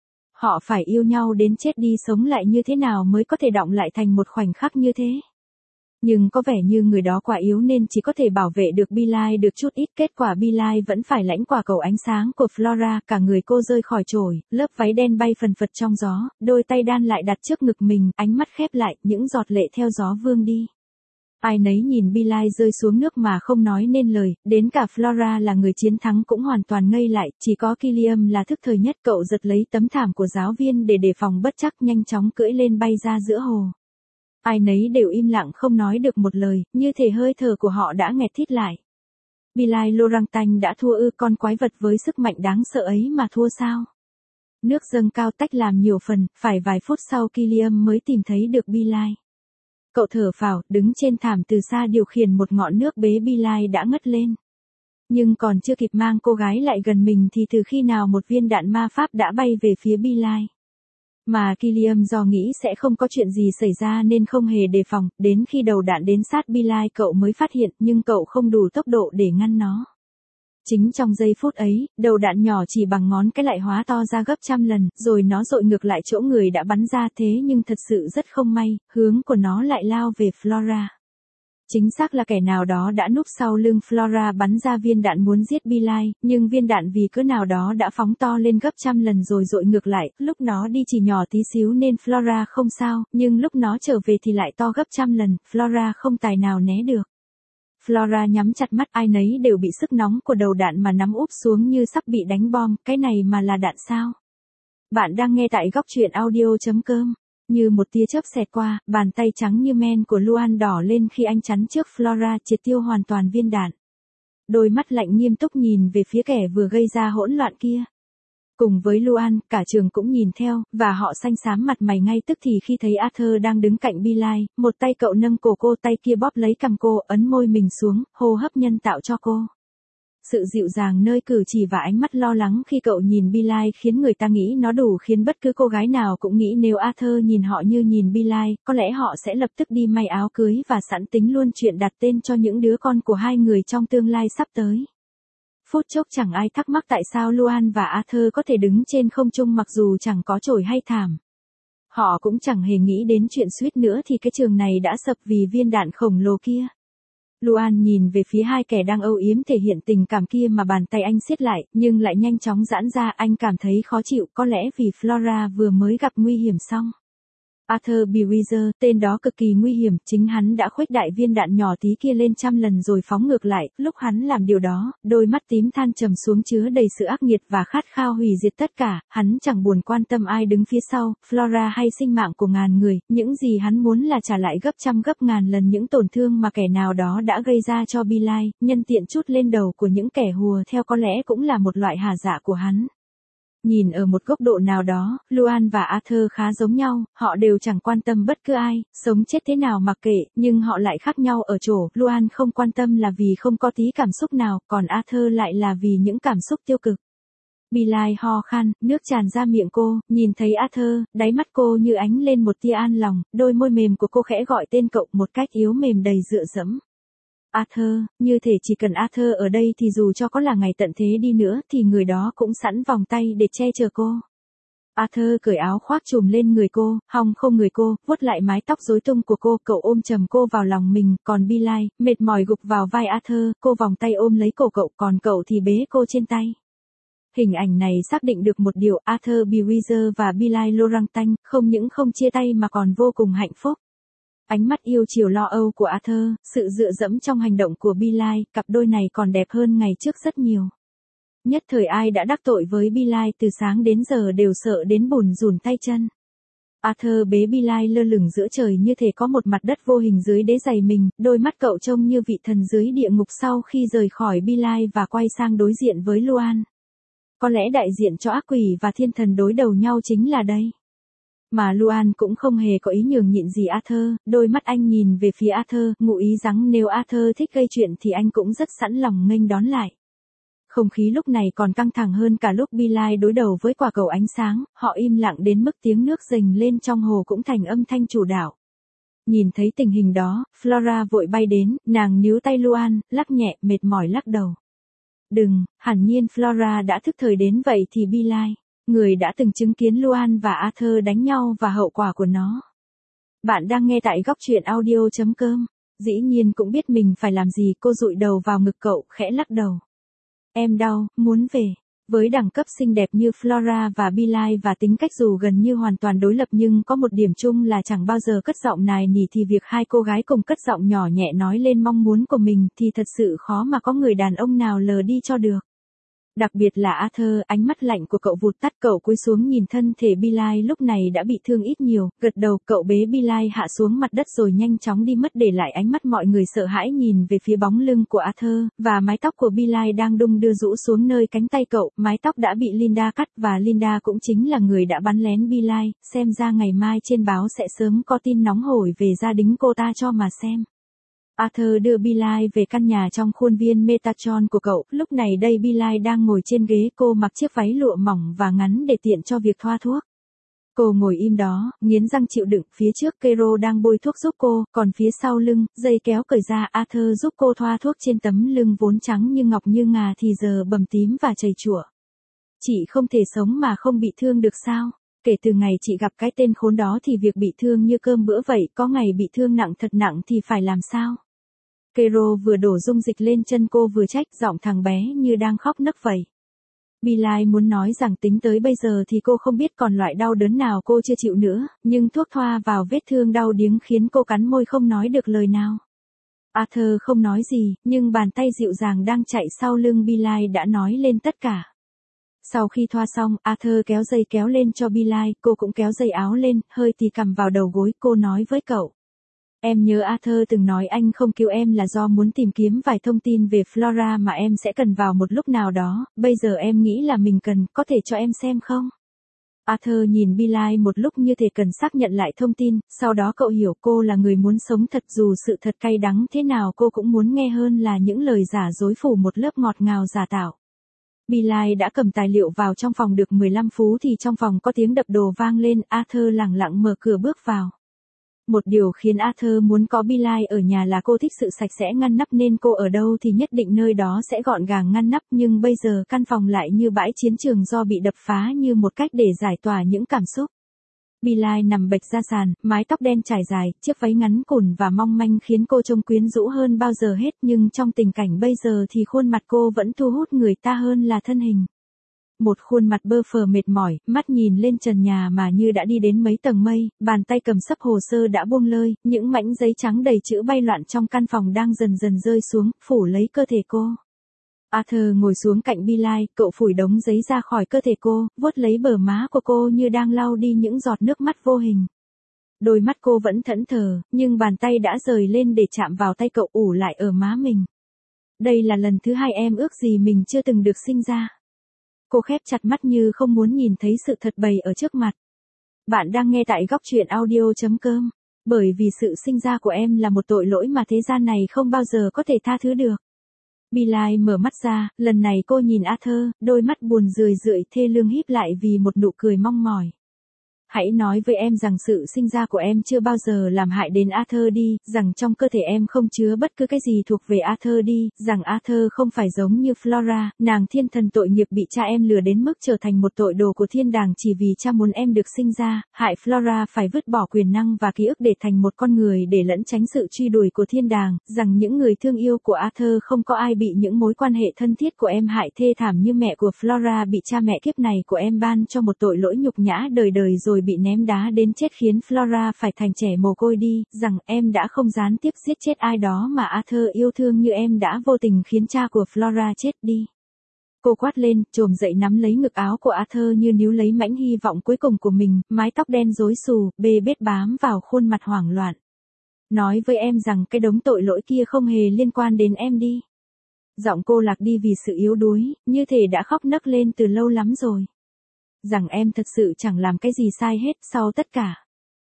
Họ phải yêu nhau đến chết đi sống lại như thế nào mới có thể đọng lại thành một khoảnh khắc như thế. Nhưng có vẻ như người đó quá yếu nên chỉ có thể bảo vệ được Bilal được chút ít, kết quả Bilal vẫn phải lãnh quả cầu ánh sáng của Flora, cả người cô rơi khỏi chổi, lớp váy đen bay phần phật trong gió, đôi tay đan lại đặt trước ngực mình, ánh mắt khép lại, những giọt lệ theo gió vương đi. Ai nấy nhìn Bilal rơi xuống nước mà không nói nên lời, đến cả Flora là người chiến thắng cũng hoàn toàn ngây lại, chỉ có Killiam là thức thời nhất, cậu giật lấy tấm thảm của giáo viên để đề phòng bất trắc, nhanh chóng cưỡi lên bay ra giữa hồ. Ai nấy đều im lặng không nói được một lời, như thể hơi thở của họ đã nghẹt thít lại. Bilal Lorangtanh đã thua ư, con quái vật với sức mạnh đáng sợ ấy mà thua sao? Nước dâng cao tách làm nhiều phần, phải vài phút sau Killiam mới tìm thấy được Bilal. Cậu thở phào, đứng trên thảm từ xa điều khiển một ngọn nước bế Bilal đã ngất lên. Nhưng còn chưa kịp mang cô gái lại gần mình thì từ khi nào một viên đạn ma pháp đã bay về phía Bilal. Mà Killiam do nghĩ sẽ không có chuyện gì xảy ra nên không hề đề phòng, đến khi đầu đạn đến sát Bilal cậu mới phát hiện, nhưng cậu không đủ tốc độ để ngăn nó. Chính trong giây phút ấy, đầu đạn nhỏ chỉ bằng ngón cái lại hóa to ra gấp trăm lần, rồi nó dội ngược lại chỗ người đã bắn ra, thế nhưng thật sự rất không may, hướng của nó lại lao về Flora. Chính xác là kẻ nào đó đã núp sau lưng Flora bắn ra viên đạn muốn giết Bilal, nhưng viên đạn vì cớ nào đó đã phóng to lên gấp trăm lần rồi dội ngược lại, lúc nó đi chỉ nhỏ tí xíu nên Flora không sao, nhưng lúc nó trở về thì lại to gấp trăm lần, Flora không tài nào né được. Flora nhắm chặt mắt, ai nấy đều bị sức nóng của đầu đạn mà nắm úp xuống như sắp bị đánh bom, cái này mà là đạn sao? Bạn đang nghe tại góc truyện audio.com. Như một tia chớp xẹt qua, bàn tay trắng như men của Luan đỏ lên khi anh chắn trước Flora, triệt tiêu hoàn toàn viên đạn. Đôi mắt lạnh nghiêm túc nhìn về phía kẻ vừa gây ra hỗn loạn kia. Cùng với Luan, cả trường cũng nhìn theo, và họ xanh xám mặt mày ngay tức thì khi thấy Arthur đang đứng cạnh Bilal, một tay cậu nâng cổ cô, tay kia bóp lấy cằm cô, ấn môi mình xuống, hô hấp nhân tạo cho cô. Sự dịu dàng nơi cử chỉ và ánh mắt lo lắng khi cậu nhìn Bilal khiến người ta nghĩ nó đủ khiến bất cứ cô gái nào cũng nghĩ nếu Arthur nhìn họ như nhìn Bilal, có lẽ họ sẽ lập tức đi may áo cưới và sẵn tính luôn chuyện đặt tên cho những đứa con của hai người trong tương lai sắp tới. Phút chốc chẳng ai thắc mắc tại sao Luan và Arthur có thể đứng trên không trung mặc dù chẳng có chổi hay thảm. Họ cũng chẳng hề nghĩ đến chuyện suýt nữa thì cái trường này đã sập vì viên đạn khổng lồ kia. Luan nhìn về phía hai kẻ đang âu yếm thể hiện tình cảm kia mà bàn tay anh siết lại, nhưng lại nhanh chóng giãn ra, anh cảm thấy khó chịu, có lẽ vì Flora vừa mới gặp nguy hiểm xong. Arthur B. Weaver, tên đó cực kỳ nguy hiểm, chính hắn đã khuếch đại viên đạn nhỏ tí kia lên trăm lần rồi phóng ngược lại, lúc hắn làm điều đó, đôi mắt tím than trầm xuống chứa đầy sự ác nghiệt và khát khao hủy diệt tất cả, hắn chẳng buồn quan tâm ai đứng phía sau, Flora hay sinh mạng của ngàn người, những gì hắn muốn là trả lại gấp trăm gấp ngàn lần những tổn thương mà kẻ nào đó đã gây ra cho Billy, nhân tiện trút lên đầu của những kẻ hùa theo có lẽ cũng là một loại hà dạ của hắn. Nhìn ở một góc độ nào đó, Luan và Arthur khá giống nhau, họ đều chẳng quan tâm bất cứ ai, sống chết thế nào mặc kệ, nhưng họ lại khác nhau ở chỗ, Luan không quan tâm là vì không có tí cảm xúc nào, còn Arthur lại là vì những cảm xúc tiêu cực. Billy ho khan, nước tràn ra miệng cô, nhìn thấy Arthur, đáy mắt cô như ánh lên một tia an lòng, đôi môi mềm của cô khẽ gọi tên cậu một cách yếu mềm đầy dựa dẫm. Arthur, như thể chỉ cần Arthur ở đây thì dù cho có là ngày tận thế đi nữa thì người đó cũng sẵn vòng tay để che chở cô. Arthur cởi áo khoác trùm lên người cô, hong không người cô, vuốt lại mái tóc rối tung của cô, cậu ôm chầm cô vào lòng mình, còn Billy, mệt mỏi gục vào vai Arthur, cô vòng tay ôm lấy cổ cậu, còn cậu thì bế cô trên tay. Hình ảnh này xác định được một điều, Arthur B. Weaver và Billy Lorantan không những không chia tay mà còn vô cùng hạnh phúc. Ánh mắt yêu chiều lo âu của Arthur, sự dựa dẫm trong hành động của Billy, cặp đôi này còn đẹp hơn ngày trước rất nhiều. Nhất thời ai đã đắc tội với Billy từ sáng đến giờ đều sợ đến bùn rùn tay chân. Arthur bế Billy lơ lửng giữa trời như thể có một mặt đất vô hình dưới đế giày mình, đôi mắt cậu trông như vị thần dưới địa ngục sau khi rời khỏi Billy và quay sang đối diện với Luan. Có lẽ đại diện cho ác quỷ và thiên thần đối đầu nhau chính là đây. Mà Luan cũng không hề có ý nhường nhịn gì Arthur, đôi mắt anh nhìn về phía Arthur, ngụ ý rằng nếu Arthur thích gây chuyện thì anh cũng rất sẵn lòng nghênh đón lại. Không khí lúc này còn căng thẳng hơn cả lúc Billy đối đầu với quả cầu ánh sáng, họ im lặng đến mức tiếng nước rình lên trong hồ cũng thành âm thanh chủ đạo. Nhìn thấy tình hình đó, Flora vội bay đến, nàng níu tay Luan, lắc nhẹ, mệt mỏi lắc đầu. Đừng, hẳn nhiên Flora đã thức thời đến vậy thì Billy, người đã từng chứng kiến Luan và Arthur đánh nhau và hậu quả của nó. Bạn đang nghe tại góc truyện audio.com. Dĩ nhiên cũng biết mình phải làm gì, cô dụi đầu vào ngực cậu, khẽ lắc đầu. Em đau, muốn về. Với đẳng cấp xinh đẹp như Flora và Billy và tính cách dù gần như hoàn toàn đối lập nhưng có một điểm chung là chẳng bao giờ cất giọng nài nỉ thì việc hai cô gái cùng cất giọng nhỏ nhẹ nói lên mong muốn của mình thì thật sự khó mà có người đàn ông nào lờ đi cho được. Đặc biệt là Arthur, ánh mắt lạnh của cậu vụt tắt, cậu cúi xuống nhìn thân thể Billy lúc này đã bị thương ít nhiều, gật đầu, cậu bế Billy hạ xuống mặt đất rồi nhanh chóng đi mất để lại ánh mắt mọi người sợ hãi nhìn về phía bóng lưng của Arthur, và mái tóc của Billy đang đung đưa rũ xuống nơi cánh tay cậu, mái tóc đã bị Linda cắt và Linda cũng chính là người đã bắn lén Billy, xem ra ngày mai trên báo sẽ sớm có tin nóng hổi về gia đình cô ta cho mà xem. Arthur đưa Billy về căn nhà trong khuôn viên Metatron của cậu, lúc này đây Billy đang ngồi trên ghế, cô mặc chiếc váy lụa mỏng và ngắn để tiện cho việc thoa thuốc. Cô ngồi im đó, nghiến răng chịu đựng, phía trước Kero đang bôi thuốc giúp cô, còn phía sau lưng, dây kéo cởi ra, Arthur giúp cô thoa thuốc trên tấm lưng vốn trắng như ngọc như ngà thì giờ bầm tím và chảy chùa. Chị không thể sống mà không bị thương được sao? Kể từ ngày chị gặp cái tên khốn đó thì việc bị thương như cơm bữa vậy, có ngày bị thương nặng thật nặng thì phải làm sao? Kero vừa đổ dung dịch lên chân cô vừa trách, giọng thằng bé như đang khóc nấc vậy. Billy muốn nói rằng tính tới bây giờ thì cô không biết còn loại đau đớn nào cô chưa chịu nữa, nhưng thuốc thoa vào vết thương đau điếng khiến cô cắn môi không nói được lời nào. Arthur không nói gì, nhưng bàn tay dịu dàng đang chạy sau lưng Billy đã nói lên tất cả. Sau khi thoa xong, Arthur kéo dây kéo lên cho Billy, cô cũng kéo dây áo lên, hơi tì cằm vào đầu gối, cô nói với cậu. Em nhớ Arthur từng nói anh không cứu em là do muốn tìm kiếm vài thông tin về Flora mà em sẽ cần vào một lúc nào đó, bây giờ em nghĩ là mình cần, có thể cho em xem không? Arthur nhìn Billy một lúc như thể cần xác nhận lại thông tin, sau đó cậu hiểu cô là người muốn sống thật, dù sự thật cay đắng thế nào cô cũng muốn nghe hơn là những lời giả dối phủ một lớp ngọt ngào giả tạo. Billy đã cầm tài liệu vào trong phòng được 15 phút thì trong phòng có tiếng đập đồ vang lên, Arthur lẳng lặng mở cửa bước vào. Một điều khiến Arthur muốn có Billy ở nhà là cô thích sự sạch sẽ ngăn nắp nên cô ở đâu thì nhất định nơi đó sẽ gọn gàng ngăn nắp, nhưng bây giờ căn phòng lại như bãi chiến trường do bị đập phá như một cách để giải tỏa những cảm xúc. Billy nằm bệt ra sàn, mái tóc đen trải dài, chiếc váy ngắn cùn và mong manh khiến cô trông quyến rũ hơn bao giờ hết, nhưng trong tình cảnh bây giờ thì khuôn mặt cô vẫn thu hút người ta hơn là thân hình. Một khuôn mặt bơ phờ mệt mỏi, mắt nhìn lên trần nhà mà như đã đi đến mấy tầng mây, bàn tay cầm sấp hồ sơ đã buông lơi, những mảnh giấy trắng đầy chữ bay loạn trong căn phòng đang dần dần rơi xuống, phủ lấy cơ thể cô. Arthur ngồi xuống cạnh Billy, cậu phủi đống giấy ra khỏi cơ thể cô, vuốt lấy bờ má của cô như đang lau đi những giọt nước mắt vô hình. Đôi mắt cô vẫn thẫn thờ, nhưng bàn tay đã rời lên để chạm vào tay cậu ủ lại ở má mình. Đây là lần thứ hai em ước gì mình chưa từng được sinh ra. Cô khép chặt mắt như không muốn nhìn thấy sự thật bày ở trước mặt. Bạn đang nghe tại góc truyện audio.com. Bởi vì sự sinh ra của em là một tội lỗi mà thế gian này không bao giờ có thể tha thứ được. Billy mở mắt ra, lần này cô nhìn Arthur, đôi mắt buồn rười rượi thê lương híp lại vì một nụ cười mong mỏi. Hãy nói với em rằng sự sinh ra của em chưa bao giờ làm hại đến Arthur đi, rằng trong cơ thể em không chứa bất cứ cái gì thuộc về Arthur đi, rằng Arthur không phải giống như Flora, nàng thiên thần tội nghiệp bị cha em lừa đến mức trở thành một tội đồ của thiên đàng chỉ vì cha muốn em được sinh ra, hại Flora phải vứt bỏ quyền năng và ký ức để thành một con người để lẫn tránh sự truy đuổi của thiên đàng, rằng những người thương yêu của Arthur không có ai bị những mối quan hệ thân thiết của em hại thê thảm như mẹ của Flora bị cha mẹ kiếp này của em ban cho một tội lỗi nhục nhã đời đời rồi bị ném đá đến chết khiến Flora phải thành trẻ mồ côi đi, rằng em đã không gián tiếp giết chết ai đó mà Arthur yêu thương như em đã vô tình khiến cha của Flora chết đi. Cô quát lên, chồm dậy nắm lấy ngực áo của Arthur như níu lấy mãnh hy vọng cuối cùng của mình, mái tóc đen rối xù, bê bết bám vào khuôn mặt hoảng loạn. Nói với em rằng cái đống tội lỗi kia không hề liên quan đến em đi. Giọng cô lạc đi vì sự yếu đuối, như thể đã khóc nấc lên từ lâu lắm rồi. Rằng em thật sự chẳng làm cái gì sai hết sau tất cả.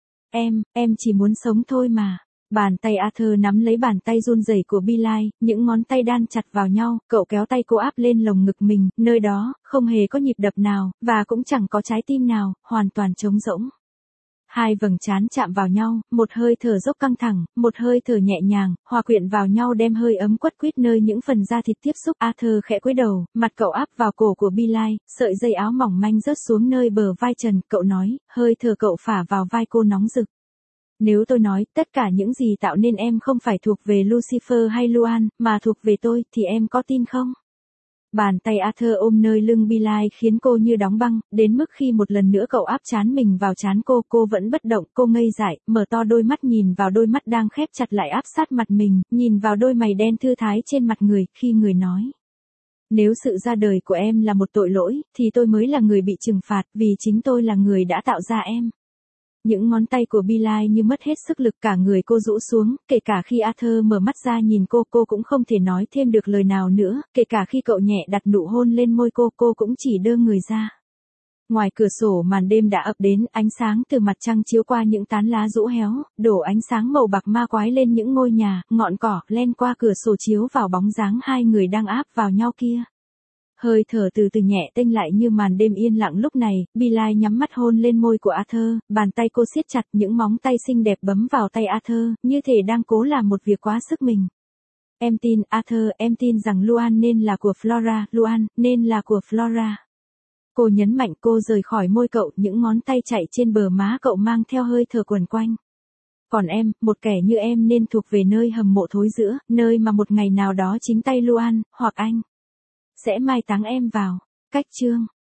Em chỉ muốn sống thôi mà. Bàn tay Arthur nắm lấy bàn tay run rẩy của Billy, những ngón tay đan chặt vào nhau, cậu kéo tay cô áp lên lồng ngực mình, nơi đó, không hề có nhịp đập nào, và cũng chẳng có trái tim nào, hoàn toàn trống rỗng. Hai vầng trán chạm vào nhau, một hơi thở dốc căng thẳng, một hơi thở nhẹ nhàng, hòa quyện vào nhau đem hơi ấm quất quýt nơi những phần da thịt tiếp xúc. Arthur khẽ cúi đầu, mặt cậu áp vào cổ của Billy, sợi dây áo mỏng manh rớt xuống nơi bờ vai trần, cậu nói, hơi thở cậu phả vào vai cô nóng rực. Nếu tôi nói, tất cả những gì tạo nên em không phải thuộc về Lucifer hay Luan, mà thuộc về tôi, thì em có tin không? Bàn tay Arthur ôm nơi lưng Billy khiến cô như đóng băng, đến mức khi một lần nữa cậu áp trán mình vào trán cô vẫn bất động, cô ngây dại, mở to đôi mắt nhìn vào đôi mắt đang khép chặt lại áp sát mặt mình, nhìn vào đôi mày đen thư thái trên mặt người, khi người nói. Nếu sự ra đời của em là một tội lỗi, thì tôi mới là người bị trừng phạt, vì chính tôi là người đã tạo ra em. Những ngón tay của Billy như mất hết sức lực, cả người cô rũ xuống, kể cả khi Arthur mở mắt ra nhìn cô cũng không thể nói thêm được lời nào nữa, kể cả khi cậu nhẹ đặt nụ hôn lên môi cô cũng chỉ đơ người ra. Ngoài cửa sổ màn đêm đã ập đến, ánh sáng từ mặt trăng chiếu qua những tán lá rũ héo, đổ ánh sáng màu bạc ma quái lên những ngôi nhà, ngọn cỏ, len qua cửa sổ chiếu vào bóng dáng hai người đang áp vào nhau kia. Hơi thở từ từ nhẹ tênh lại như màn đêm yên lặng lúc này, Billy nhắm mắt hôn lên môi của Arthur, bàn tay cô siết chặt, những móng tay xinh đẹp bấm vào tay Arthur, như thể đang cố làm một việc quá sức mình. Em tin, Arthur, em tin rằng Luan nên là của Flora, Luan, nên là của Flora. Cô nhấn mạnh, cô rời khỏi môi cậu, những ngón tay chạy trên bờ má cậu mang theo hơi thở quẩn quanh. Còn em, một kẻ như em nên thuộc về nơi hầm mộ thối rữa, nơi mà một ngày nào đó chính tay Luan, hoặc anh sẽ mai táng em vào. Cách chương